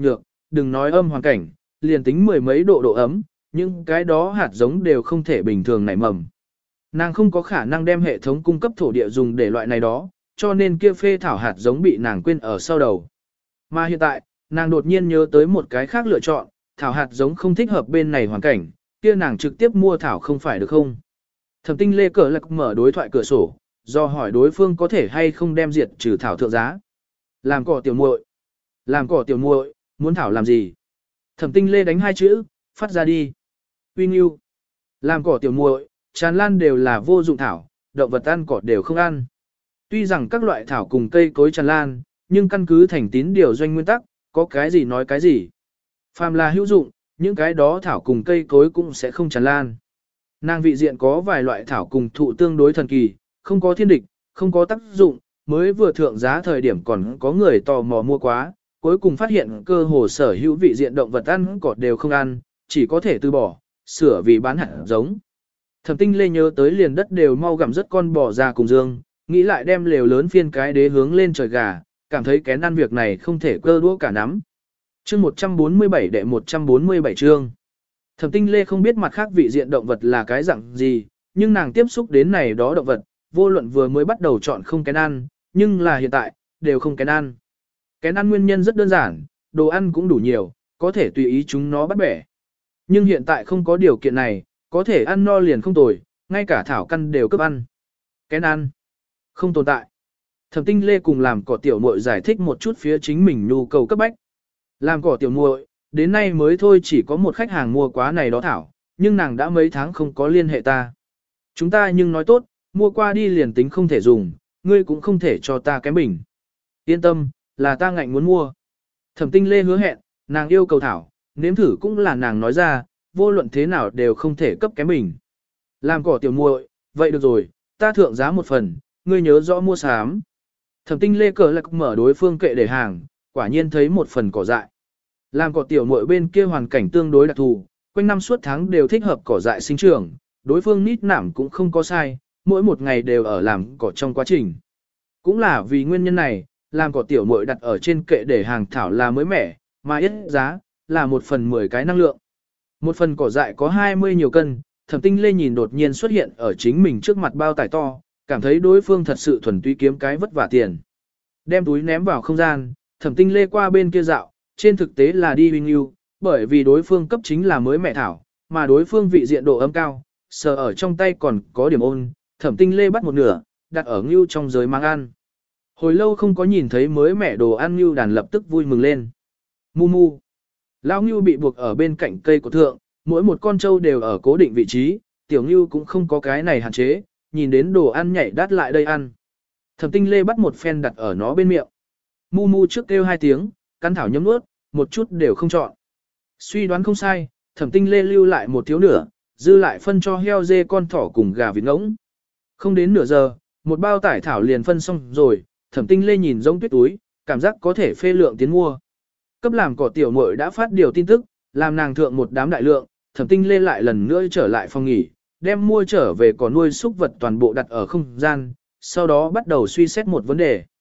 đừng nói âm hoàn cảnh, liền tính mười mấy độ độ ấm, nhưng cái đó hạt giống đều không thể bình thường nảy mầm. Nàng không có khả năng đem hệ thống cung cấp thổ địa dùng để loại này đó, cho nên kia phê thảo hạt giống bị nàng quên ở sau đầu. Mà hiện tại, nàng đột nhiên nhớ tới một cái khác lựa chọn, thảo hạt giống không thích hợp bên này hoàn cảnh, kia nàng trực tiếp mua thảo không phải được không? Thẩm Tinh Lê cờ lạc mở đối thoại cửa sổ, do hỏi đối phương có thể hay không đem diệt trừ thảo thượng giá. Làm cỏ tiểu muội, làm cỏ tiểu muội, muốn thảo làm gì? Thẩm Tinh Lê đánh hai chữ, phát ra đi. Uy Nghiêu, làm cỏ tiểu muội, tràn lan đều là vô dụng thảo, động vật ăn cỏ đều không ăn. Tuy rằng các loại thảo cùng cây cối tràn lan, nhưng căn cứ thành tín điều doanh nguyên tắc, có cái gì nói cái gì. Phàm là hữu dụng, những cái đó thảo cùng cây cối cũng sẽ không tràn lan. Nàng vị diện có vài loại thảo cùng thụ tương đối thần kỳ, không có thiên địch, không có tác dụng, mới vừa thượng giá thời điểm còn có người tò mò mua quá, cuối cùng phát hiện cơ hồ sở hữu vị diện động vật ăn cỏ đều không ăn, chỉ có thể từ bỏ, sửa vì bán hạt giống. Thẩm Tinh Lê nhớ tới liền đất đều mau gặm rất con bò ra cùng dương, nghĩ lại đem lều lớn phiên cái đế hướng lên trời gà, cảm thấy kén ăn việc này không thể cơ đũa cả nắm. Chương một trăm bốn mươi bảy đệ một trăm bốn mươi bảy chương. Thẩm Tinh Lê không biết mặt khác vị diện động vật là cái dạng gì, nhưng nàng tiếp xúc đến này đó động vật, vô luận vừa mới bắt đầu chọn không kén ăn, nhưng là hiện tại, đều không kén ăn. Kén ăn nguyên nhân rất đơn giản, đồ ăn cũng đủ nhiều, có thể tùy ý chúng nó bắt bẻ. Nhưng hiện tại không có điều kiện này, có thể ăn no liền không tồi, ngay cả thảo căn đều cấp ăn. Kén ăn, không tồn tại. Thẩm Tinh Lê cùng làm cỏ tiểu muội giải thích một chút phía chính mình nhu cầu cấp bách. Làm cỏ tiểu muội, đến nay mới thôi chỉ có một khách hàng mua quá này đó thảo, nhưng nàng đã mấy tháng không có liên hệ ta. Chúng ta nhưng nói tốt, mua qua đi liền tính không thể dùng, ngươi cũng không thể cho ta kém bình. Yên tâm, là ta ngạnh muốn mua. Thẩm Tinh Lê hứa hẹn, nàng yêu cầu thảo, nếm thử cũng là nàng nói ra, vô luận thế nào đều không thể cấp kém bình. Làm cỏ tiểu muội, vậy được rồi, ta thượng giá một phần, ngươi nhớ rõ mua sám. Thẩm Tinh Lê cờ lạc mở đối phương kệ để hàng, quả nhiên thấy một phần cỏ dại. Làm cỏ tiểu muội bên kia hoàn cảnh tương đối đặc thù, quanh năm suốt tháng đều thích hợp cỏ dại sinh trưởng, đối phương nít nảm cũng không có sai, mỗi một ngày đều ở làm cỏ trong quá trình. Cũng là vì nguyên nhân này, làm cỏ tiểu muội đặt ở trên kệ để hàng thảo là mới mẻ, mà ít giá, là một phần mười cái năng lượng. Một phần cỏ dại có hai mươi nhiều cân, Thẩm Tinh Lê nhìn đột nhiên xuất hiện ở chính mình trước mặt bao tải to, cảm thấy đối phương thật sự thuần túy kiếm cái vất vả tiền. Đem túi ném vào không gian, Thẩm Tinh Lê qua bên kia dạo, trên thực tế là đi huynh yêu, bởi vì đối phương cấp chính là mới mẹ thảo, mà đối phương vị diện độ ấm cao, sờ ở trong tay còn có điểm ôn, Thẩm Tinh Lê bắt một nửa, đặt ở ngưu trong giới mang ăn. Hồi lâu không có nhìn thấy mới mẻ đồ ăn ngưu đàn lập tức vui mừng lên. Mu mu. Lão ngưu bị buộc ở bên cạnh cây của thượng, mỗi một con trâu đều ở cố định vị trí, tiểu ngưu cũng không có cái này hạn chế, nhìn đến đồ ăn nhảy đắt lại đây ăn. Thẩm Tinh Lê bắt một phen đặt ở nó bên miệng. Mu mu trước kêu hai tiếng, cắn thảo nhấm nuốt, một chút đều không chọn. Suy đoán không sai, Thẩm Tinh Lê lưu lại một thiếu nửa, dư lại phân cho heo dê con thỏ cùng gà vịt ngỗng. Không đến nửa giờ, một bao tải thảo liền phân xong rồi, Thẩm Tinh Lê nhìn giống tuyết túi, cảm giác có thể phê lượng tiến mua. Cấp làm cỏ tiểu muội đã phát điều tin tức, làm nàng thượng một đám đại lượng, Thẩm Tinh Lê lại lần nữa trở lại phòng nghỉ, đem mua trở về cỏ nuôi súc vật toàn bộ đặt ở không gian, sau đó bắt đầu suy xét một vấn đề.